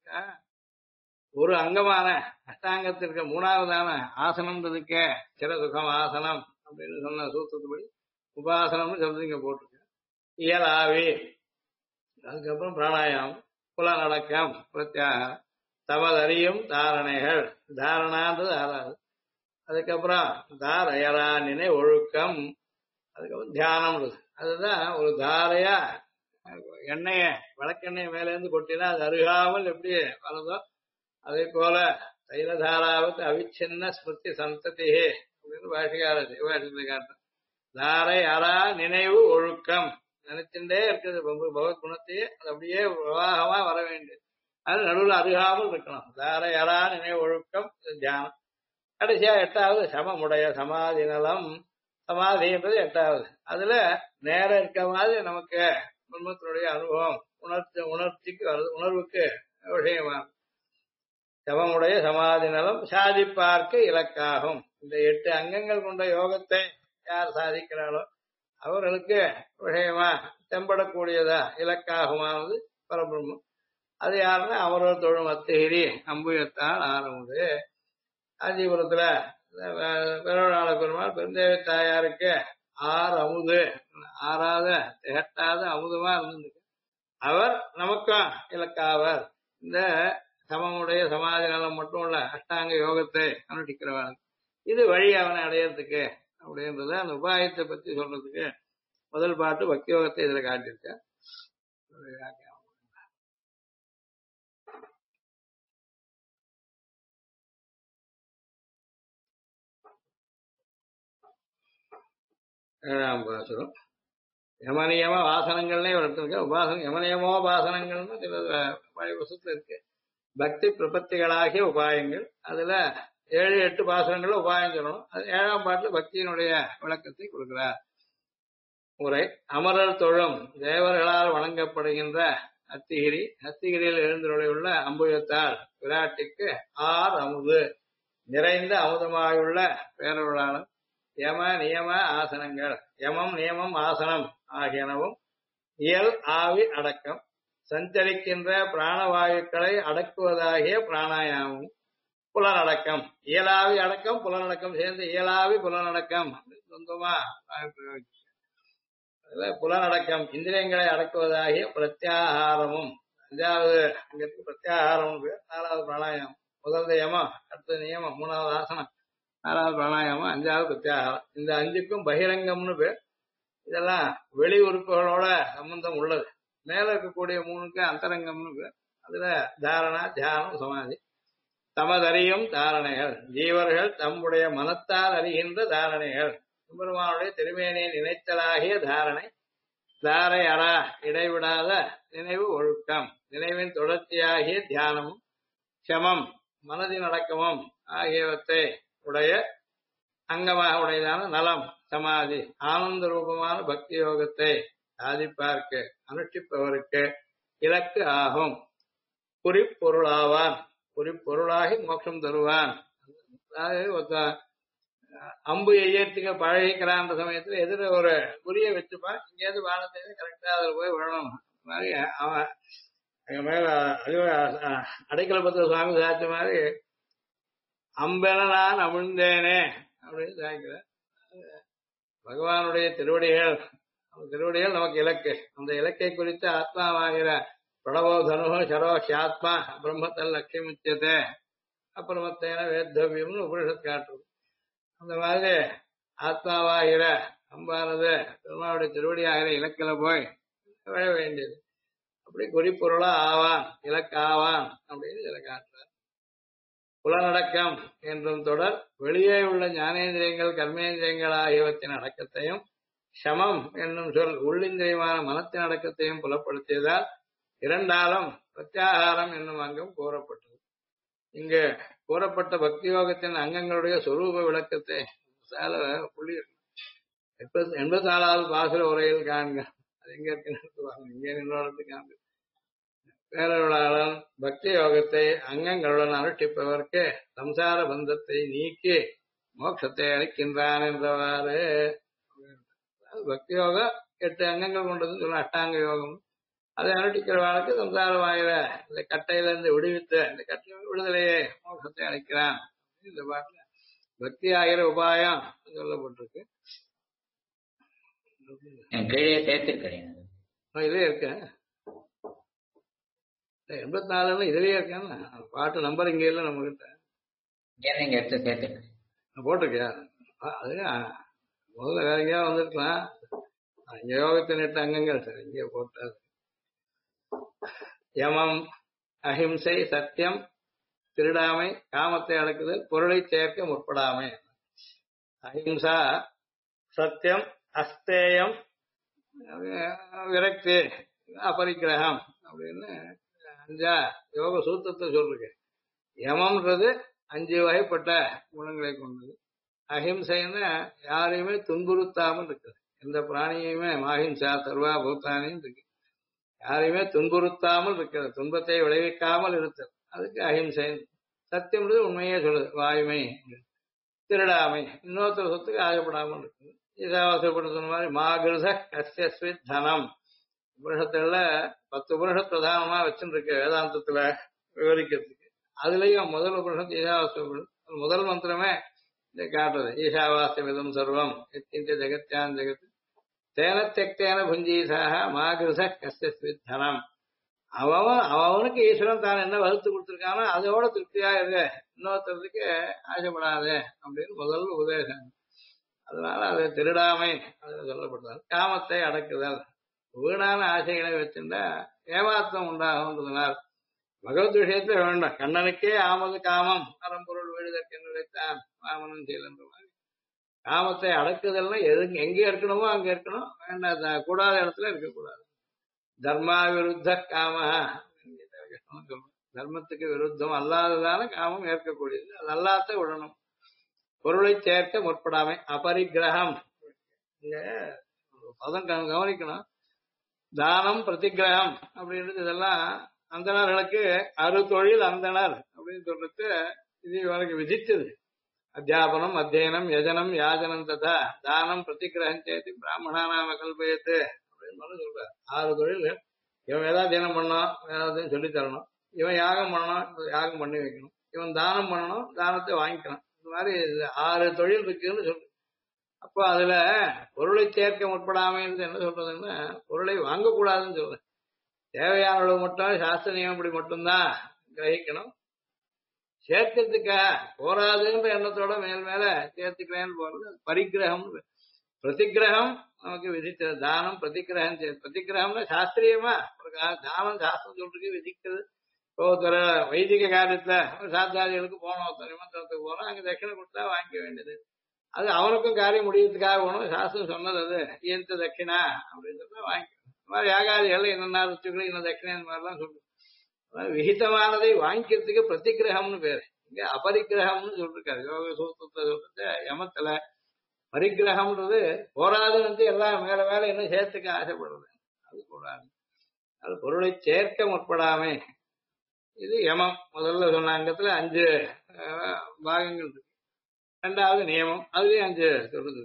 ஒரு அங்கமான அஷ்டாங்கத்திற்கு 3வதான ஆசனம்ன்றதுக்கே சில சுகம் ஆசனம் அப்படின்னு சொன்ன சூத்திரத்துப்படி உபாசனம்னு சொல்றது இங்க போட்டிருக்கு. இயலாவி, அதுக்கப்புறம் பிராணாயாமம், புலனடக்கம் பிரத்யாகாரம், தமதறியும் தாரணைகள், தாரணான்றது 6வது, அதுக்கப்புறம் தாரையரா நினை ஒழுக்கம், அதுக்கப்புறம் தியானம்ன்றது. அதுதான் ஒரு தாரையா எண்ணெய விளக்கெண்ணெய் மேல இருந்து கொட்டினா அது அருகாமல் எப்படி வரதோ அதே போல தைலதாராவத்து அவிச்சின்ன ஸ்மிருதி சந்ததியே அப்படின்னு பாஷிகாரர் காட்டுறேன். தாரை அரா நினைவு ஒழுக்கம் நினைச்சுட்டே இருக்குது பகவத் குணத்தையே அது அப்படியே பிரவாகமா வர வேண்டியது. அது நடுவில் அருகாமல் இருக்கணும். தாரை அரா நினைவு ஒழுக்கம் தியானம். கடைசியா எட்டாவது சமமுடைய சமாதி நலம். சமாதின்றது எட்டாவது. அதுல நேரம் இருக்க மாதிரி நமக்கு பிரம்மத்தினுடைய அனுபவம் உணர்ச்சிக்கு வருது, உணர்வுக்கு விஷயமா. சமமுடைய சமாதி நலம் சாதிப்பார்க்க இலக்காகும். இந்த 8 அங்கங்கள் கொண்ட யோகத்தை யார் சாதிக்கிறாளோ அவர்களுக்கு விஷயமா தென்படக்கூடியதா இலக்காகுமானது பரபிரம்மம். அது யாருன்னா அமரர் தொழும் அத்திகிரி அம்புயத்தால் ஆரம்பது. காஞ்சிபுரத்துல பெருநாள பெருமாள் பெருந்தேவி தாயாருக்கு 6 அமுது, ஆறாத திகட்டாத அமுதமா இருந்திருக்கு. அவர் நமக்கும் இலக்காவர். இந்த சமமுடைய சமாதி நலம் மட்டும் இல்ல, அஷ்டாங்க யோகத்தை அனுஷ்டிக்கிறவன் இது வழி அவனை அடையறதுக்கு அப்படின்றத அந்த உபாயத்தை பத்தி சொல்றதுக்கு முதல் பாட்டு பக்தி யோகத்தை இதுல காட்டியிருக்க. ஏழாம் பாசுரம் யமனியம வாசனங்கள்னே ஒருத்தருக்கு உபாசனம் யமனியமோபாசனங்கள்னு சில பழைய புத்தகத்துல இருக்கு. பக்தி பிரபத்திகளாகிய உபாயங்கள். அதுல 7, 8 பாசுரங்கள்ல உபாயம் சொல்லணும். அது 7ஆம் பாட்டுல பக்தியினுடைய விளக்கத்தை கொடுக்கிறார். உரை அமரர் தொழும் தேவர்களால் வணங்கப்படுகின்ற அத்திகிரி, அத்திகிரியில் எழுந்துள்ள அம்புயத்தால் விராட்டிக்கு 6 அமுது நிறைந்த அமுதமாயுள்ள பேரருளாளன். யம நியம ஆசனங்கள், யமம் நியமம் ஆசனம் ஆகியனவும் இயல் ஆவி அடக்கம், சஞ்சரிக்கின்ற பிராணவாயுக்களை அடக்குவதாகிய பிராணாயாமம், புலனடக்கம். இயலாவி அடக்கம் புலனடக்கம் சேர்ந்து இயலாவி புலனடக்கம் சொந்தமா புலனடக்கம். இந்திரியங்களை அடக்குவதாகிய பிரத்யாகாரமும் 5வது அங்கத்துக்கு பிரத்யாகாரமும் 4வது பிராணாயாமம். முதல்ல யமம், அடுத்த நியமம், 3வது ஆசனம், 4வது பிராணாயாமம், 5வது பிரத்யாகாரம். இந்த 5க்கும் பகிரங்கம்னு பேர். இதெல்லாம் வெளி உறுப்புகளோட சம்பந்தம் உள்ளது. மேல இருக்கக்கூடிய 3க்கு அந்தரங்கம்னு பேர். அதுல தாரணா, தியானம், சமாதி. தமதறியும் தாரணைகள், ஜீவர்கள் தம்முடைய மனத்தால் அறிகின்ற தாரணைகள். பெருமானுடைய திருமேனியை நினைத்தலாகிய தாரணை. தாரை அரா இடைவிடாத நினைவு ஒழுக்கம், நினைவின் தொடர்ச்சியாகிய தியானமும் சமம் மனதின் அடக்கமும் ஆகியவற்றை உடைய அங்கமாக உடையதான நலம் சமாதி ஆனந்த ரூபமான பக்தி யோகத்தை சாதிப்பார்க்கு அனுஷ்டிப்பவருக்கு இலக்கு ஆகும். குறிப்பொருளாவான், குறிப்பொருளாகி மோட்சம் தருவான். அதாவது அம்பு எய்யத்துக்கு பழகிக்கிறான்ற சமயத்துல எதிர ஒரு குறிய வச்சுப்பான். இங்கேருந்து வானத்தை கரெக்டா அதுல போய் விழணும். மாதிரி அவன் எங்க மேல அடைக்கலபத்திர சுவாமி சாட்சி மாதிரி அம்பென நான் அமிழ்ந்தேனே அப்படின்னு சாய்க்கிற. பகவானுடைய திருவடிகள், திருவடிகள் நமக்கு இலக்கு. அந்த இலக்கை குறித்து ஆத்மாவாகிற பிரணவோ தனு சரோ ஆத்மா பிரம்மத்தல் லட்சியமுச்சதே அப்பிரமத்தேன வேத்தவியம்னு உபனிஷத் காட்டுறது. அந்த மாதிரி ஆத்மாவாகிற அம்பானது பெருமாவுடைய திருவடி ஆகிற இலக்கில போய் விழ வேண்டியது. அப்படி குறிப்பொருளா ஆவான், இலக்காவான் அப்படின்னு இதை காட்டுறார். புலனடக்கம் என்றும் தொடர் வெளியே உள்ள ஞானேந்திரியங்கள் கர்மேந்திரியங்கள் ஆகியவற்றின் அடக்கத்தையும் சமம் என்னும் சொல் உள்ளிந்திரியமான மனத்தின் அடக்கத்தையும் புலப்படுத்தியதால் 2ஆலும் பிரத்யாகாரம் என்னும் அங்கம் கூறப்பட்டது. இங்கு கூறப்பட்ட பக்தி யோகத்தின் அங்கங்களுடைய சொரூப விளக்கத்தை புள்ளி 84வது பாசுர உரையில் காண்க. அது எங்க இருக்குன்னு இங்கே நின்றோடத்து காண்க. பேரருளாளன் பக்தி யோகத்தை அங்கங்களுடன் அனுஷ்டிப்பவர்க்கு சம்சார பந்தத்தை நீக்கி மோட்சத்தை அளிக்கின்றான் என்றவாறு. பக்தி யோகம் 8 அங்கங்கள் கொண்டதுன்னு சொல்ல அஷ்டாங்க யோகம். அதை அனுஷ்டிக்கிறவாளுக்கு சம்சாரமாகிற இந்த கட்டையில இருந்து விடுவித்து இந்த கட்டை விடுதலையே மோட்சத்தை அளிக்கிறான். இந்த பாட்டுல பக்தி ஆகிற உபாயம் சொல்லப்பட்டிருக்கு. இதே இருக்க 84 இதுலயே இருக்கேன்னு பாட்டு நம்பர் இங்க இல்ல நம்ம கிட்ட போட்டிருக்கியா? அது முதல்ல வேற எங்கேயா வந்துருக்கலாம். இங்க யோகத்தின் 8 அங்கங்கள் சரி இங்கே போட்டாது. யமம், அஹிம்சை, சத்தியம், திருடாமை, காமத்தை அடக்குதல், பொருளை சேர்க்க முற்படாமை. அஹிம்சா, சத்தியம், அஸ்தேயம், விரக்தி, அபரிக்கிரகம் அப்படின்னு 5 யோக சூத்திரத்தை சொல்றேன். யமம்ன்றது 5 வகைப்பட்ட குணங்களை கொண்டது. அஹிம்சைன்னு யாரையுமே துன்புறுத்தாமல் இருக்குது. எந்த பிராணியுமே மாஹிம்சா சர்வா பூத்தானின்னு இருக்கு. யாரையுமே துன்புறுத்தாமல் இருக்கிறது, துன்பத்தை விளைவிக்காமல் இருத்தல், அதுக்கு அஹிம்சை. சத்தியம்ன்றது உண்மையே சொல்லுது, வாய்மை. திருடாமை, இன்னொருத்தர் சொத்துக்கு ஆசைப்படாமல் இருக்குது. ஈசாவாசப்பட்டு சொன்ன மாதிரி மாகிருத கஸ்யஸ்வித் தனம். உபனிஷத்துல 10 உபனிஷத் பிரதானமா வச்சுருக்கு வேதாந்தத்துல விவரிக்கிறதுக்கு. அதுலயும் முதல் உபனிஷத் ஈசாவாசம் முதல் மந்திரமே இதை காட்டுறது. ஈசாவாஸ்யமிதம் சர்வம் எத்திந்த ஜெகத்யான் ஜெகத் தேன தெக்தேன புஞ்சீசாக மாகிருத கஸ்யஸ்வித் தனம். அவனுக்கு ஈஸ்வரன் தான் என்ன வகுத்து கொடுத்திருக்கானோ அதோட திருப்தியா இருக்கு, இன்னொருத்தருக்கு ஆசைப்படாது அப்படின்னு முதல் உபதேசம். அதனால அது திருடாமை அது சொல்லப்படுறது. காமத்தை அடக்குதல், வீணான ஆசைகளை வச்சிருந்தா ஏமாற்றம் உண்டாகுன்றதுனால் பகவத் விஷயத்துல வேண்டாம். கண்ணனுக்கே ஆமது காமம் அறம்பொருள் வீடுதற்கு நினைத்தான் வாமனன் செயலன்ற மாதிரி காமத்தை அடக்குதல்னா எங்க இருக்கணுமோ அங்க இருக்கணும், வேண்டாம் கூடாத இடத்துல இருக்கக்கூடாது. தர்மா விருத்த காம, தர்மத்துக்கு விருத்தம் அல்லாததான காமம் ஏற்கக்கூடியது, அது அல்லாத விடணும். பொருளை சேர்க்க முற்படாமை, அபரிக்கிரகம். இங்க பதம் கவனிக்கணும். தானம், பிரதிகிரகம் அப்படின்றது இதெல்லாம் அந்தணர்களுக்கு அறுதொழில் அந்தணர் அப்படின்னு சொல்றது இது இவனுக்கு விதித்தது. அத்தியாபனம், அத்தியனம், யஜனம், யாஜனம் ததா தானம் பிரதிகிரகம் சேர்த்து பிராமணா நாம கல்பயத்து அப்படின்னு சொல்ற 6 தொழில்கள். இவன் வேதாத்தியனம் பண்ணணும், வேதாத்தியம் சொல்லி தரணும். இவன் யாகம் பண்ணணும், யாகம் பண்ணி வைக்கணும். இவன் தானம் பண்ணணும், தானத்தை வாங்கிக்கணும். இந்த மாதிரி 6 தொழில் இருக்குன்னு சொல்லு. அப்போ அதுல பொருளை சேர்க்க முற்படாமைன்னு என்ன சொல்றதுன்னா, பொருளை வாங்கக்கூடாதுன்னு சொல்றேன். தேவையான அளவு மட்டும் சாஸ்திர நியமப்படி மட்டும்தான் கிரகிக்கணும். சேர்க்கிறதுக்காக போராதுன்ற எண்ணத்தோட மேல் மேல சேர்த்துக்கிறேன்னு போறது பரிகிரகம். பிரதிகிரகம் நமக்கு விதித்தது. தானம் பிரதிகிரகம். பிரதிகிரகம்னா சாஸ்திரியமா தானம் சாஸ்திரம் சொல்றதுக்கு விதிக்கிறது. ஒருத்தர வைதிக காரியத்துல சாஸ்திராதிகளுக்கு போனோம், நிமந்திரத்துக்கு போனோம், அங்க தட்சிணை கொடுத்தா வாங்கிக்க வேண்டியது. அது அவனுக்கும் காரியம் முடியறதுக்காக போகணும். சாஸ்திரம் சொன்னது அது ஏந்த தட்சிணா அப்படின்னு சொன்னா வாங்கிக்கணும். இந்த மாதிரி யாகாதிகள் என்னென்ன ருச்சுகளும் இன்னும் தட்சிணை இந்த மாதிரிலாம் சொல்லுது. விகிதமானதை வாங்கிக்கிறதுக்கு பிரதிகிரகம்னு பேரு. இங்க அபரிக்கிரகம்னு சொல்லிருக்காரு யோக சூத்திரத்தை சொல்றது. யமத்துல பரிகிரகம்ன்றது போராதுன்னு எல்லாம் மேல மேல இன்னும் சேர்த்துக்க ஆசைப்படுறது, அது கூடாது. அது பொருளை சேர்க்க முற்படாமே. இது யமம். முதல்ல சொன்ன அங்கத்துல 5 பாகங்கள் இருக்கு. 2வது நியமம், அதுலயும் 5 சொல்றது.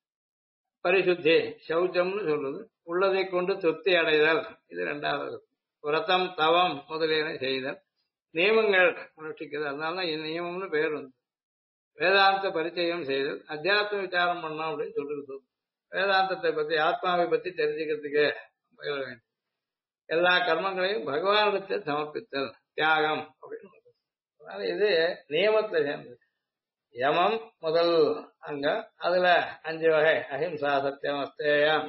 பரிசுத்தி, சௌச்சம்னு சொல்றது, உள்ளதை கொண்டு திருப்தி அடைதல், இது 2வது. விரதம், தவம் முதலியன செய்தல், நியமங்கள் அனுஷ்டிக்கிறது. அதனாலதான் நியமம்னு பேர் வந்து. வேதாந்த பரிச்சயம் செய்தல், அத்தியாத்ம விசாரம் பண்ணோம் அப்படின்னு சொல்றது. வேதாந்தத்தை பத்தி, ஆத்மாவை பத்தி தெரிஞ்சுக்கிறதுக்கு பயில வேண்டும். எல்லா கர்மங்களையும் பகவானிடத்தில் சமர்ப்பித்தல், தியாகம் அப்படின்னு. அதனால இது நியமத்தை சேர்ந்தது. யமம் முதல் அங்கம். அதுல 5 வகை: அஹிம்சா, சத்தியம், அஸ்தேயம்,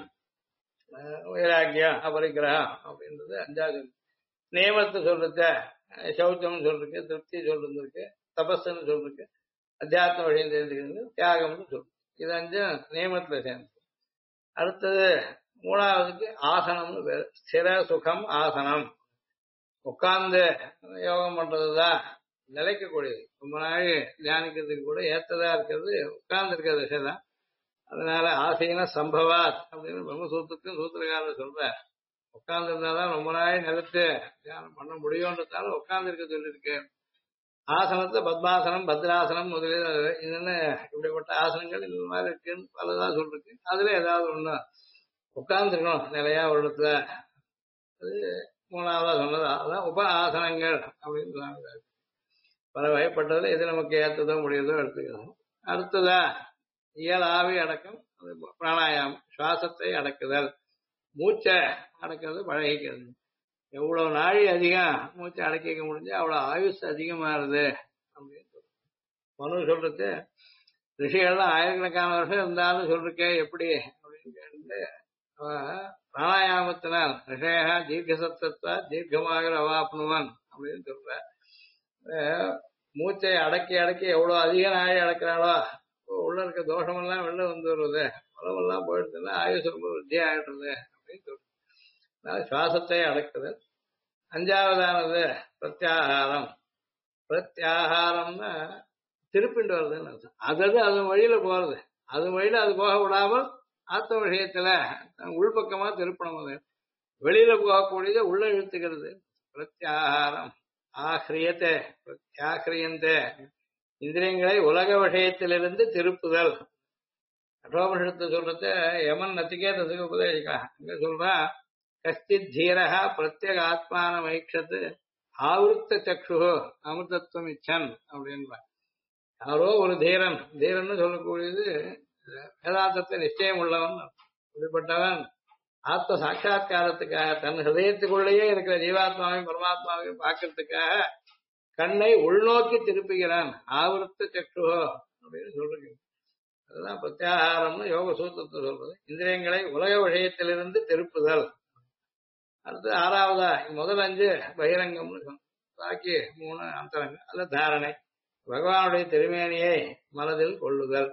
வைராக்கியம், அபரிக்கிரகம் அப்படின்றது 5வது. நியமத்தை சொல்றது சௌச்சம் சொல்றதுக்கு, திருப்தி சொல்றதுக்கு, தபஸ்ன்னு சொல்றதுக்கு, அத்தியாத்ம வழியும் தெரிஞ்சுக்கிறது, தியாகம்னு சொல்றது. இது 5 நியமத்துல சேர்ந்து. அடுத்தது 3வதுக்கு ஆசனம்னு பேரு. ஸ்திர சுகம் ஆசனம். உட்கார்ந்து யோகம் பண்றதுதான் நிலைக்கக்கூடியது. ரொம்ப நாள் தியானிக்கிறதுக்கு கூட ஏற்றதா இருக்கிறது உட்கார்ந்து இருக்கிற விஷயம். அதனால ஆசைனா சம்பவாத் அப்படின்னு பிரம்மசூத்திரத்தையும் சூத்திரக்காரர் சொல்ற. உட்கார்ந்து இருந்தாதான் ரொம்ப நாள் நிலத்து தியானம் பண்ண முடியும்ன்றதால உட்கார்ந்து இருக்க சொல்லியிருக்கு. ஆசனத்தை பத்மாசனம், பத்ராசனம் முதலில் என்னென்ன இப்படிப்பட்ட ஆசனங்கள் இந்த மாதிரி இருக்குன்னு பலதான் சொல்லிருக்கு. அதுல ஏதாவது ஒண்ணு உட்கார்ந்து இருக்கணும் நிலையா ஒரு இடத்துல. அது 3வதா சொன்னது. அதான் உப ஆசனங்கள் அப்படின்னு சொன்னாங்க. பல வகைப்பட்டதுல எது நமக்கு ஏற்றதோ முடியுதோ எடுத்துக்கணும். அடுத்ததா இயல் ஆவி அடக்கம், பிராணாயாமம், சுவாசத்தை அடக்குதல், மூச்சை அடக்கிறது பழகிக்கிறது. எவ்வளவு நாழி அதிகம் மூச்சை அடக்கிக்க முடிஞ்சு அவ்வளவு ஆயுஷ் அதிகமாகுது அப்படின்னு சொல்றது. மனு சொல்றது ரிஷிகள்லாம் ஆயிரக்கணக்கான வருஷம் இருந்தாலும் சொல்றேன் எப்படி அப்படின்னு கேட்டு பிராணாயாமத்தினால் ரிஷயா தீர்க்கசத்தா தீர்க்கமாக அவாப்னுவன் அப்படின்னு சொல்ற. மூச்சை அடக்கி அடக்கி எவ்வளவு அதிக நாழி அடக்கிறாளோ உள்ள இருக்க தோஷமெல்லாம் வெளில வந்து வருது, உடம்பெல்லாம் போயிடுதுன்னா ஆயுசு ரொம்ப வித்தியா ஆயிடுறது அப்படின்னு சொல்றது. சுவாசத்தை அடக்குதல். அஞ்சாவதானது பிரத்யாகாரம். பிரத்யாகாரம்னா திருப்பிண்டு வருதுன்னு அர்த்தம். அது வழியில போறது, அது வழியில அது போக விடாமல் ஆத்ம விஷயத்துல உள்பக்கமா திருப்பணம். அது வெளியில போகக்கூடியதை உள்ள இழுத்துக்கிறது. பிரத்யாகாரம். ஆஹ்ரியத்தை பிரத்யாகிரியந்தே இந்திரியங்களை உலக விஷயத்திலிருந்து திருப்புதல். கட்டோபனிஷத்து சொல்றது யமன் நத்திகேதத்துக்கு உபதேசிக்கலாம். இங்க சொல்றான் கஷ்டித் தீரஹா பிரத்யேக ஆத்மான மைக்ஷத்து ஆவருத்த சக்ஷு அமிர்தத்துவம் இச்சன் அப்படின்றான். யாரோ ஒரு தீரன், தீரன்னு சொல்லக்கூடியது வேதாந்தத்தை நிச்சயம் உள்ளவன். இப்படிப்பட்டவன் ஆத்ம சாட்சா்காரத்துக்காக தன் ஹிருதயத்துக்குள்ளேயே இருக்கிற ஜீவாத்மாவையும் பரமாத்மாவையும் பார்க்கறதுக்காக கண்ணை உள்நோக்கி திருப்புகிறான். ஆவருத்த சக்ஷுகோ அப்படின்னு சொல்றீங்க. அதுதான் பிரத்யாகாரம்னு யோக சூத்திரத்தை சொல்றது. இந்திரியங்களை உலக விஷயத்திலிருந்து திருப்புதல். அடுத்து ஆறாவதா முதல் 5 பகிரங்கம்னு சொன்ன, பாக்கி 3 அந்தரங்கம். அல்ல தாரணை. பகவானுடைய திருமேனியை மனதில் கொள்ளுதல்.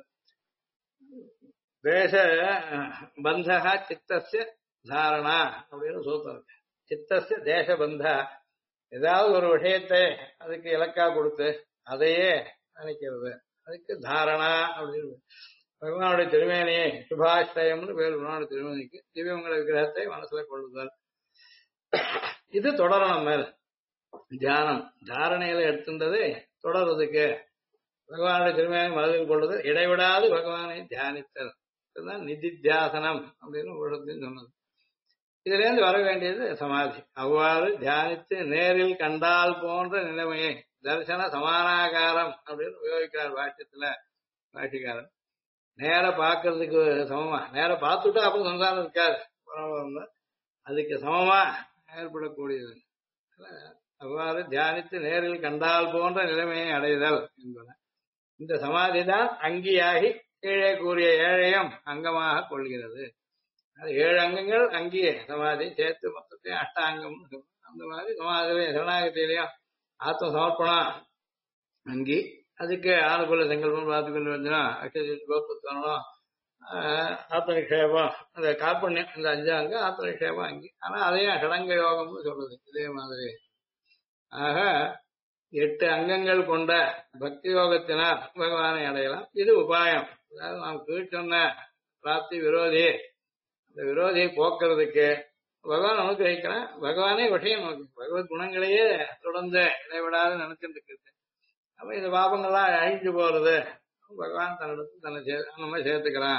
தேச பந்தா சித்தஸ்ய தாரணா அப்படின்னு சூத்திரம் இருக்கு. சித்தஸ்ய தேச பந்தா, ஏதாவது ஒரு விஷயத்தை அதுக்கு இலக்கா கொடுத்து அதையே நினைக்கிறது, அதுக்கு தாரணா அப்படின்னு. பகவானுடைய திருமேனியை சுபாஷ்டயம்னு பேர். பகவானுடைய திருமேனிக்கு திவ்யமங்கல விக்கிரகத்தை மனசுல கொள்ளுதல். இது தொடரணும். மேல் தியானம் தாரணையில எடுத்துட்டது தொடர்றதுக்கு பகவானுடைய திருமேனி மனதில் கொள்ளுதல், இடைவிடாது பகவானை தியானித்தல். இதுதான் நிதித்தியாசனம் அப்படின்னு உலகத்தையும் சொன்னது. இதுல இருந்து வர வேண்டியது சமாதி. அவ்வாறு தியானித்து நேரில் கண்டால் போன்ற நிலைமையை தரிசன சமானாகாரம் அப்படின்னு உபயோகிக்கிறார் பாஷ்யத்துல பாஷிக்காரன். நேர பாக்குறதுக்கு சமமா, நேர பார்த்துட்டா அப்புறம் சம்சாரம் இருக்காது, அதுக்கு சமமா ஏற்படக்கூடியது. அவ்வாறு தியானித்து நேரில் கண்டால் போன்ற நிலைமையை அடைதல் என்பன. இந்த சமாதி தான் அங்கியாகி கீழே கூறிய ஏழையும் அங்கமாக கொள்கிறது. அது 7 அங்கங்கள் அங்கியே சமாதி சேர்த்து மொத்தத்தையும் அஷ்டாங்கம். அந்த மாதிரி சமாதியிலையும் சரணாகத்திலையும் ஆத்ம சமர்ப்பணம் அங்கி, அதுக்கு ஆணுக்குள்ள சங்கல்பம் பிரார்த்திக்குள்ள வந்தோம் அக்ஷரம் ஆத்ம நிஷேபம், அந்த கார்பண்யம், இந்த 5 அங்கம் ஆத்ம நிஷேபம் அங்கி. ஆனா அதையும் ஷடங்க யோகம்னு சொல்றது இதே மாதிரி. ஆக 8 அங்கங்கள் கொண்ட பக்தி யோகத்தினால் பகவானை அடையலாம். இது உபாயம். அதாவது நாம் கீழ் சொன்ன பிராப்தி விரோதி, அந்த விரோதியை போக்குறதுக்கு பகவான் அனுகிரகிக்கிறான். பகவானே விஷயம் நோக்கி பகவத் குணங்களையே தொடர்ந்து இடைவிடாது நினைச்சுட்டு இருக்கு. அப்ப இந்த பாபங்கள்லாம் அழிஞ்சு போறது பகவான் தன்னிடத்து தன்னை அந்த மாதிரி சேர்த்துக்கிறான்.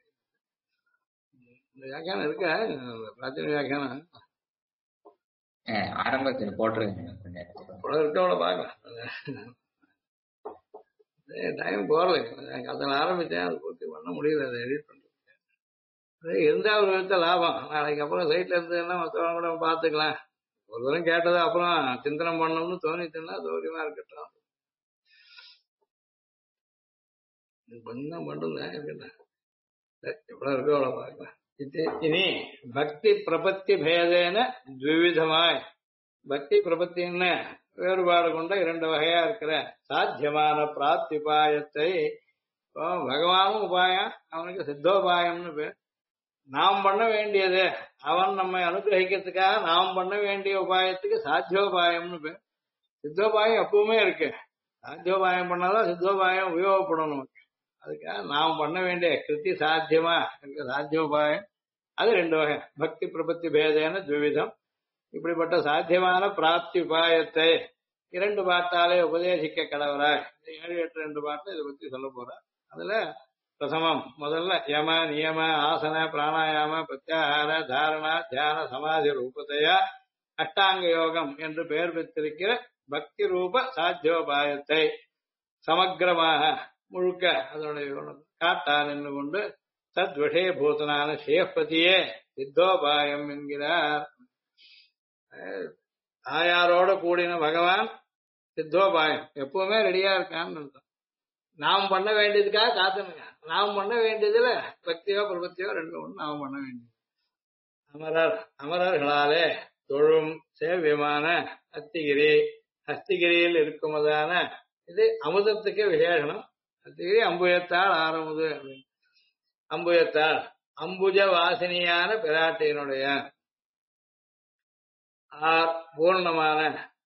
இந்த வியாக்கியானம் இருக்க பிராச்சீன வியாக்கியானம் ஆரம்பத்தில் இருக்கவள பாக்கலாம். டைம் போறல, அதில் ஆரம்பிச்சேன், அது பூர்த்தி பண்ண முடியல, அதை எடிட் பண்றது. இருந்தா ஒரு விதத்த லாபம். நாளைக்கு அப்புறம் சைட்ல இருந்ததுன்னா மற்றவங்க கூட பார்த்துக்கலாம். ஒரு தூரம் கேட்டது அப்புறம் சிந்தனம் பண்ணணும்னு தோணிச்சுன்னா சௌரியமா இருக்கட்டும். பண்ண பண்ணுங்க எவ்வளவு இருக்கோ அவ்வளவு பார்க்கலாம். இனி பக்தி பிரபத்தி பேதேன த்விவிதமாய், பக்தி பிரபத்தின்னு வேறுபாடு கொண்ட 2 வகையா இருக்கிற சாத்தியமான பிராப்திபாயத்தை, பகவானும் உபாயம், அவனுக்கு சித்தோபாயம்னு பேர். நாம் பண்ண வேண்டியது, அவன் நம்மை அனுகிரகிக்கிறதுக்காக நாம் பண்ண வேண்டிய உபாயத்துக்கு சாத்தியோபாயம்னு பேர். சித்தோபாயம் எப்பவுமே இருக்கு. சாத்தியோபாயம் பண்ணாதான் சித்தோபாயம் உபயோகப்படணும். அதுக்காக நாம் பண்ண வேண்டிய கிருத்தி சாத்தியமா இருக்க சாத்தியோபாயம், அது 2 வகை. பக்தி பிரபத்தி பேதேன த்விவிதம். இப்படிப்பட்ட சாத்தியமான பிராப்தி உபாயத்தை 2 பாட்டாலே உபதேசிக்க கடவுராய். 7, 8 2 பாட்டு இதை பத்தி சொல்ல போறார். அதுல பிரசமம் முதல்ல யம நியம ஆசன பிராணாயாம பிரத்யாகார தாரணா தியான சமாதி ரூபத்தையா அஷ்டாங்க யோகம் என்று பெயர் பெற்றிருக்கிற பக்தி ரூப சாத்தியோபாயத்தை சமக்கிரமாக முழுக்க அதனுடைய காட்டார் என்று கொண்டு தத் விஷயபூதனான சேப்பதியே சித்தோபாயம் என்கிறார். தாயாரோட கூடின பகவான் சித்தோபாயம் எப்பவுமே ரெடியா இருக்கான்னு அர்த்தம். நாம் பண்ண வேண்டியதுக்காக காத்துனுங்க. நாம் பண்ண வேண்டியதுல பக்தியோ பிரபத்தியோ 2 ஒண்ணு நாம் பண்ண வேண்டியது. அமரர்களாலே தொழும் சேவியமான அத்திகிரி, ஹஸ்திகிரியில் இருக்குமதான இது அமுதத்துக்கு விசேஷனம். அத்திகிரி அம்புயத்தாள் ஆரமுது அப்படின்னு. அம்புயத்தாள் அம்புஜ வாசினியான பிராட்டியினுடைய பூர்ணமான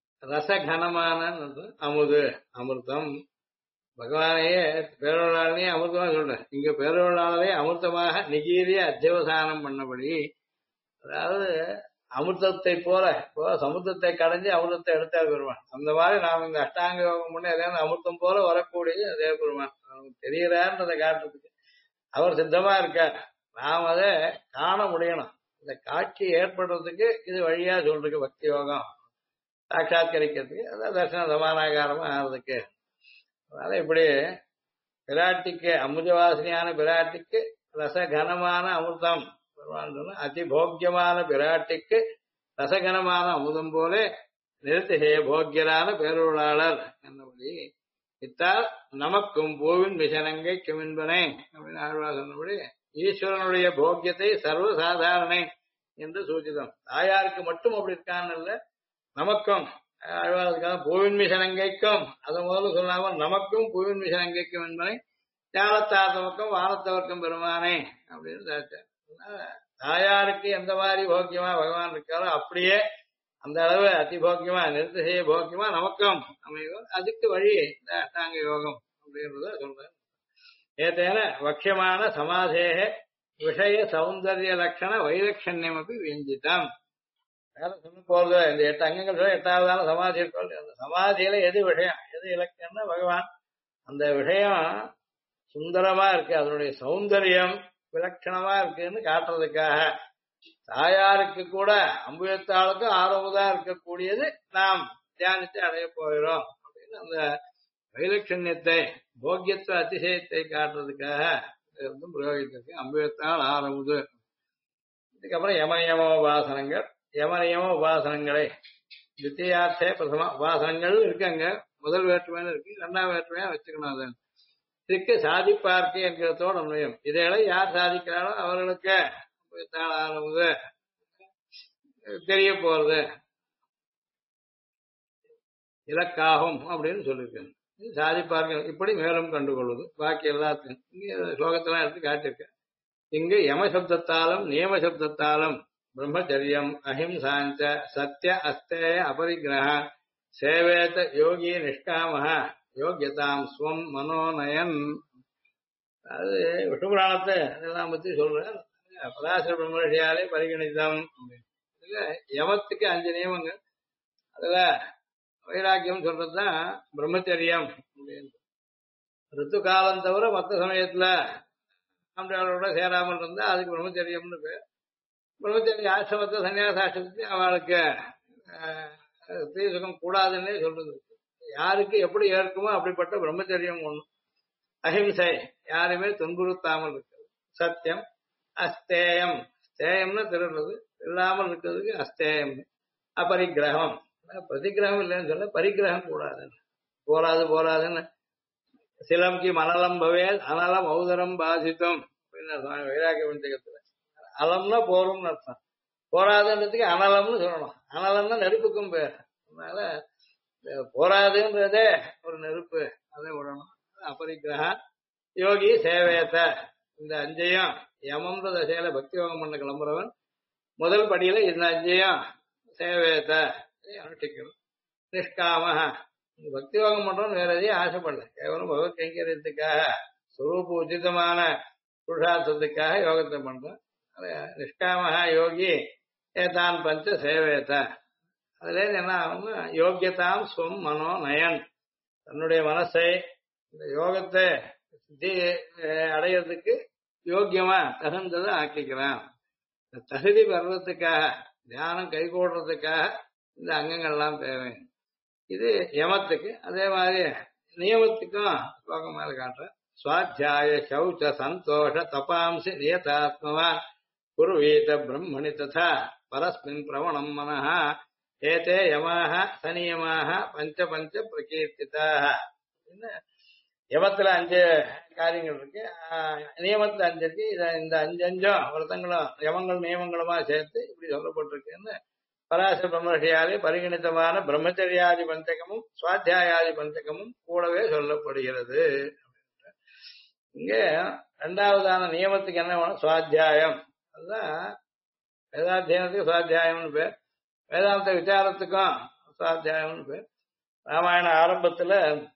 ரசகனமான அமுது அமிர்தம். பகவானையே பேரொருளாளனையே அமிர்தமா சொல்றேன். இங்க பேரொருளாளரே அமிர்தமாக நிகீரிய அத்தியவசானம் பண்ணபடி, அதாவது அமிர்தத்தை போல இப்போ சமுத்திரத்தை கடைஞ்சி அமிர்தத்தை எடுத்தா பெருமான். அந்த மாதிரி நாம் இந்த அஷ்டாங்க யோகம் பண்ண ஏதாவது அமிர்தம் போல வரக்கூடியது அதே பெருமான். அவனுக்கு தெரியறான்றதை காட்டுறதுக்கு அவர் சித்தமா இருக்கார். நாம் அதை காண முடியணும். இந்த காட்சி ஏற்படுறதுக்கு இது வழியா சொல்றதுக்கு பக்தி யோகம் சாட்சாத்கரிக்கிறதுக்கு, அதான் தர்சன சமானாகாரமா ஆகிறதுக்கு. அதனால இப்படி பிராட்டிக்கு அமுதவாசினியான பிராட்டிக்கு ரசகனமான அமிர்தம் அதிபோக்கியமான பிராட்டிக்கு ரசகனமான அமுதம் போல நிறுத்திகே போக்கியரான பேரொருளாளர் என்னபடி இத்தால் நமக்கும் பூவின் மிஷனங்கை கிமின்பனே அப்படின்னு ஆழ்வார் சொன்னபடி ஈஸ்வரனுடைய போக்கியத்தை சர்வசாதாரணை என்று சூச்சிதம். தாயாருக்கு மட்டும் அப்படி இருக்கான்னு இல்ல, நமக்கும் ஆழ்வாருக்காக பூவின் மிஷனங்கைக்கும் அதை முதல்ல சொல்லாமல் நமக்கும் பூவின் மிஷனங்கைக்கும் என்பனை ஞானத்தார்த்தவர்க்கும் வானத்தவர்க்கும் பெருமானே அப்படின்னு தாச்சார். தாயாருக்கு எந்த மாதிரி போக்கியமா பகவான் இருக்காரோ அப்படியே அந்த அளவு அதிபோக்கியமா நிறுத்திய போக்கியமா நமக்கும் அமையும். அதுக்கு வழி இந்த அஷ்டாங்க யோகம் அப்படின்றத சொல்றேன். ஏதேன வக்கியமான சமாதேக விஷய சௌந்தர்ய லட்சண வைலட்சண்யம் அப்படி விஞ்சிதம். வேற சொல்ல போறது இந்த 8 அங்கங்கள் சொல்ல 8வதான சமாதி இருக்கும். அந்த சமாதியில எது விஷயம் எது இலக்கணம்னா பகவான். அந்த விஷயம் சுந்தரமா இருக்கு, அதனுடைய சௌந்தரியம் விலட்சணமா இருக்குன்னு காட்டுறதுக்காக தாயாருக்கு கூட அம்புயத்தாளுக்கும் ஆரோவதா இருக்கக்கூடியது நாம் தியானித்து அடைய போகிறோம் அப்படின்னு அந்த வைலட்சண்யத்தை போக்கியத்துவ அதிசயத்தை காட்டுறதுக்காக பிரயோகித்திருக்கு. அம்புயத்தால் ஆரம்புது. இதுக்கப்புறம் யமநியம உபாசனங்கள். யமநியம உபாசனங்களை தித்தியார்த்தே பிரதம உபாசனங்கள் இருக்குங்க. முதல் வேற்றுமையில இருக்கு, 2ஆம் வேற்றுமையா வச்சுக்கணும். அது இதுக்கு சாதிப்பார்க்கு என்கிறதோடு அன்வயம். இதையெல்லாம் யார் சாதிக்கிறாரோ அவர்களுக்கு ஆரம்புது தெரிய போறது இலக்காகும் அப்படின்னு சொல்லியிருக்கேன். சாதிப்பார்கள் இப்படி மேலும் கண்டுகொள்வது. பாக்கி எல்லாத்தையும் இங்க ஸ்லோகத்தெல்லாம் எடுத்து காட்டியிருக்கேன். இங்கு யம சப்தத்தாலும் நியம சப்தத்தாலும் பிரம்மச்சரியம் அஹிம்சாஞ்ச சத்ய அஸ்தேய அபரிகிரக சேவேத யோகி நிஷ்காம யோகியதாம் ஸ்வம் மனோநயன். அது விஷ்ணு புராணத்தை இதெல்லாம் பத்தி சொல்றேன். பராசர பிரம்மரிஷியாலே பரிகணிதம். இதுல யமத்துக்கு 5 நியமங்கள். அதுல வைராக்கியம் சொல்றதுதான் பிரம்மச்சரியம் அப்படின்னு. ரித்து காலம் தவிர மற்ற சமயத்துல ஆம்பளையோட சேராமல் இருந்தா அதுக்கு பிரம்மச்சரியம்னு பேர். பிரம்மச்சரிய ஆசிரமத்தை சன்னியாசாசிரமத்தை அவளுக்கு ஸ்திரீ சுகம் கூடாதுன்னே சொல்றது. யாருக்கு எப்படி ஏற்குமோ அப்படிப்பட்ட பிரம்மச்சரியம் ஒண்ணு. அஹிம்சை யாருமே துன்புறுத்தாமல் இருக்கிறது. சத்தியம் அஸ்தேயம், ஸ்தேயம்னு திருடுறது இல்லாமல் இருக்கிறதுக்கு அஸ்தேயம். அபரிகிரகம், பிரதிகிரகம் இல்லைன்னு சொல்ல பரிகிரகம் கூடாதுன்னு போராதுன்னு சிலம்கி மனலம் பவே அனலம் ஔதரம் பாதித்தம் அப்படின்னு வைராக்கிய பஞ்சகத்துல. அலம்னா போரும்னு அர்த்தம், போராதுன்றதுக்கு அனலம்னு சொல்லணும். அனலம்னா நெருப்புக்கும் பேர். அதனால போராதுன்றதே ஒரு நெருப்பு, அதை விடணும். அபரிகிரக யோகி சேவேத்த. இந்த 5ஐயும் யமன்ற தசையில பக்தி யோகம் பண்ண கிளம்புறவன் முதல் படியில இந்த 5ஐயும் சேவேத்த அனுஷ்டிக்கணும். நிஷ்காம, பக்தி யோகம் பண்றோம்னு வேற எதையும் ஆசைப்படல, கேவலம் பகவத் கைங்கரியத்துக்காக சுரூப உச்சிதமான புருஷார்த்தத்துக்காக யோகத்தை பண்றோம். நிஷ்காம யோகி ஏதான் பஞ்ச சேவேத்த. அதுல என்ன ஆகும்னா யோக்கியதாம் ஸ்வம் மனோ நயன், தன்னுடைய மனசை இந்த யோகத்தை அடையிறதுக்கு யோக்கியமா தகுந்ததை ஆக்கிக்கிறான். தகுதி பெறறதுக்காக தியானம் கைகூடுறதுக்காக இந்த அங்கங்கள்லாம் தேவை. இது யமத்துக்கு. அதே மாதிரி நியமத்துக்கும் ஸ்லோகம் மேல காட்டுறேன். சுவாத்தியாய சௌச்ச சந்தோஷ தபாம்சி நியதாத்மவான் குருவீத பிரம்மணி ததா பரஸ்மின் பிரவணம் மனஹ ஏதே யமாக சனியமாக பஞ்ச பஞ்ச பிரகீர்த்திதாக. யமத்துல 5 காரியங்கள் இருக்கு, நியமத்துல 5 இருக்கு. இந்த 5 விரதங்களும் யமங்கள் நியமங்களுமா சேர்த்து இப்படி சொல்லப்பட்டிருக்குன்னு பராசர பிரம்மர்ஷியாலே பரிகணித்தமான பிரம்மச்சரியாதி பஞ்சகமும் சுவாத்தியாயாதி பஞ்சகமும் கூடவே சொல்லப்படுகிறது. இங்க 2வதான நியமத்துக்கு என்ன வேணும்? சுவாத்தியாயம். அதுதான் வேதாத்தியனத்துக்கு சுவாத்தியாயம்னு பேர், வேதாந்த விசாரத்துக்கும் சுவாத்தியாயம்னு பேர். ராமாயண ஆரம்பத்துல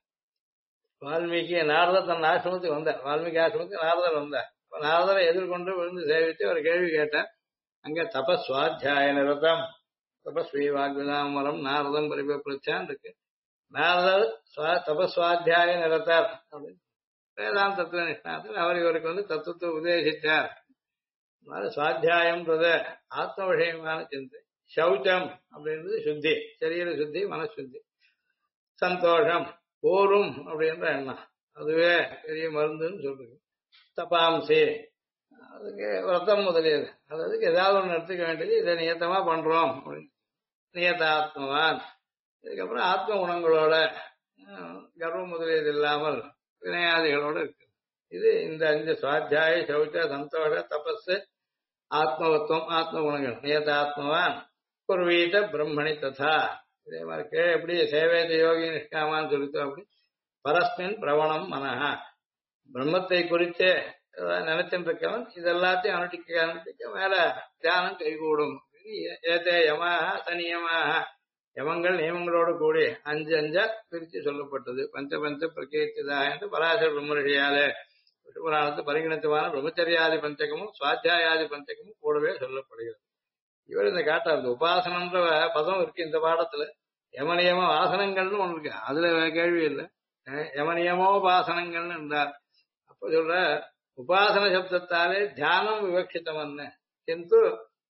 வால்மீகி நாரதர் தன் ஆசிரமத்துக்கு வந்தார். வால்மீகி ஆசிரமத்துக்கு நாரதர் வந்தார். நாரதரை எதிர்கொண்டு விழுந்து சேவித்து ஒரு கேள்வி கேட்டார். அங்க தபஸ்வாத்தியாய நிரதம் தபஸ்வி வாக்விதாமரம் நாரதம் பரிபப்ரச்சான் இருக்கு. நாரதர் தபஸ்வாத்தியாய நிரதர் அப்படின்னு வேதாந்த தத்துவ நிஷ்ணாத்தர். அவர் இவருக்கு தத்துவத்தை உபதேசித்தார். சுவாத்தியாயம்ன்றது ஆத்ம விஷயமான சிந்தை. சௌச்சம் அப்படின்றது சுத்தி, சரீர சுத்தி, மனசுத்தி. சந்தோஷம் போரும் அப்படின்ற எண்ணம், அதுவே பெரிய மருந்துன்னு சொல்றது. தபாம்சி அதுக்கு விரதம் முதலியது. அதுக்கு ஏதாவது ஒன்று எடுத்துக்க வேண்டியது. இதை நியத்தமா பண்றோம் அப்படின்னு நியதாத்மவான். இதுக்கப்புறம் ஆத்ம குணங்களோட கர்வம் முதலியது இல்லாமல் வினயாதிகளோட இருக்கு. இது இந்த 5 சுவாத்தியாய சௌச்ச சந்தோஷ தபஸ் ஆத்மவத்துவம் ஆத்ம குணங்கள். நியதாத்மவான் குர்வீத பிரம்மணி ததா. இதே மாதிரி எப்படி சேவேத யோகி நிஷ்காமான்னு சொல்லித்தோம், அப்படி பரஸ்மின் பிரவணம் மனஹா. பிரம்மத்தை குறித்து நினைச்சுட்டு இருக்கவன் இதெல்லாத்தையும் அனுஷ்டிக்க மேல தியானம் கைகூடும். ஏதே யமாக சனியமாக யமங்கள் நியமங்களோடு கூடி 5 பிரித்து சொல்லப்பட்டது. பஞ்ச பிரகீர்த்திதா என்று பராசர பிரம்மர்ஷியாலே புராணத்து பரிகணித்தமான பிரம்மச்சரியாதி பஞ்சகமும் சுவாத்தியாயாதி பஞ்சகமும் கூடவே சொல்லப்படுகிறது. இவர் இந்த காட்டார். இந்த உபாசனம்ன்ற பதம் இருக்கு இந்த பாடத்துல. யமனியம வாசனங்கள்னு ஒண்ணு இருக்கு, அதுல கேள்வி இல்லை. யமனியமோபாசனங்கள்னு இருந்தார். அப்ப சொல்ற உபாசன சப்தத்தாலே தியானம் விவக்ஷிதம்னு. கிந்து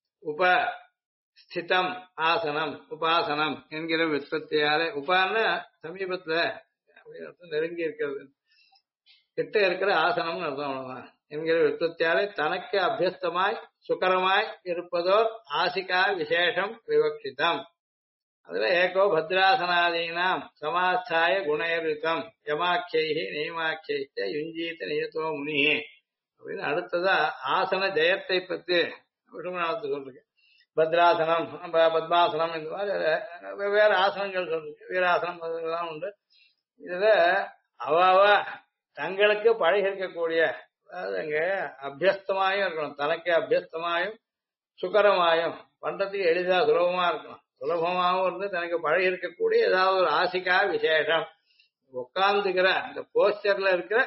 உபஸ்திதம் ஆசனம் உபாசனம் என்கிற விற்பத்தியாலே, உபான சமீபத்துல அப்படின்னு நெருங்கி இருக்கிறது, கிட்ட இருக்கிற ஆசனம்னு அர்த்தம். அவ்வளவுதான். என்கிற விற்பத்தியாலே தனக்கு அபியஸ்தமாய் சுகரமாய் இருப்பதோர் ஆசிகா விசேஷம் விவக்ஷிதம். அதுல ஏகோ பத்ராசனாதீனாம் சமாஸ்தாய குணயரித்தம் யமாக்கியை நியமாக்கிய யுஞ்சீத்த நியத்தோ முனி அப்படின்னு அடுத்ததா ஆசன ஜெயத்தை பத்தி விஷ்ணுநாதத்தை சொல்றேன். பத்ராசனம் பத்மாசனம் இந்த மாதிரி வெவ்வேறு ஆசனங்கள் சொல்றேன். வீராசனம் அதெல்லாம் உண்டு. இதுல அவாவ தங்களுக்கு பழகி இருக்கக்கூடிய, அதாவது அங்க அபியஸ்தமாயும் இருக்கணும், தனக்கு அபியஸ்தமாயும் சுகரமாயும் பண்றதுக்கு எளிதா சுலபமா இருக்கணும். சுலபமாகவும் இருந்து தனக்கு பழகி இருக்கக்கூடிய ஏதாவது ஒரு ஆசிகா விசேஷம். உட்கார்ந்துக்கிற அந்த போஸ்டர்ல இருக்க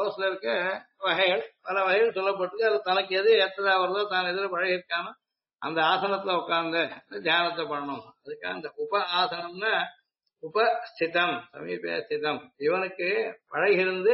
வகைகள் பல வகைகள் சொல்லப்பட்டு அது தனக்கு எது ஏற்றதா வருதோ தான் எதிர பழகி இருக்கானோ அந்த ஆசனத்துல உட்கார்ந்து தியானத்தை பண்ணணும். அதுக்காக அந்த உப ஆசனம்னா உபஸ்திதம் சமீப ஸ்திதம். இவனுக்கு பழகிருந்து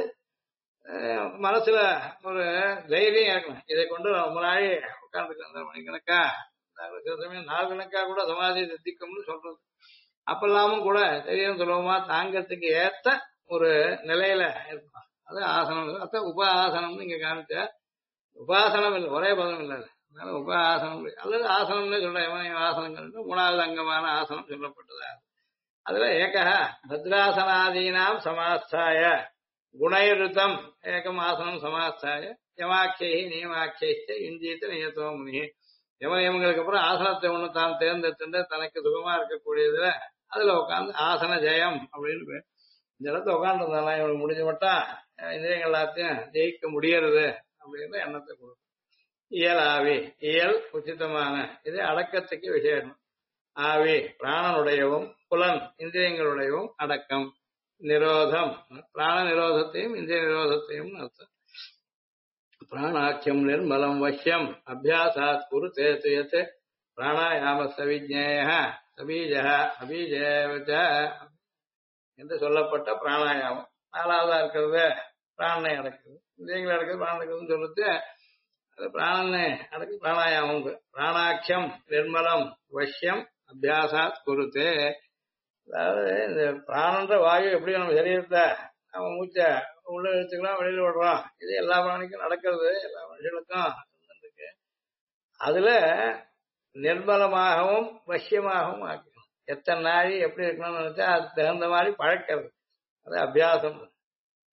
மனசுல ஒரு தைரியம் இருக்கணும். இதை கொண்டு ரொம்ப நாளை உட்கார்ந்துக்கு மணிக்கணக்கா சில சமயம் 4 கணக்கா கூட சமாதி சித்திக்கும்னு சொல்றது. அப்பெல்லாமும் கூட தைரியம் சுலபமா தாங்கறதுக்கு ஏத்த ஒரு நிலையில இருக்கும். அது ஆசனம். அத்த உப ஆசனம்னு இங்க காமிச்ச உபாசனம் இல்லை, ஒரே பதம் இல்லை. அதனால உப ஆசனம் அல்லது ஆசனம்னு சொல்ற ஆசனங்கள் 3வது அங்கமான ஆசனம் சொல்லப்பட்டதா. அதுல ஏகா பத்ராசனாதீனாம் சமாஸ்தாய குணயுத்தம் ஏகம் ஆசனம் சமாஸ்தாய யமாக்கியை நியமாக்கிய இஞ்சீத்த நியத்தோ முனி. யமனியமங்களுக்கு அப்புறம் ஆசனத்தை ஒண்ணு தான் தேர்ந்தெடுத்து தனக்கு சுகமா இருக்கக்கூடியதுல அதுல உட்காந்து ஆசன ஜெயம் அப்படின்னு பேர். இந்த இடத்துல உட்காந்துருந்தாலும் இவனுக்கு முடிஞ்ச மட்டும் இந்திரியங்கள் எல்லாத்தையும் ஜெயிக்க முடியறது அப்படின்ற எண்ணத்தை கொடுக்கும். இயல் ஆவி, இயல் உச்சிதமான இது அடக்கத்துக்கு விசேஷம். ஆவி பிராணனுடையவும் புலன் இந்திரியங்களுடையவும் அடக்கம். நிரோதம் பிராண நிரோதத்தையும் இந்திரிய நிரோதத்தையும் அர்த்தம். பிராணாக்கியம் நிர்மலம் வசியம் அபியாசாத் குருதே துயத் பிராணாயாம சவிஜ்ஞேய சபீஜ அபீஜேவச்ச என்று சொல்லப்பட்ட பிராணாயாமம். 4வதா இருக்கிறது பிராணனை அடக்குது, இந்திரியங்களை அடக்குது, பிராணம் அடக்குதுன்னு சொல்லிட்டு அது பிராணனை அடக்கு பிராணாயாமம். பிராணாக்கியம் நிர்மலம் வசியம் அபியாசாத் குருதே. அதாவது இந்த பிராணன்ற வாயு எப்படி நம்ம சரீரத்தை நம்ம மூச்சை உள்ள இழுத்துக்கலாம் வெளியில விடுறோம், இது எல்லா பிராணிக்கும் நடக்கிறது, எல்லா மனுஷனுக்கும் இருக்கு. அதுல நிர்மலமாகவும் வசியமாகவும் ஆக்கணும். எத்தனை நாளி எப்படி இருக்கணும்னு நினைச்சா அது தகுந்த மாதிரி பழக்கிறது, அது அபியாசம்.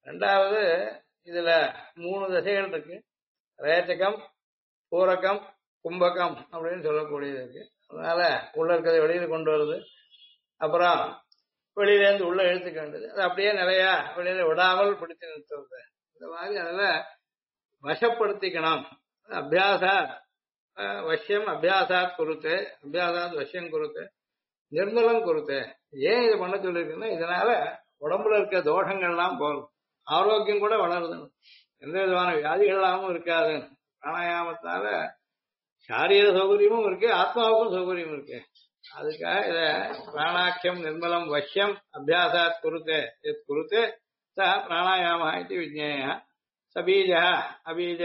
ரெண்டாவது இதுல 3 திசைகள் இருக்கு. ரேச்சகம், பூரகம், கும்பகம் அப்படின்னு சொல்லக்கூடியது இருக்கு. அதனால உள்ள இருக்கிறத வெளியில கொண்டு வருது. அப்புறம் வெளியில இருந்து உள்ள இழுத்துக்க வேண்டியது. அது அப்படியே நிலையா வெளியில விடாமல் பிடிச்சு நிறுத்துறது. இந்த மாதிரி அதுல வசப்படுத்திக்கணும். அபியாசா வசியம் அபியாசாத் குருத்து, அபியாசாத் வசியம் குருத்து, நிர்மலம் குருத்து. ஏன் இதை பண்ண சொல்லிருக்குன்னா இதனால உடம்புல இருக்க தோஷங்கள்லாம் போகும், ஆரோக்கியம் கூட வளருது, எந்த விதமான வியாதிகளாகவும் இருக்காது. பிராணாயாமத்தால சாரீர சௌகரியமும் இருக்கு, ஆத்மாவுக்கும் சௌகரியம் இருக்கு. அதுக்காக இத பிராணாக்கியம் நிர்மலம் வசியம் அபியாசாத் குருத்தே எத் குருத்தே ச பிராணாயாம இது விஜ்ஞேய சபீஜ அபீஜ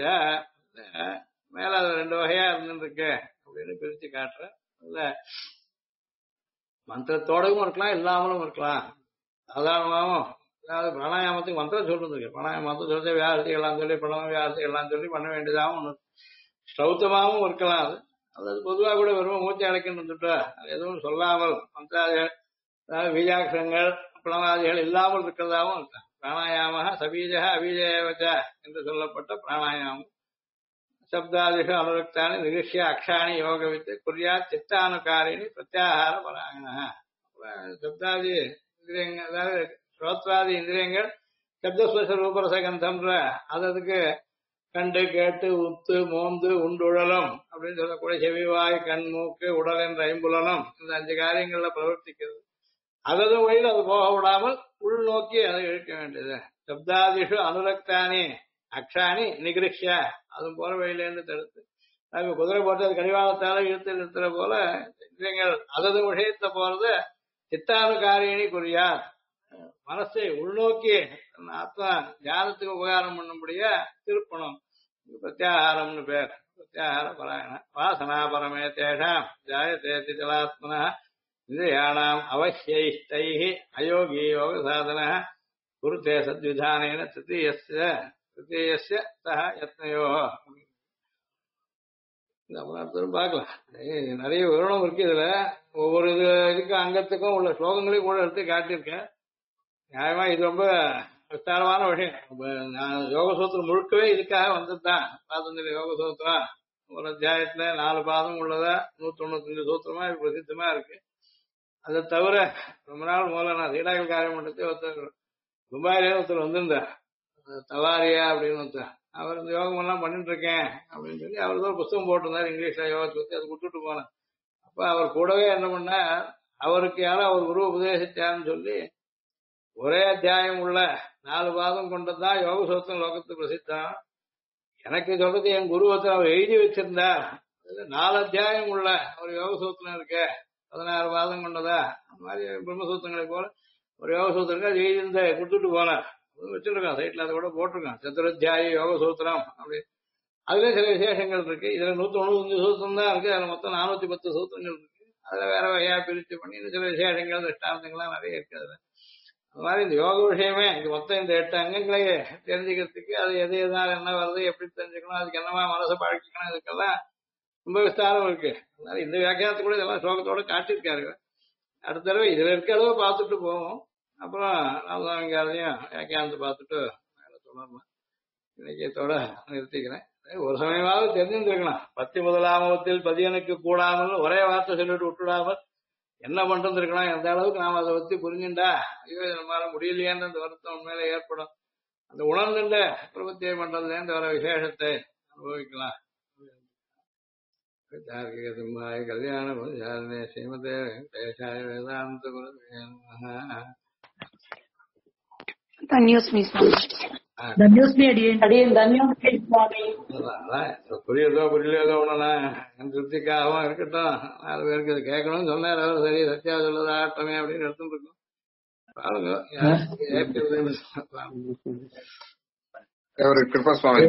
மேல அது 2 வகையா இருந்துருக்கு அப்படின்னு பிரிச்சு காட்டுறேன். அதுல மந்திரத்தோடவும் இருக்கலாம், இல்லாமலும் இருக்கலாம். சாதாரணமாகவும் அதாவது பிராணாயாமத்துக்கு மந்திரம் சொல்றதுக்கு பிராணாயாமத்துக்கு சொல்றது வியாதிகள்லாம் சொல்லி பிரணவ வியாதிகள்லாம் சொல்லி பண்ண வேண்டியதாகவும் ஒன்று ஸ்ரௌத்தமாகவும் இருக்கலாம். அது பொதுவாக கூட வெறும் மூச்சு அடைக்கணும் இருந்துட்டா எதுவும் சொல்லாமல் மந்திராதிகள் அதாவது பீஜாட்சரங்கள் பிரணவாதிகள் இல்லாமல் இருக்கிறதாகவும் இருக்கலாம். பிராணாயாம சபீஜ அபீஜவச்ச என்று சொல்லப்பட்ட பிராணாயாமம் சப்தாதிஷு அனுரக்தானி நிகிஷ்ய அக்ஷாணி யோகவித்து குறியா சித்தானுகாரிணி பிரத்யாகார பராயண. சப்தாதி இந்திரியங்கள் அதாவது ஸ்ரோத்ராதி இந்திரியங்கள் சப்தஸ்பர்ஷ ரூபரசகந்தம்ன்ற அதுக்கு கண்டு கேட்டு உத்து மோந்து உண்டுழலும் அப்படின்னு சொல்லக்கூடிய செவிவாய் கண் மூக்கு உடல் என்ற ஐம்புலனும் இந்த 5 காரியங்கள்ல பிரவர்த்திக்கிறது. அதது வழியில் அது போக விடாமல் உள்நோக்கி அதை இழுக்க வேண்டியது. சப்தாதிஷு அனுரக்தானி அக்ஷாணி நிகிருஷ்ய அதுவும் போற வழியிலேருந்து தடுத்து அது குதிரை போட்டு அது கடிவாளத்தால இழுத்து நிறுத்துற போல இந்திரியங்கள் அதது விஷயத்தை போறது சித்தானுகாரிணி குறியார் மனசை உள்நோக்கி ஆத்மா தியானத்துக்கு உபகாரம் பண்ணும்படியா திருப்பணும். பிரத்யாகாரம்னு பேர். பிரத்யாகார பராயண வாசனா பரமே தேஷாம் ஜாயதேதி ஜலாத்மனா இந்திரியாணாம் அவசியை அயோகி யோக சாதன குருத்தே சத்விதானேன திருத்தீயஸ்ய சஹ யத்னயோ. பார்க்கலாம், நிறைய விவரணம் இருக்கு இதுல. ஒவ்வொரு இதுக்கு அங்கத்துக்கும் உள்ள ஸ்லோகங்களையும் கூட எடுத்து காட்டியிருக்கேன். நியாயமா இது ரொம்ப விஸ்தாரமான விஷயம். யோக சூத்திரம் முழுக்கவே இதுக்காக வந்ததுதான். பாதஞ்சலி யோக சூத்திரம் ஒரு அத்தியாயத்துல 4 பாதம் உள்ளதா 195 சூத்திரமா பிரசித்தமா இருக்கு. அதை தவிர ரொம்ப நாள் மூலம் நான் சீடாக்கள் காரியம் மன்றத்தை ஒருத்தர் துபாயிலே ஒருத்தர் வந்திருந்தார், தவாரியா அப்படின்னு ஒருத்தர். அவர் இந்த யோகம் எல்லாம் பண்ணிட்டு இருக்கேன் அப்படின்னு சொல்லி அவர் தான் புத்தகம் போட்டிருந்தார் இங்கிலீஷ்ல யோகத்தை பத்தி. அது விட்டுட்டு போனேன். அப்ப அவர் கூடவே என்ன பண்ண அவருக்கு யாரோ அவர் குரு உபதேசிச்சாருன்னு சொல்லி ஒரே அத்தியாயம் உள்ள 4 பாதம் கொண்டதுதான் யோக சூத்திரம் லோகத்துக்கு பிரசித்தம். எனக்கு சொல்றது என் குரு ஒருத்தர் அவர் எழுதி வச்சிருந்தார். 4 அத்தியாயம் உள்ள ஒரு யோக சூத்திரம் இருக்கு, 16 பாதம் கொண்டதா. அந்த மாதிரி பிரம்மசூத்திரங்களை போல ஒரு யோக சூத்திரம் அது எழுதி கொடுத்துட்டு போனார். வச்சிருக்கான் சைட்ல, அதை கூட போட்டிருக்கான் சதுரத்தியாயி யோக சூத்திரம் அப்படி. அதுல சில விசேஷங்கள் இருக்கு. இதுல 195 சூத்திரம் தான் இருக்கு. அதுல மொத்தம் 410 சூத்திரங்கள் இருக்கு. அதுல வேற வகையா பிரிச்சு பண்ணி சில விசேஷங்கள் திஷ்டாந்தங்கள்லாம் நிறைய இருக்கு. அதுல அந்த மாதிரி இந்த யோக விஷயமே இது மொத்தம் இந்த 8 அங்கங்களை தெரிஞ்சுக்கிறதுக்கு அது எது எதனால என்ன வருது எப்படி தெரிஞ்சுக்கணும் அதுக்கு என்னவா மனசை பழக்கிக்கணும் இதுக்கெல்லாம் ரொம்ப விஸ்தாரம் இருக்கு. அதனால இந்த வியாக்கியானத்தை கூட இதெல்லாம் ஸ்லோகத்தோட காட்டியிருக்காரு. அடுத்த தடவை இதுல இருக்க அளவு பார்த்துட்டு போவோம். அப்புறம் ராமசாமிங்காரையும் வியாக்கியானத்தை பார்த்துட்டு தொடரலாம். இன்னைக்கு இதோட நிறுத்திக்கிறேன். ஒரு சமயமாவது தெரிஞ்சிருக்கலாம். 10 முதலாமத்தில் பதியனுக்கு கூடாமல் ஒரே வார்த்தை சொல்லிட்டு விட்டுடாமல் என்ன பண்றது இருக்கலாம். எந்த அளவுக்கு நாம அதை பத்தி புரிஞ்சுண்டா ஐயோ நம்மளால முடியலையான்னு அந்த வருத்தம் உண்மையில ஏற்படும். அந்த உணர்ந்துட்ட பிரபத்தியை பண்றதுல இந்த வர விசேஷத்தை அனுபவிக்கலாம். கல்யாண ஸ்ரீமதே வெங்கடேஷாய வேதாந்த குரு புரியுதோ புரியலையதோ ஒண்ணுனா என் திருப்திக்காகவும் இருக்கட்டும். 4 பேருக்கு இது கேட்கணும்னு சொன்னார். அவர் சரி சத்தியா சொல்லுதா ஆட்டமே அப்படின்னு எடுத்துட்டு இருக்கோம். பாருங்க கிருபாசுவாமி